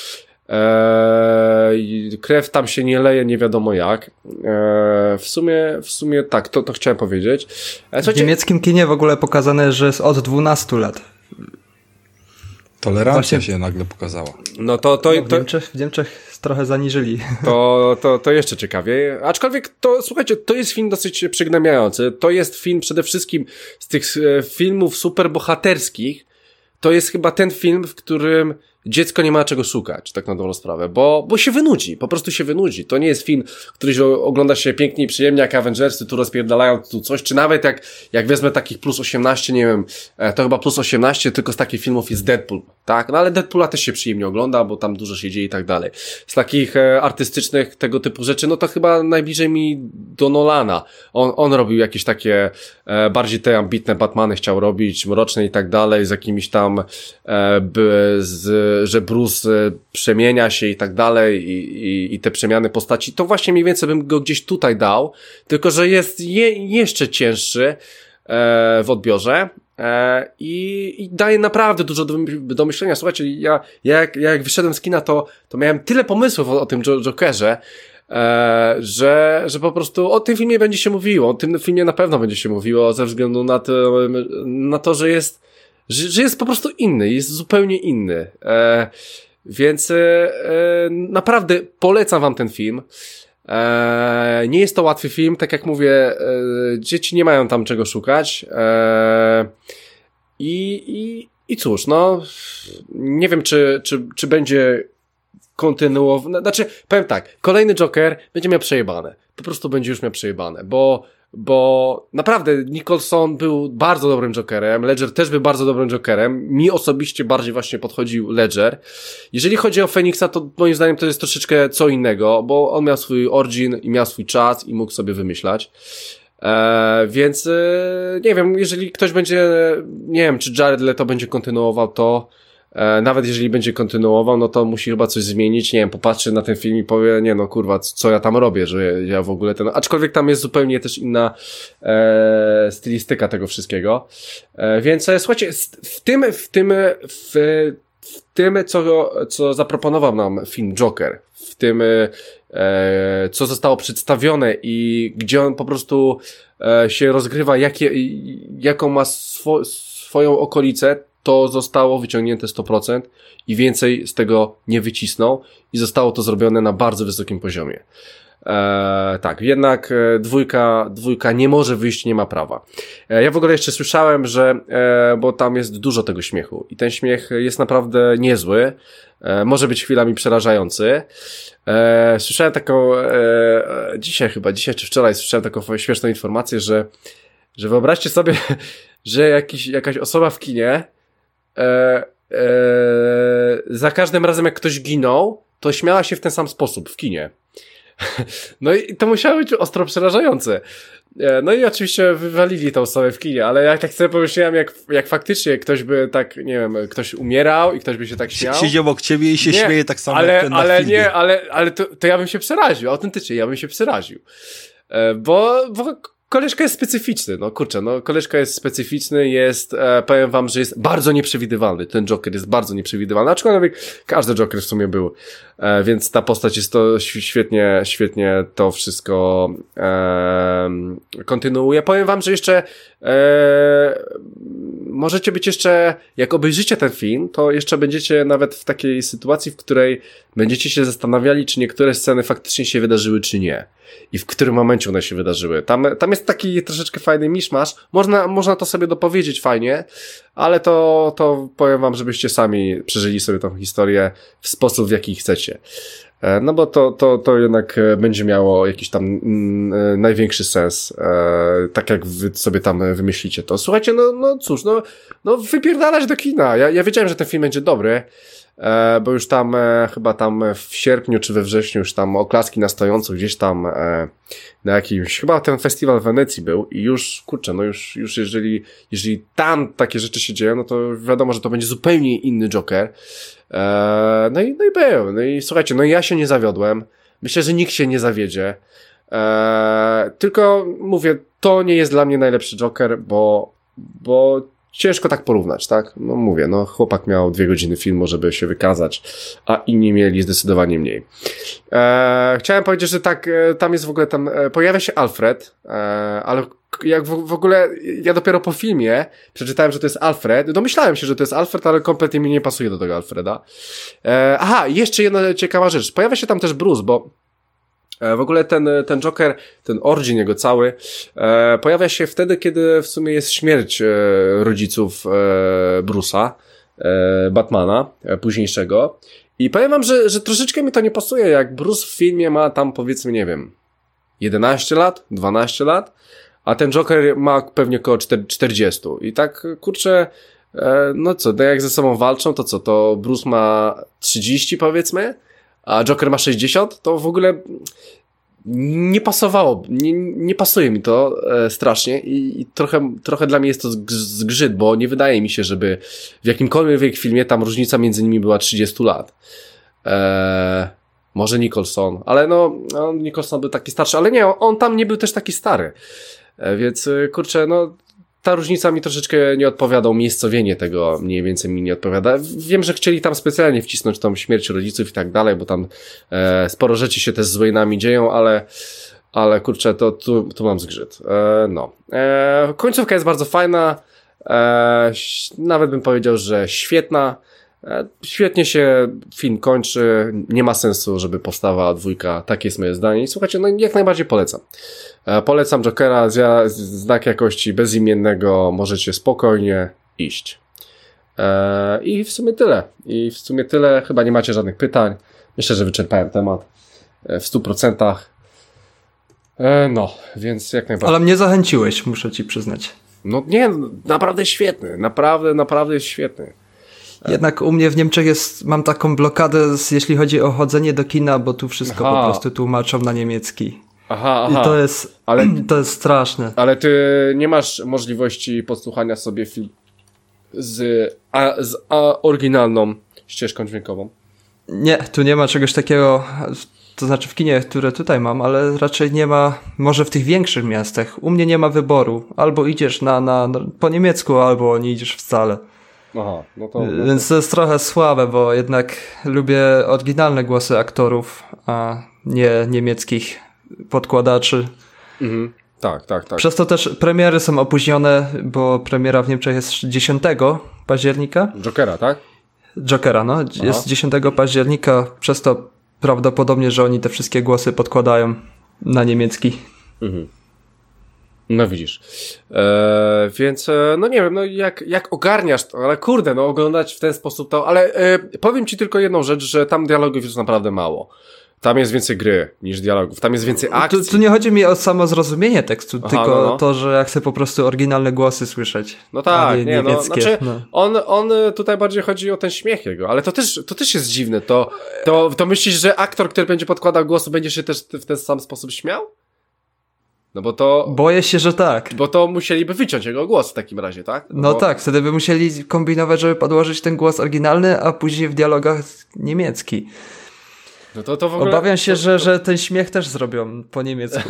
Krew tam się nie leje, nie wiadomo jak. W sumie, w sumie tak, to, to chciałem powiedzieć. Słuchajcie, w niemieckim kinie w ogóle pokazane, że jest od dwunastu lat. Tolerancja Właśnie... się nagle pokazała. No to... to, no, w, to... Niemczech, w Niemczech trochę zaniżyli. To, to, to jeszcze ciekawiej. Aczkolwiek to, słuchajcie, to jest film dosyć przygnębiający. To jest film przede wszystkim z tych filmów superbohaterskich. To jest chyba ten film, w którym dziecko nie ma czego szukać, tak na dobrą sprawę, bo, bo się wynudzi, po prostu się wynudzi. To nie jest film, który się ogląda się pięknie i przyjemnie, jak Avengersy tu rozpierdalają tu coś, czy nawet jak, jak wezmę takich plus osiemnaście, nie wiem, to chyba plus osiemnaście, tylko z takich filmów jest Deadpool, tak? No ale Deadpoola też się przyjemnie ogląda, bo tam dużo się dzieje i tak dalej. Z takich e, artystycznych tego typu rzeczy, no to chyba najbliżej mi do Nolana. On, on robił jakieś takie e, bardziej te ambitne Batmany chciał robić, mroczne i tak dalej, z jakimiś tam e, by, z że Bruce przemienia się i tak dalej i, i, i te przemiany postaci, to właśnie mniej więcej bym go gdzieś tutaj dał, tylko że jest je, jeszcze cięższy e, w odbiorze e, i, i daje naprawdę dużo do, do myślenia. Słuchajcie, ja, ja, jak, ja jak wyszedłem z kina, to, to miałem tyle pomysłów o, o tym Jokerze, e, że, że po prostu o tym filmie będzie się mówiło, o tym filmie na pewno będzie się mówiło ze względu na to, na to że jest Że, że jest po prostu inny, jest zupełnie inny. E, więc e, naprawdę polecam wam ten film. E, nie jest to łatwy film, tak jak mówię, e, dzieci nie mają tam czego szukać. E, i, i, I cóż, no, nie wiem, czy, czy, czy będzie kontynuowany. Znaczy, powiem tak, kolejny Joker będzie miał przejebane. Po prostu będzie już miał przejebane, bo Bo naprawdę Nicholson był bardzo dobrym Jokerem, Ledger też był bardzo dobrym Jokerem, mi osobiście bardziej właśnie podchodził Ledger. Jeżeli chodzi o Feniksa, to moim zdaniem to jest troszeczkę co innego, bo on miał swój origin i miał swój czas i mógł sobie wymyślać. Eee, więc e, nie wiem, jeżeli ktoś będzie, nie wiem, czy Jared Leto będzie kontynuował to, E, nawet jeżeli będzie kontynuował, no to musi chyba coś zmienić, nie wiem, popatrzy na ten film i powie, nie no kurwa, co ja tam robię, że ja w ogóle ten, aczkolwiek tam jest zupełnie też inna e, stylistyka tego wszystkiego, e, więc e, słuchajcie, w tym, w tym, w, w tym, co, co zaproponował nam film Joker, w tym, e, co zostało przedstawione i gdzie on po prostu e, się rozgrywa, jakie, jaką ma swo, swoją okolicę, to zostało wyciągnięte sto procent i więcej z tego nie wycisnął i zostało to zrobione na bardzo wysokim poziomie. Eee, tak, jednak e, dwójka, dwójka nie może wyjść, nie ma prawa. E, ja w ogóle jeszcze słyszałem, że, e, bo tam jest dużo tego śmiechu i ten śmiech jest naprawdę niezły, e, może być chwilami przerażający. E, słyszałem taką, e, dzisiaj chyba, dzisiaj czy wczoraj słyszałem taką śmieszną informację, że, że wyobraźcie sobie, że jakiś, jakaś osoba w kinie E, e, za każdym razem jak ktoś ginął, to śmiała się w ten sam sposób w kinie. No i to musiało być ostro przerażające. E, no i oczywiście wywalili tą osobę w kinie, ale ja tak sobie pomyślałem, jak, jak faktycznie ktoś by tak, nie wiem, ktoś umierał i ktoś by się tak śmiał. Siedział obok ciebie i się nie, śmieje tak samo ale, jak ten na ale filmie. nie, ale, ale to, to ja bym się przeraził, autentycznie, ja bym się przeraził. E, bo, bo koleżka jest specyficzny, no kurczę, no koleżka jest specyficzny, jest, e, powiem wam, że jest bardzo nieprzewidywalny, ten Joker jest bardzo nieprzewidywalny, aczkolwiek każdy Joker w sumie był, e, więc ta postać jest to świetnie, świetnie to wszystko e, kontynuuje. Powiem wam, że jeszcze e, możecie być jeszcze, jak obejrzycie ten film, to jeszcze będziecie nawet w takiej sytuacji, w której będziecie się zastanawiali, czy niektóre sceny faktycznie się wydarzyły, czy nie. I w którym momencie one się wydarzyły. Tam, tam jest taki troszeczkę fajny miszmasz. Można, można to sobie dopowiedzieć fajnie, ale to, to powiem wam, żebyście sami przeżyli sobie tą historię w sposób, w jaki chcecie. No bo to, to, to jednak będzie miało jakiś tam mm, największy sens, e, tak jak wy sobie tam wymyślicie to. Słuchajcie, no, no cóż, no, no wypierdalać do kina. Ja, ja wiedziałem, że ten film będzie dobry, e, bo już tam e, chyba tam w sierpniu czy we wrześniu już tam oklaski na stojąco gdzieś tam e, na jakimś, chyba ten festiwal w Wenecji był i już, kurczę, no już, już jeżeli, jeżeli tam takie rzeczy się dzieją, no to wiadomo, że to będzie zupełnie inny Joker. Eee, no i, no i był. No i słuchajcie, no i ja się nie zawiodłem. Myślę, że nikt się nie zawiedzie. Eee, tylko mówię, to nie jest dla mnie najlepszy Joker, bo, bo ciężko tak porównać, tak? No mówię, no chłopak miał dwie godziny filmu, żeby się wykazać, a inni mieli zdecydowanie mniej. Eee, chciałem powiedzieć, że tak, tam jest w ogóle tam, pojawia się Alfred, eee, ale jak w, w ogóle, ja dopiero po filmie przeczytałem, że to jest Alfred. Domyślałem się, że to jest Alfred, ale kompletnie mi nie pasuje do tego Alfreda. E, aha, jeszcze jedna ciekawa rzecz. Pojawia się tam też Bruce, bo e, w ogóle ten, ten Joker, ten origin jego cały, e, pojawia się wtedy, kiedy w sumie jest śmierć e, rodziców e, Bruce'a, e, Batmana, e, późniejszego. I powiem wam, że, że troszeczkę mi to nie pasuje, jak Bruce w filmie ma tam, powiedzmy, nie wiem, jedenaście lat, dwanaście lat, a ten Joker ma pewnie około czterdzieści. I tak, kurczę, e, no co, no jak ze sobą walczą, to co, to Bruce ma trzydzieści, powiedzmy, a Joker ma sześćdziesiąt, to w ogóle nie pasowało, nie, nie pasuje mi to e, strasznie i, i trochę, trochę dla mnie jest to zgrzyt, bo nie wydaje mi się, żeby w jakimkolwiek filmie tam różnica między nimi była trzydzieści lat. E, może Nicholson, ale no, no Nicholson był taki starszy, ale nie, on, on tam nie był też taki stary. E, więc kurczę, no ta różnica mi troszeczkę nie odpowiada, umiejscowienie tego mniej więcej mi nie odpowiada. Wiem, że chcieli tam specjalnie wcisnąć tą śmierć rodziców i tak dalej, bo tam e, sporo rzeczy się też z Wayne'ami dzieją, ale ale kurczę, to tu, tu mam zgrzyt. E, no. E, końcówka jest bardzo fajna, e, nawet bym powiedział, że świetna. E, świetnie się film kończy, nie ma sensu, żeby powstawała dwójka, takie jest moje zdanie i słuchajcie, no jak najbardziej polecam. E, polecam Jokera, z, znak jakości bezimiennego, możecie spokojnie iść. E, I w sumie tyle. I w sumie tyle, chyba nie macie żadnych pytań. Myślę, że wyczerpałem temat e, w stu procentach. E, no, więc jak najbardziej. Ale mnie zachęciłeś, muszę ci przyznać. No nie, naprawdę świetny, naprawdę, naprawdę jest świetny. Jednak u mnie w Niemczech jest, mam taką blokadę, z, jeśli chodzi o chodzenie do kina, bo tu wszystko aha. po prostu tłumaczą na niemiecki. Aha, aha. I to jest, ale, to jest straszne. Ale ty nie masz możliwości podsłuchania sobie film z, a, z a, oryginalną ścieżką dźwiękową? Nie, tu nie ma czegoś takiego, to znaczy w kinie, które tutaj mam, ale raczej nie ma, może w tych większych miastach. U mnie nie ma wyboru. Albo idziesz na, na, na po niemiecku, albo nie idziesz wcale. Aha, no to, no to... Więc to jest trochę słabe, bo jednak lubię oryginalne głosy aktorów, a nie niemieckich podkładaczy. Mhm. Tak, tak, tak. Przez to też premiery są opóźnione, bo premiera w Niemczech jest dziesiątego października. Jokera, tak? Jokera, no. Aha. Jest dziesiątego października, przez to prawdopodobnie, że oni te wszystkie głosy podkładają na niemiecki. Mhm. No widzisz. Eee, więc, no nie wiem, no jak, jak ogarniasz to, ale kurde, no oglądać w ten sposób to, ale e, powiem ci tylko jedną rzecz, że tam dialogów jest naprawdę mało. Tam jest więcej gry niż dialogów, tam jest więcej akcji. Tu, tu nie chodzi mi o samo zrozumienie tekstu, Aha, tylko no, no. to, że ja chcę po prostu oryginalne głosy słyszeć. No tak, nie, nie, no, znaczy no. On, on tutaj bardziej chodzi o ten śmiech jego, ale to też, to też jest dziwne, to, to, to myślisz, że aktor, który będzie podkładał głos, będzie się też w ten sam sposób śmiał? No bo to... Boję się, że tak. Bo to musieliby wyciąć jego głos w takim razie, tak? No, no bo... tak, wtedy by musieli kombinować, żeby podłożyć ten głos oryginalny, a później w dialogach niemiecki. No to, to w ogóle... Obawiam się, że, że ten śmiech też zrobią po niemiecku.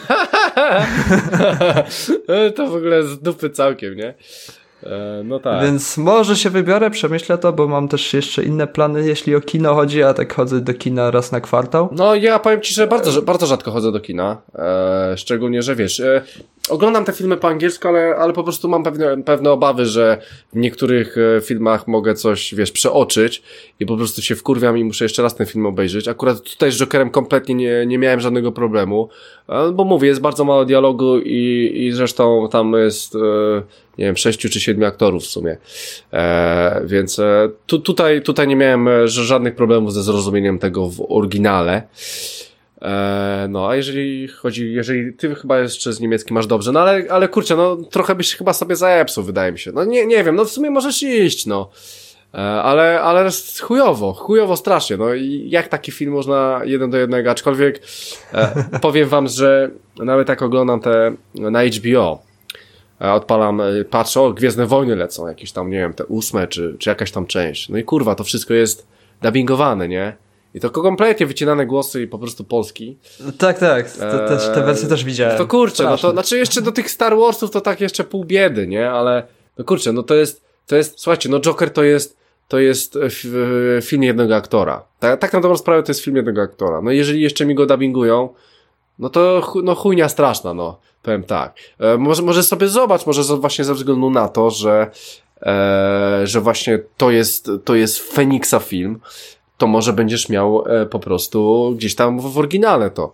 To w ogóle z dupy całkiem, nie? E, no tak. Więc może się wybiorę, przemyślę to, bo mam też jeszcze inne plany, jeśli o kino chodzi, a tak chodzę do kina raz na kwartał. No ja powiem ci, że bardzo, że bardzo rzadko chodzę do kina. E, szczególnie, że wiesz... E, oglądam te filmy po angielsku, ale, ale po prostu mam pewne, pewne obawy, że w niektórych e, filmach mogę coś, wiesz, przeoczyć i po prostu się wkurwiam i muszę jeszcze raz ten film obejrzeć. Akurat tutaj z Jokerem kompletnie nie, nie miałem żadnego problemu, e, bo mówię, jest bardzo mało dialogu i, i zresztą tam jest, e, nie wiem, sześciu czy siedmiu aktorów w sumie. E, więc e, tu, tutaj, tutaj nie miałem e, żadnych problemów ze zrozumieniem tego w oryginale. Eee, no, a jeżeli chodzi, jeżeli ty chyba jeszcze z niemieckim masz dobrze, no ale, ale kurczę, no trochę byś chyba sobie zajepsuł, wydaje mi się. No nie, nie wiem, no w sumie możesz iść, no. Eee, ale, ale chujowo, chujowo strasznie, no i jak taki film można jeden do jednego, aczkolwiek e, powiem wam, że nawet jak oglądam te na H B O, e, odpalam, e, patrzę, o, Gwiezdne Wojny lecą, jakieś tam, nie wiem, te ósme, czy, czy jakaś tam część. No i kurwa, to wszystko jest dubbingowane, nie? I to kompletnie wycinane głosy i po prostu polski. Tak, tak. To też, te wersje też widziałem. To kurczę, Straszne. no to znaczy jeszcze do tych Star Warsów to tak jeszcze pół biedy, nie? Ale no kurczę, no to jest, to jest, słuchajcie, no Joker to jest, to jest film jednego aktora. Tak, tak na dobrą sprawę to jest film jednego aktora. No jeżeli jeszcze mi go dubbingują, no to chu, no chujnia straszna, no. Powiem tak. E, może, może sobie zobacz, może z, właśnie ze względu na to, że e, że właśnie to jest, to jest Feniksa film, to może będziesz miał e, po prostu gdzieś tam w, w oryginale to.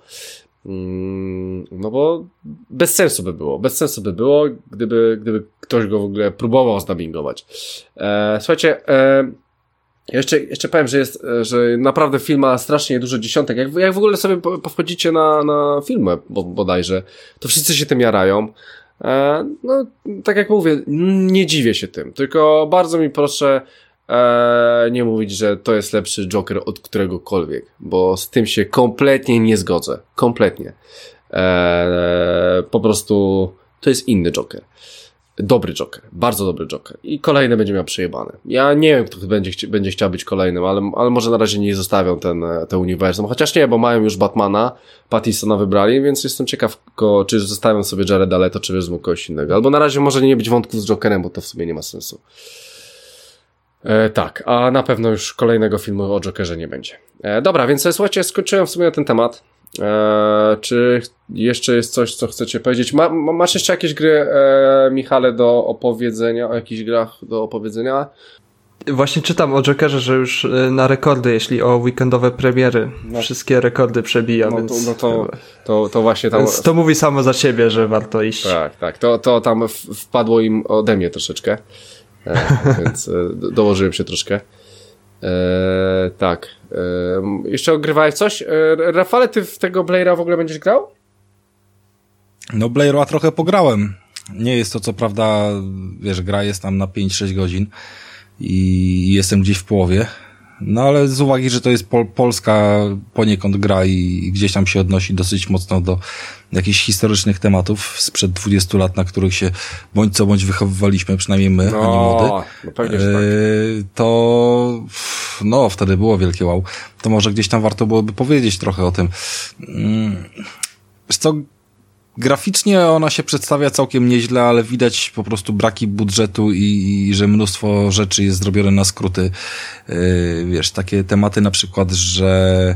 Mm, no bo bez sensu by było. Bez sensu by było, gdyby, gdyby ktoś go w ogóle próbował zdubbingować. E, słuchajcie, e, jeszcze, jeszcze powiem, że jest, że naprawdę film ma strasznie dużo dziesiątek. Jak, jak w ogóle sobie powchodzicie na, na filmy bodajże, to wszyscy się tym jarają. E, no, tak jak mówię, nie dziwię się tym, tylko bardzo mi proszę e, nie mówić, że to jest lepszy Joker od któregokolwiek, bo z tym się kompletnie nie zgodzę. Kompletnie. E, po prostu to jest inny Joker. Dobry Joker, bardzo dobry Joker. I kolejny będzie miał przejebane. Ja nie wiem, kto będzie, chci- będzie chciał być kolejnym, ale, ale może na razie nie zostawią ten, ten uniwersum. Chociaż nie, bo mają już Batmana, Pattinsona wybrali, więc jestem ciekaw, ko, czy zostawią sobie Jareda Leto, czy wezmą kogoś innego. Albo na razie może nie być wątków z Jokerem, bo to w sumie nie ma sensu. E, tak, a na pewno już kolejnego filmu o Jokerze nie będzie. E, dobra, więc słuchajcie, skończyłem w sumie ten temat. Eee, czy jeszcze jest coś, co chcecie powiedzieć? Ma, masz jeszcze jakieś gry, e, Michale, do opowiedzenia, o jakichś grach do opowiedzenia? Właśnie czytam o Jokerze, że już na rekordy, jeśli o weekendowe premiery, no. Wszystkie rekordy przebija, no, więc... To, no to, to, to właśnie tam... Więc to mówi samo za siebie, że warto iść. Tak, tak, to, to tam wpadło im ode mnie troszeczkę, e, więc e, dołożyłem się troszkę. Eee, tak. Eee, jeszcze ogrywałeś coś? Eee, Rafale, ty w tego Blaira w ogóle będziesz grał? No Blaira trochę pograłem. Nie jest to co prawda, wiesz, gra jest tam na pięć sześć godzin i jestem gdzieś w połowie. No ale z uwagi, że to jest pol- polska poniekąd gra i gdzieś tam się odnosi dosyć mocno do jakichś historycznych tematów sprzed dwudziestu lat, na których się bądź co bądź wychowywaliśmy, przynajmniej my, no, a nie młody, no pewnie, że tak. to no wtedy było wielkie wow. To może gdzieś tam warto byłoby powiedzieć trochę o tym. Wiesz co, graficznie ona się przedstawia całkiem nieźle, ale widać po prostu braki budżetu i, i że mnóstwo rzeczy jest zrobione na skróty. Yy, wiesz, takie tematy na przykład, że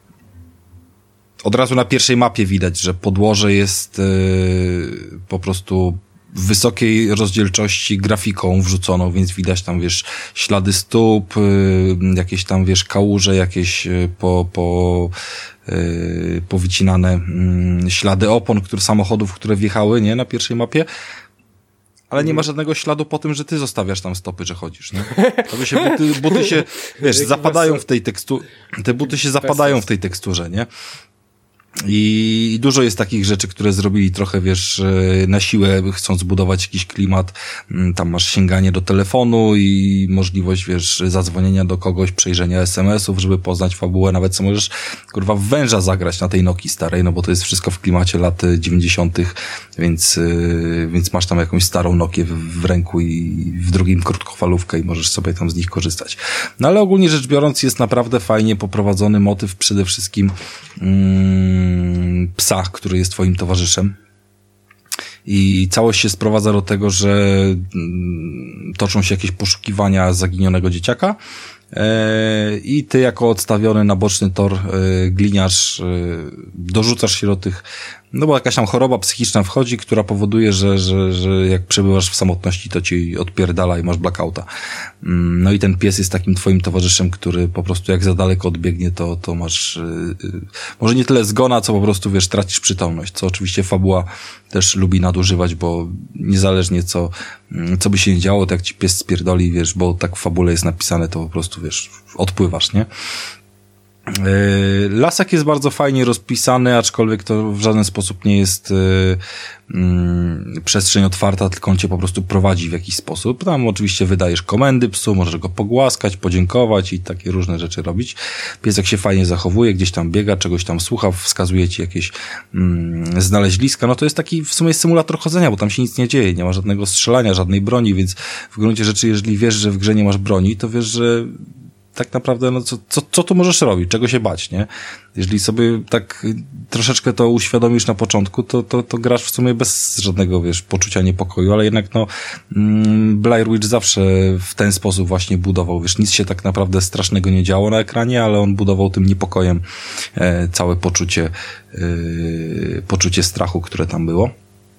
od razu na pierwszej mapie widać, że podłoże jest yy, po prostu w wysokiej rozdzielczości grafiką wrzuconą, więc widać tam, wiesz, ślady stóp, yy, jakieś tam, wiesz, kałuże, jakieś yy, po, po Yy, powycinane yy, ślady opon, które, samochodów, które wjechały, nie, na pierwszej mapie, ale nie ma żadnego śladu po tym, że ty zostawiasz tam stopy, że chodzisz, nie? To by się buty, buty się, wiesz, zapadają w tej teksturze, te buty się zapadają w tej teksturze, nie? I dużo jest takich rzeczy, które zrobili trochę, wiesz, na siłę, chcąc zbudować jakiś klimat. Tam masz sięganie do telefonu i możliwość, wiesz, zadzwonienia do kogoś, przejrzenia es em esów, żeby poznać fabułę. Nawet co możesz, kurwa, w węża zagrać na tej Nokii starej, no bo to jest wszystko w klimacie lat dziewięćdziesiątych, więc, więc masz tam jakąś starą Nokię w, w ręku i w drugim krótkofalówkę i możesz sobie tam z nich korzystać. No ale ogólnie rzecz biorąc jest naprawdę fajnie poprowadzony motyw przede wszystkim mm, psa, który jest twoim towarzyszem. I całość się sprowadza do tego, że toczą się jakieś poszukiwania zaginionego dzieciaka i ty jako odstawiony na boczny tor gliniarz dorzucasz się do tych, no bo jakaś tam choroba psychiczna wchodzi, która powoduje, że, że, że jak przebywasz w samotności, to ci odpierdala i masz blackouta. No i ten pies jest takim twoim towarzyszem, który po prostu jak za daleko odbiegnie, to, to masz może nie tyle zgona, co po prostu, wiesz, tracisz przytomność, co oczywiście fabuła też lubi nadużywać, bo niezależnie co, co by się nie działo, to jak ci pies spierdoli, wiesz, bo tak w fabule jest napisane, to po prostu, wiesz, odpływasz, nie? Lasek jest bardzo fajnie rozpisany, aczkolwiek to w żaden sposób nie jest yy, yy, przestrzeń otwarta, tylko on cię po prostu prowadzi w jakiś sposób. Tam oczywiście wydajesz komendy psu, możesz go pogłaskać, podziękować i takie różne rzeczy robić. Piesek się fajnie zachowuje, gdzieś tam biega, czegoś tam słucha, wskazuje ci jakieś yy, znaleźliska. No to jest taki w sumie symulator chodzenia, bo tam się nic nie dzieje, nie ma żadnego strzelania, żadnej broni, więc w gruncie rzeczy, jeżeli wiesz, że w grze nie masz broni, to wiesz, że tak naprawdę, no co, co, co tu możesz robić? Czego się bać, nie? Jeżeli sobie tak troszeczkę to uświadomisz na początku, to, to, to grasz w sumie bez żadnego, wiesz, poczucia niepokoju, ale jednak no mm, Blair Witch zawsze w ten sposób właśnie budował, wiesz, nic się tak naprawdę strasznego nie działo na ekranie, ale on budował tym niepokojem e, całe poczucie e, poczucie strachu, które tam było.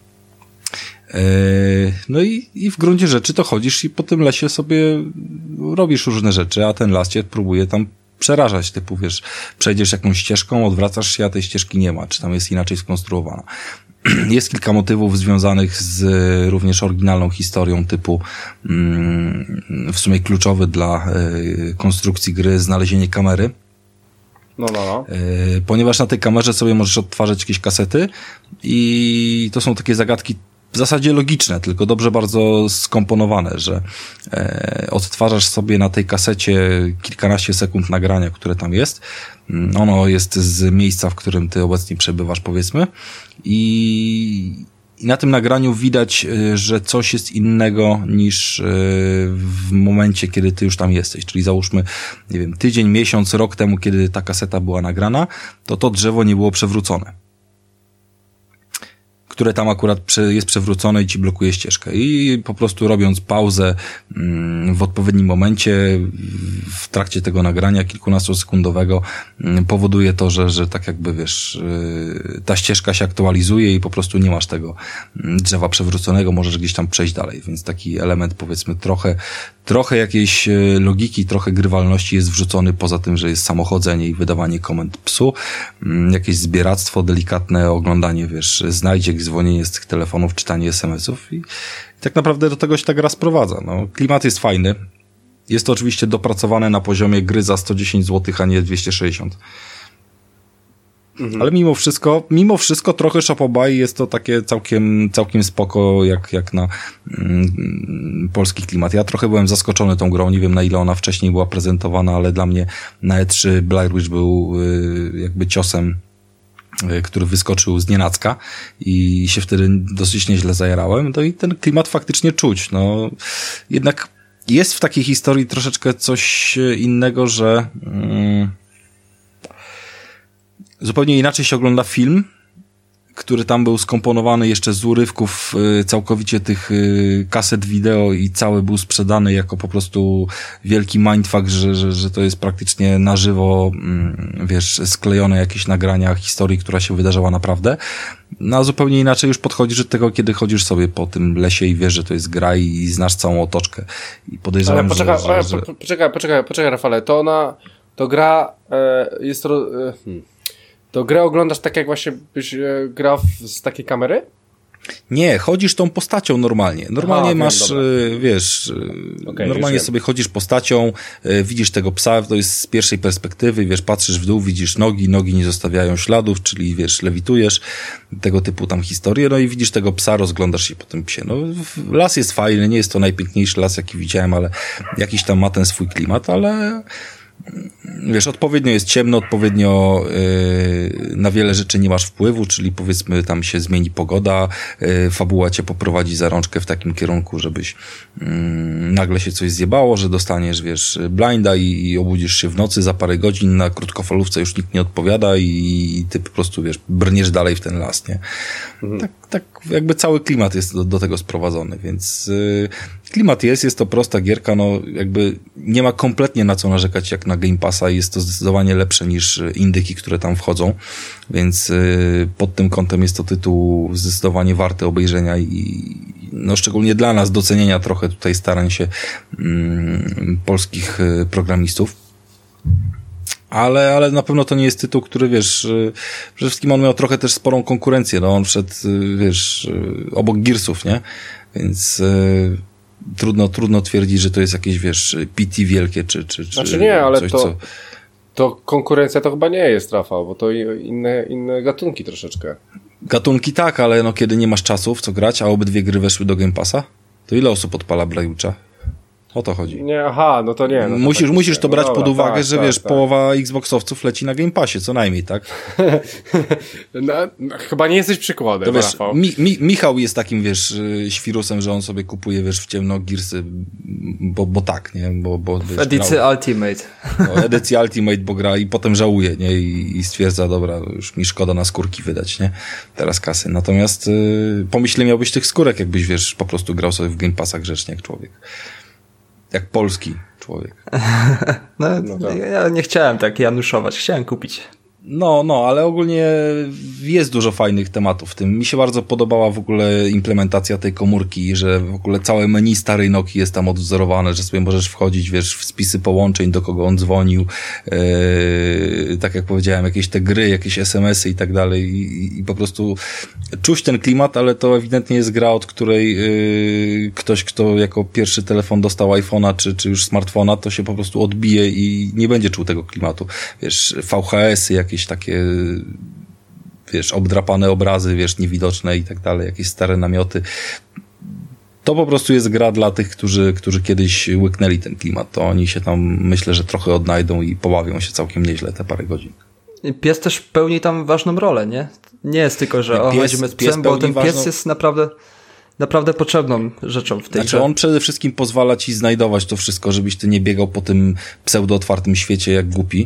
No i, i w gruncie rzeczy to chodzisz i po tym lesie sobie robisz różne rzeczy, a ten las cię próbuje tam przerażać, typu wiesz, przejdziesz jakąś ścieżką, odwracasz się, a tej ścieżki nie ma, czy tam jest inaczej skonstruowana. Jest kilka motywów związanych z również oryginalną historią, typu w sumie kluczowy dla konstrukcji gry znalezienie kamery. No, no, no. Ponieważ na tej kamerze sobie możesz odtwarzać jakieś kasety i to są takie zagadki w zasadzie logiczne, tylko dobrze bardzo skomponowane, że e, odtwarzasz sobie na tej kasecie kilkanaście sekund nagrania, które tam jest. Ono jest z miejsca, w którym ty obecnie przebywasz, powiedzmy. I, i na tym nagraniu widać, że coś jest innego niż w momencie, kiedy ty już tam jesteś. Czyli załóżmy, nie wiem, tydzień, miesiąc, rok temu, kiedy ta kaseta była nagrana, to to drzewo nie było przewrócone, które tam akurat jest przewrócone i ci blokuje ścieżkę. I po prostu robiąc pauzę w odpowiednim momencie, w trakcie tego nagrania kilkunastosekundowego, powoduje to, że, że tak jakby wiesz, ta ścieżka się aktualizuje i po prostu nie masz tego drzewa przewróconego, możesz gdzieś tam przejść dalej. Więc taki element, powiedzmy, trochę, trochę jakiejś logiki, trochę grywalności jest wrzucony, poza tym, że jest samochodzenie i wydawanie komend psu, jakieś zbieractwo, delikatne oglądanie, wiesz, znajdziek, dzwonienie z tych telefonów, czytanie es em esów i, i tak naprawdę do tego się ta gra sprowadza. No, klimat jest fajny. Jest to oczywiście dopracowane na poziomie gry za sto dziesięć złotych, a nie dwieście sześćdziesiąt. Mhm. Ale mimo wszystko, mimo wszystko trochę szapobaj, jest to takie całkiem, całkiem spoko, jak, jak na mm, polski klimat. Ja trochę byłem zaskoczony tą grą, nie wiem na ile ona wcześniej była prezentowana, ale dla mnie na E trzy Blair Witch był y, jakby ciosem, który wyskoczył z nienacka i się wtedy dosyć nieźle zajarałem. No i ten klimat faktycznie czuć. No, jednak jest w takiej historii troszeczkę coś innego, że mm, zupełnie inaczej się ogląda film, który tam był skomponowany jeszcze z urywków y, całkowicie tych y, kaset wideo i cały był sprzedany jako po prostu wielki mindfuck, że, że, że to jest praktycznie na żywo, mm, wiesz, sklejone jakieś nagrania historii, która się wydarzała naprawdę. No a zupełnie inaczej już podchodzisz do tego, kiedy chodzisz sobie po tym lesie i wiesz, że to jest gra i, i znasz całą otoczkę. I podejrzewam, ale poczekaj, że, ale że, po, poczekaj, poczekaj, poczekaj, Rafale, to ona, to gra e, jest to... E, hmm. To grę oglądasz tak, jak właśnie byś e, grał w, z takiej kamery? Nie, chodzisz tą postacią normalnie. Normalnie Aha, masz, wiem, wiesz, okay, normalnie sobie chodzisz postacią, widzisz tego psa, to jest z pierwszej perspektywy, wiesz, patrzysz w dół, widzisz nogi, nogi nie zostawiają śladów, czyli wiesz, lewitujesz, tego typu tam historie, no i widzisz tego psa, rozglądasz się po tym psie. No, las jest fajny, nie jest to najpiękniejszy las, jaki widziałem, ale jakiś tam ma ten swój klimat, ale... Wiesz, odpowiednio jest ciemno, odpowiednio yy, na wiele rzeczy nie masz wpływu, czyli powiedzmy tam się zmieni pogoda, yy, fabuła cię poprowadzi za rączkę w takim kierunku, żebyś yy, nagle się coś zjebało, że dostaniesz, wiesz, blinda i, i obudzisz się w nocy za parę godzin, na krótkofalówce już nikt nie odpowiada i, i ty po prostu, wiesz, brniesz dalej w ten las, nie? Mhm. Tak, tak jakby cały klimat jest do, do tego sprowadzony, więc yy, klimat jest, jest to prosta gierka, no jakby nie ma kompletnie na co narzekać jak na Game Passa i jest to zdecydowanie lepsze niż indyki, które tam wchodzą, więc yy, pod tym kątem jest to tytuł zdecydowanie warty obejrzenia i no szczególnie dla nas docenienia trochę tutaj starań się yy, polskich yy, programistów. Ale, ale na pewno to nie jest tytuł, który, wiesz, yy, przede wszystkim on miał trochę też sporą konkurencję, no on wszedł, yy, wiesz, yy, obok Gearsów, nie? Więc yy, Trudno, trudno twierdzić, że to jest jakieś, wiesz, P T wielkie, czy, czy, czy znaczy nie, ale coś, to, co... to konkurencja to chyba nie jest, Rafał, bo to inne, inne gatunki troszeczkę. Gatunki tak, ale no kiedy nie masz czasu w co grać, a obydwie gry weszły do Game Passa, to ile osób odpala Blair Witcha? O to chodzi. Nie, aha, no to nie. No to musisz, tak musisz to brać no pod dobra, uwagę, tak, że tak, wiesz, tak. połowa Xboxowców leci na Game Passie, co najmniej, tak? no, no, chyba nie jesteś przykładem, To wiesz, Rafał. Mi, Mi, Michał jest takim, wiesz, świrusem, że on sobie kupuje, wiesz, w ciemno Gearsy, bo, bo tak, nie? Bo, bo, wiesz, W edycji grał, Ultimate. no, edycji Ultimate, bo gra i potem żałuje, nie? I, i stwierdza, dobra, już mi szkoda na skórki wydać, nie? Teraz kasy. Natomiast y, pomyśl, miałbyś tych skórek, jakbyś, wiesz, po prostu grał sobie w Game Passa grzecznie jak człowiek. Jak polski człowiek. No, No tak. ja nie chciałem tak januszować, chciałem kupić. No, no, ale ogólnie jest dużo fajnych tematów w tym. Mi się bardzo podobała w ogóle implementacja tej komórki, że w ogóle całe menu starej Nokii jest tam odwzorowane, że sobie możesz wchodzić, wiesz, w spisy połączeń, do kogo on dzwonił, yy, tak jak powiedziałem, jakieś te gry, jakieś es em esy i tak dalej i, i po prostu czuć ten klimat, ale to ewidentnie jest gra, od której yy, ktoś, kto jako pierwszy telefon dostał iPhone'a czy, czy już smartfona, to się po prostu odbije i nie będzie czuł tego klimatu. Wiesz, V H S-y, jak jakieś takie, wiesz, obdrapane obrazy, wiesz, niewidoczne i tak dalej, jakieś stare namioty. To po prostu jest gra dla tych, którzy, którzy kiedyś łyknęli ten klimat. To oni się tam, myślę, że trochę odnajdą i pobawią się całkiem nieźle te parę godzin. I pies też pełni tam ważną rolę, nie? Nie jest tylko, że o, Pies- chodzimy z pies psem, bo pełni ten pies ważną- jest naprawdę, naprawdę potrzebną rzeczą w tej Znaczy grze. on przede wszystkim pozwala ci znajdować to wszystko, żebyś ty nie biegał po tym pseudo-otwartym świecie jak głupi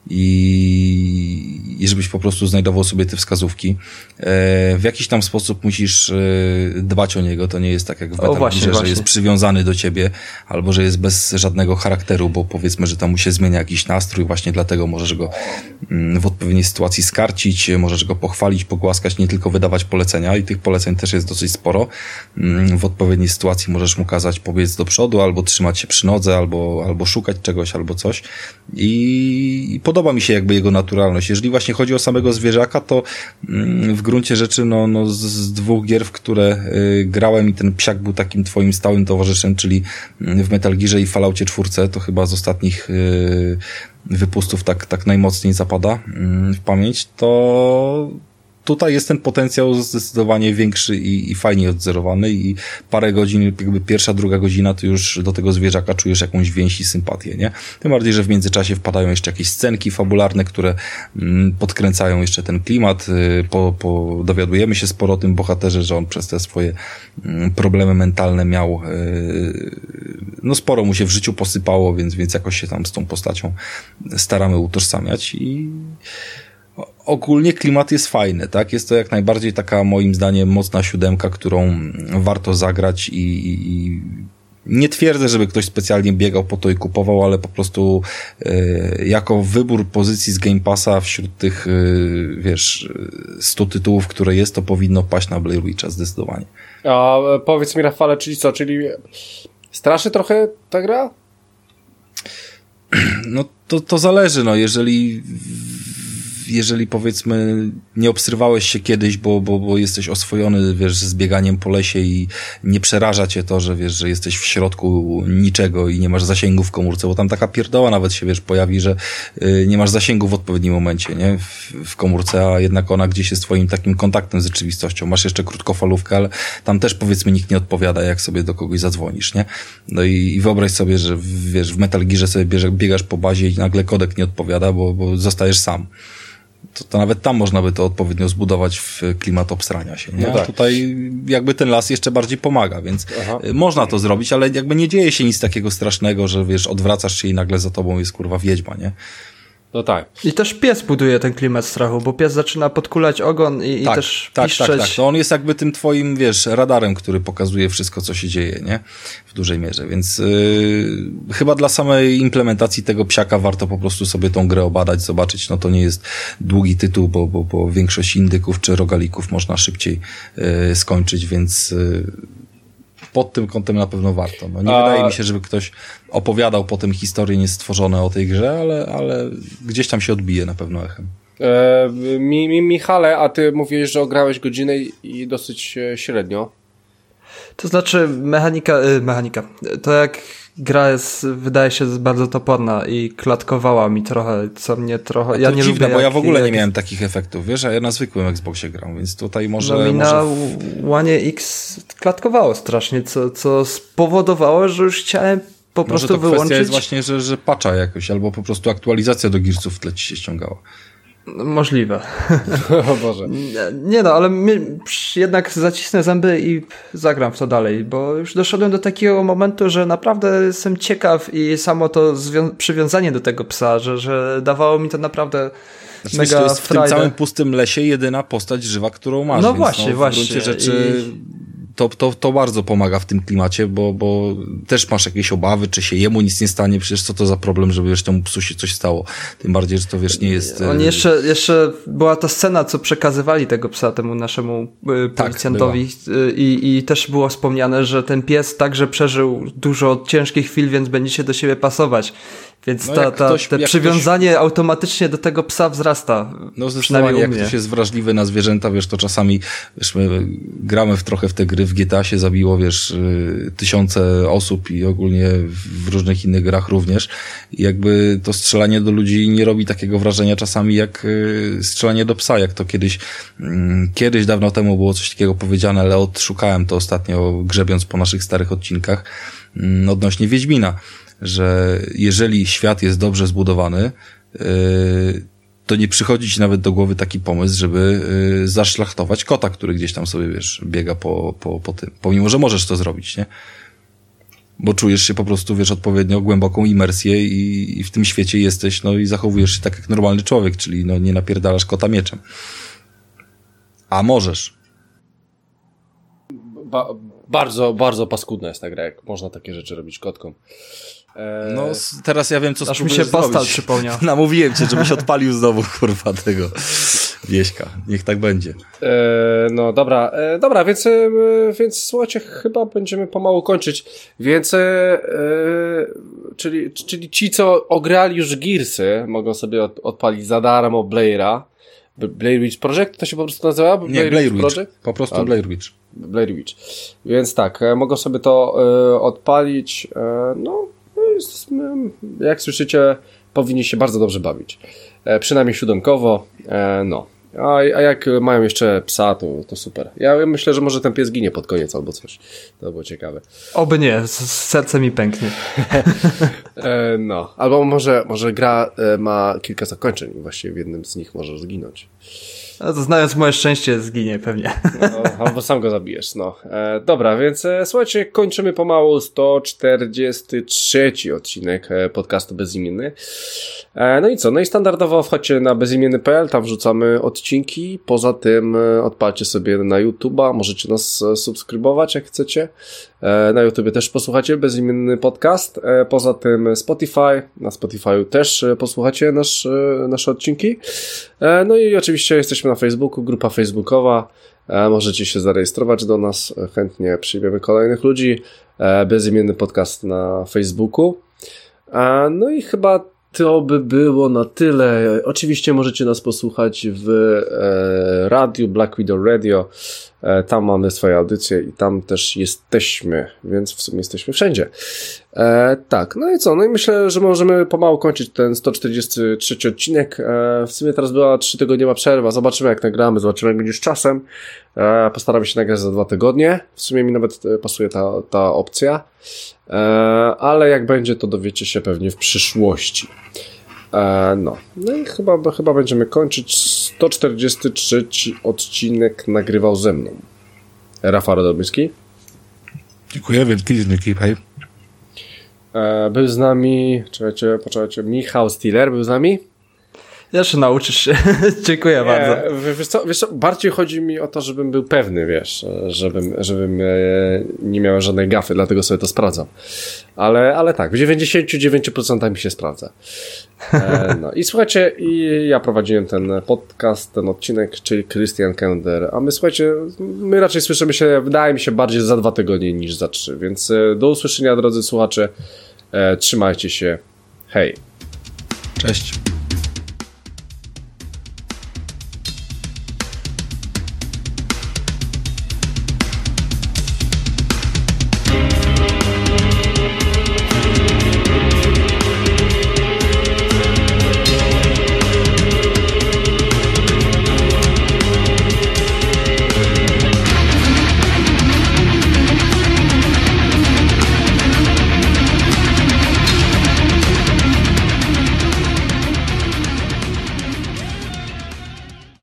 i, i żebyś po prostu znajdował sobie te wskazówki. E, w jakiś tam sposób musisz e, dbać o niego, to nie jest tak jak w Metal Gearze, właśnie, że właśnie. jest przywiązany do ciebie, albo że jest bez żadnego charakteru, bo powiedzmy, że tam mu się zmienia jakiś nastrój, właśnie dlatego możesz go mm, w odpowiedniej sytuacji skarcić, możesz go pochwalić, pogłaskać, nie tylko wydawać polecenia i tych poleceń też jest dosyć sporo. Mm, w odpowiedniej sytuacji możesz mu kazać pobiec do przodu, albo trzymać się przy nodze, albo, albo szukać czegoś, albo coś i, i podoba mi się jakby jego naturalność. Jeżeli właśnie chodzi o samego zwierzaka, to mm, w gruncie rzeczy no, no z, z dwóch gier, w które y, grałem i ten psiak był takim twoim stałym towarzyszem, czyli w Metal Gearze i Falloutie czwórce, to chyba z ostatnich y, wypustów tak, tak najmocniej zapada y, w pamięć, to tutaj jest ten potencjał zdecydowanie większy i, i fajnie odzerowany i parę godzin, jakby pierwsza, druga godzina, to już do tego zwierzaka czujesz jakąś więź i sympatię, nie? Tym bardziej, że w międzyczasie wpadają jeszcze jakieś scenki fabularne, które mm, podkręcają jeszcze ten klimat. Po, po, dowiadujemy się sporo o tym bohaterze, że on przez te swoje mm, problemy mentalne miał yy, no sporo mu się w życiu posypało, więc, więc jakoś się tam z tą postacią staramy utożsamiać i ogólnie klimat jest fajny, tak? Jest to jak najbardziej taka, moim zdaniem, mocna siódemka, którą warto zagrać i, i, i nie twierdzę, żeby ktoś specjalnie biegał po to i kupował, ale po prostu y, jako wybór pozycji z Game Passa wśród tych, y, wiesz, stu tytułów, które jest, to powinno paść na Blair Witcha zdecydowanie. A powiedz mi, Rafale, czyli co, czyli straszy trochę ta gra? No to, to zależy, no jeżeli jeżeli powiedzmy nie obsrywałeś się kiedyś, bo, bo, bo jesteś oswojony, wiesz, z bieganiem po lesie i nie przeraża cię to, że wiesz, że jesteś w środku niczego i nie masz zasięgu w komórce, bo tam taka pierdoła nawet się, wiesz, pojawi, że y, nie masz zasięgu w odpowiednim momencie, nie? W, w komórce, a jednak ona gdzieś jest twoim takim kontaktem z rzeczywistością. Masz jeszcze krótkofalówkę, ale tam też powiedzmy nikt nie odpowiada, jak sobie do kogoś zadzwonisz, nie? No i, i wyobraź sobie, że w, wiesz, w Metal Gearze sobie bierze, biegasz po bazie i nagle kodek nie odpowiada, bo, bo zostajesz sam. To, to nawet tam można by to odpowiednio zbudować w klimat obsrania się, nie? No tak. A tutaj jakby ten las jeszcze bardziej pomaga, więc Aha. można to zrobić, ale jakby nie dzieje się nic takiego strasznego, że wiesz, odwracasz się i nagle za tobą jest kurwa wiedźma, nie? No tak. I też pies buduje ten klimat strachu, bo pies zaczyna podkulać ogon i, Tak, i też tak, piszczeć. tak, tak. To on jest jakby tym twoim, wiesz, radarem, który pokazuje wszystko, co się dzieje, nie? W dużej mierze, więc yy, chyba dla samej implementacji tego psiaka warto po prostu sobie tą grę obadać, zobaczyć. No to nie jest długi tytuł, bo, bo, bo większość indyków czy rogalików można szybciej yy, skończyć, więc yy, pod tym kątem na pewno warto. No, nie A... wydaje mi się, żeby ktoś opowiadał potem historie niestworzone o tej grze, ale, ale gdzieś tam się odbije na pewno echem. E, mi, mi, Michale, a ty mówiłeś, że ograłeś godzinę i dosyć e, średnio. To znaczy mechanika, y, mechanika. To jak gra jest, wydaje się bardzo toporna i klatkowała mi trochę, co mnie trochę... To ja nie dziwne, lubię, bo ja jak, w ogóle jak, nie miałem takich efektów, wiesz, a ja na zwykłym Xboxie gram, więc tutaj może... No mi może... na One X klatkowało strasznie, co, co spowodowało, że już chciałem po prostu Może to wyłączyć. kwestia jest właśnie, że, że patcha jakoś, albo po prostu aktualizacja do Gearsów w tle ci się ściągała. Możliwe. O Boże. Nie, nie no, ale my, jednak zacisnę zęby i zagram w to dalej, bo już doszedłem do takiego momentu, że naprawdę jestem ciekaw i samo to zwią- przywiązanie do tego psa, że, że dawało mi to naprawdę Znaczy, mega to jest w frajdę. tym całym pustym lesie jedyna postać żywa, którą masz. No więc właśnie, no, w właśnie. gruncie rzeczy I... to, to, to bardzo pomaga w tym klimacie, bo, bo też masz jakieś obawy, czy się jemu nic nie stanie, przecież co to za problem, żeby wiesz, temu psu się coś stało. Tym bardziej, że to wiesz, nie jest... Oni jeszcze, jeszcze była ta scena, co przekazywali tego psa temu naszemu y, policjantowi tak, y, i, i też było wspomniane, że ten pies także przeżył dużo ciężkich chwil, więc będziecie do siebie pasować. Więc no ta, ta, ktoś, te przywiązanie ktoś... automatycznie do tego psa wzrasta. No zdecydowanie, jak mnie. ktoś jest wrażliwy na zwierzęta, wiesz, to czasami, wiesz, my gramy w trochę w te gry, w G T A się zabiło, wiesz, tysiące osób i ogólnie w różnych innych grach również. I jakby to strzelanie do ludzi nie robi takiego wrażenia czasami jak strzelanie do psa, jak to kiedyś, kiedyś dawno temu było coś takiego powiedziane, ale odszukałem to ostatnio, grzebiąc po naszych starych odcinkach odnośnie Wiedźmina, że jeżeli świat jest dobrze zbudowany, to nie przychodzi ci nawet do głowy taki pomysł, żeby zaszlachtować kota, który gdzieś tam sobie, wiesz, biega po, po, po tym. Pomimo, że możesz to zrobić, nie? Bo czujesz się po prostu, wiesz, odpowiednio głęboką imersję i, i w tym świecie jesteś, no i zachowujesz się tak jak normalny człowiek, czyli no nie napierdalasz kota mieczem. A możesz. Ba- bardzo, bardzo paskudna jest ta gra, jak można takie rzeczy robić kotką. Eee... No, teraz ja wiem, co Aż mi się Postal przypomniał. Namówiłem cię, żebyś odpalił znowu, kurwa, tego wieśka. Niech tak będzie. Eee, no dobra, eee, dobra, więc, e, więc słuchajcie, chyba będziemy pomału kończyć. Więc, e, czyli, czyli ci, co ograli już Gearsy, mogą sobie od, odpalić za darmo Blair'a. Blair Witch Project to się po prostu nazywa? Blair Nie, Blair Witch. Project? Po prostu A, Blair Witch. Blair Witch. Więc tak, e, mogą sobie to e, odpalić. E, no, jest, e, jak słyszycie, powinni się bardzo dobrze bawić. E, przynajmniej siódemkowo. E, no. A, a jak mają jeszcze psa, to, to super. Ja myślę, że może ten pies ginie pod koniec albo coś. To było ciekawe. Oby nie, serce mi pęknie. e, no. Albo może, może gra e, ma kilka zakończeń i właściwie w jednym z nich może zginąć. No to znając moje szczęście, zginie pewnie. No, albo sam go zabijesz, no. E, dobra, więc e, słuchajcie, kończymy pomału sto czterdziesty trzeci odcinek e, podcastu Bezimienny. E, no i co? No i standardowo wchodźcie na bezimienny kropka p l, tam wrzucamy odcinki. Poza tym e, odpalcie sobie na YouTube'a, możecie nas e, subskrybować jak chcecie. E, na YouTubie też posłuchacie Bezimienny Podcast. E, poza tym Spotify, na Spotify'u też e, posłuchacie nasz, e, nasze odcinki. E, no i oczywiście jesteśmy na Facebooku, grupa facebookowa. E, możecie się zarejestrować do nas, e, chętnie przyjmiemy kolejnych ludzi. E, Bezimienny Podcast na Facebooku. E, no i chyba to by było na tyle. Oczywiście możecie nas posłuchać w e, radiu, Black Widow Radio. E, tam mamy swoje audycje i tam też jesteśmy, więc w sumie jesteśmy wszędzie. E, tak, no i co? No i myślę, że możemy pomału kończyć ten sto czterdziesty trzeci odcinek. E, w sumie teraz była trzytygodniowa przerwa. Zobaczymy jak nagramy, zobaczymy jak będzie z czasem. E, postaramy się nagrać za dwa tygodnie. W sumie mi nawet pasuje ta, ta opcja. E, ale jak będzie, to dowiecie się pewnie w przyszłości. E, no. No i chyba, chyba będziemy kończyć. sto czterdziesty trzeci odcinek nagrywał ze mną Rafał Radomyski. Dziękuję, wielki dzięki, hej. E, był z nami, czekajcie, poczekajcie, Michał Stiller był z nami. Jeszcze nauczysz się. Dziękuję nie, bardzo. Wiesz co, wiesz co, bardziej chodzi mi o to, żebym był pewny, wiesz, żebym, żebym e, nie miał żadnej gafy, dlatego sobie to sprawdzam. Ale, ale tak, w dziewięćdziesiąt dziewięć procent mi się sprawdza. E, no i słuchajcie, i ja prowadziłem ten podcast, ten odcinek, czyli Christian Kender, a my słuchajcie, my raczej słyszymy się, wydaje mi się, bardziej za dwa tygodnie niż za trzy, więc e, do usłyszenia, drodzy słuchacze, e, trzymajcie się, hej. Cześć.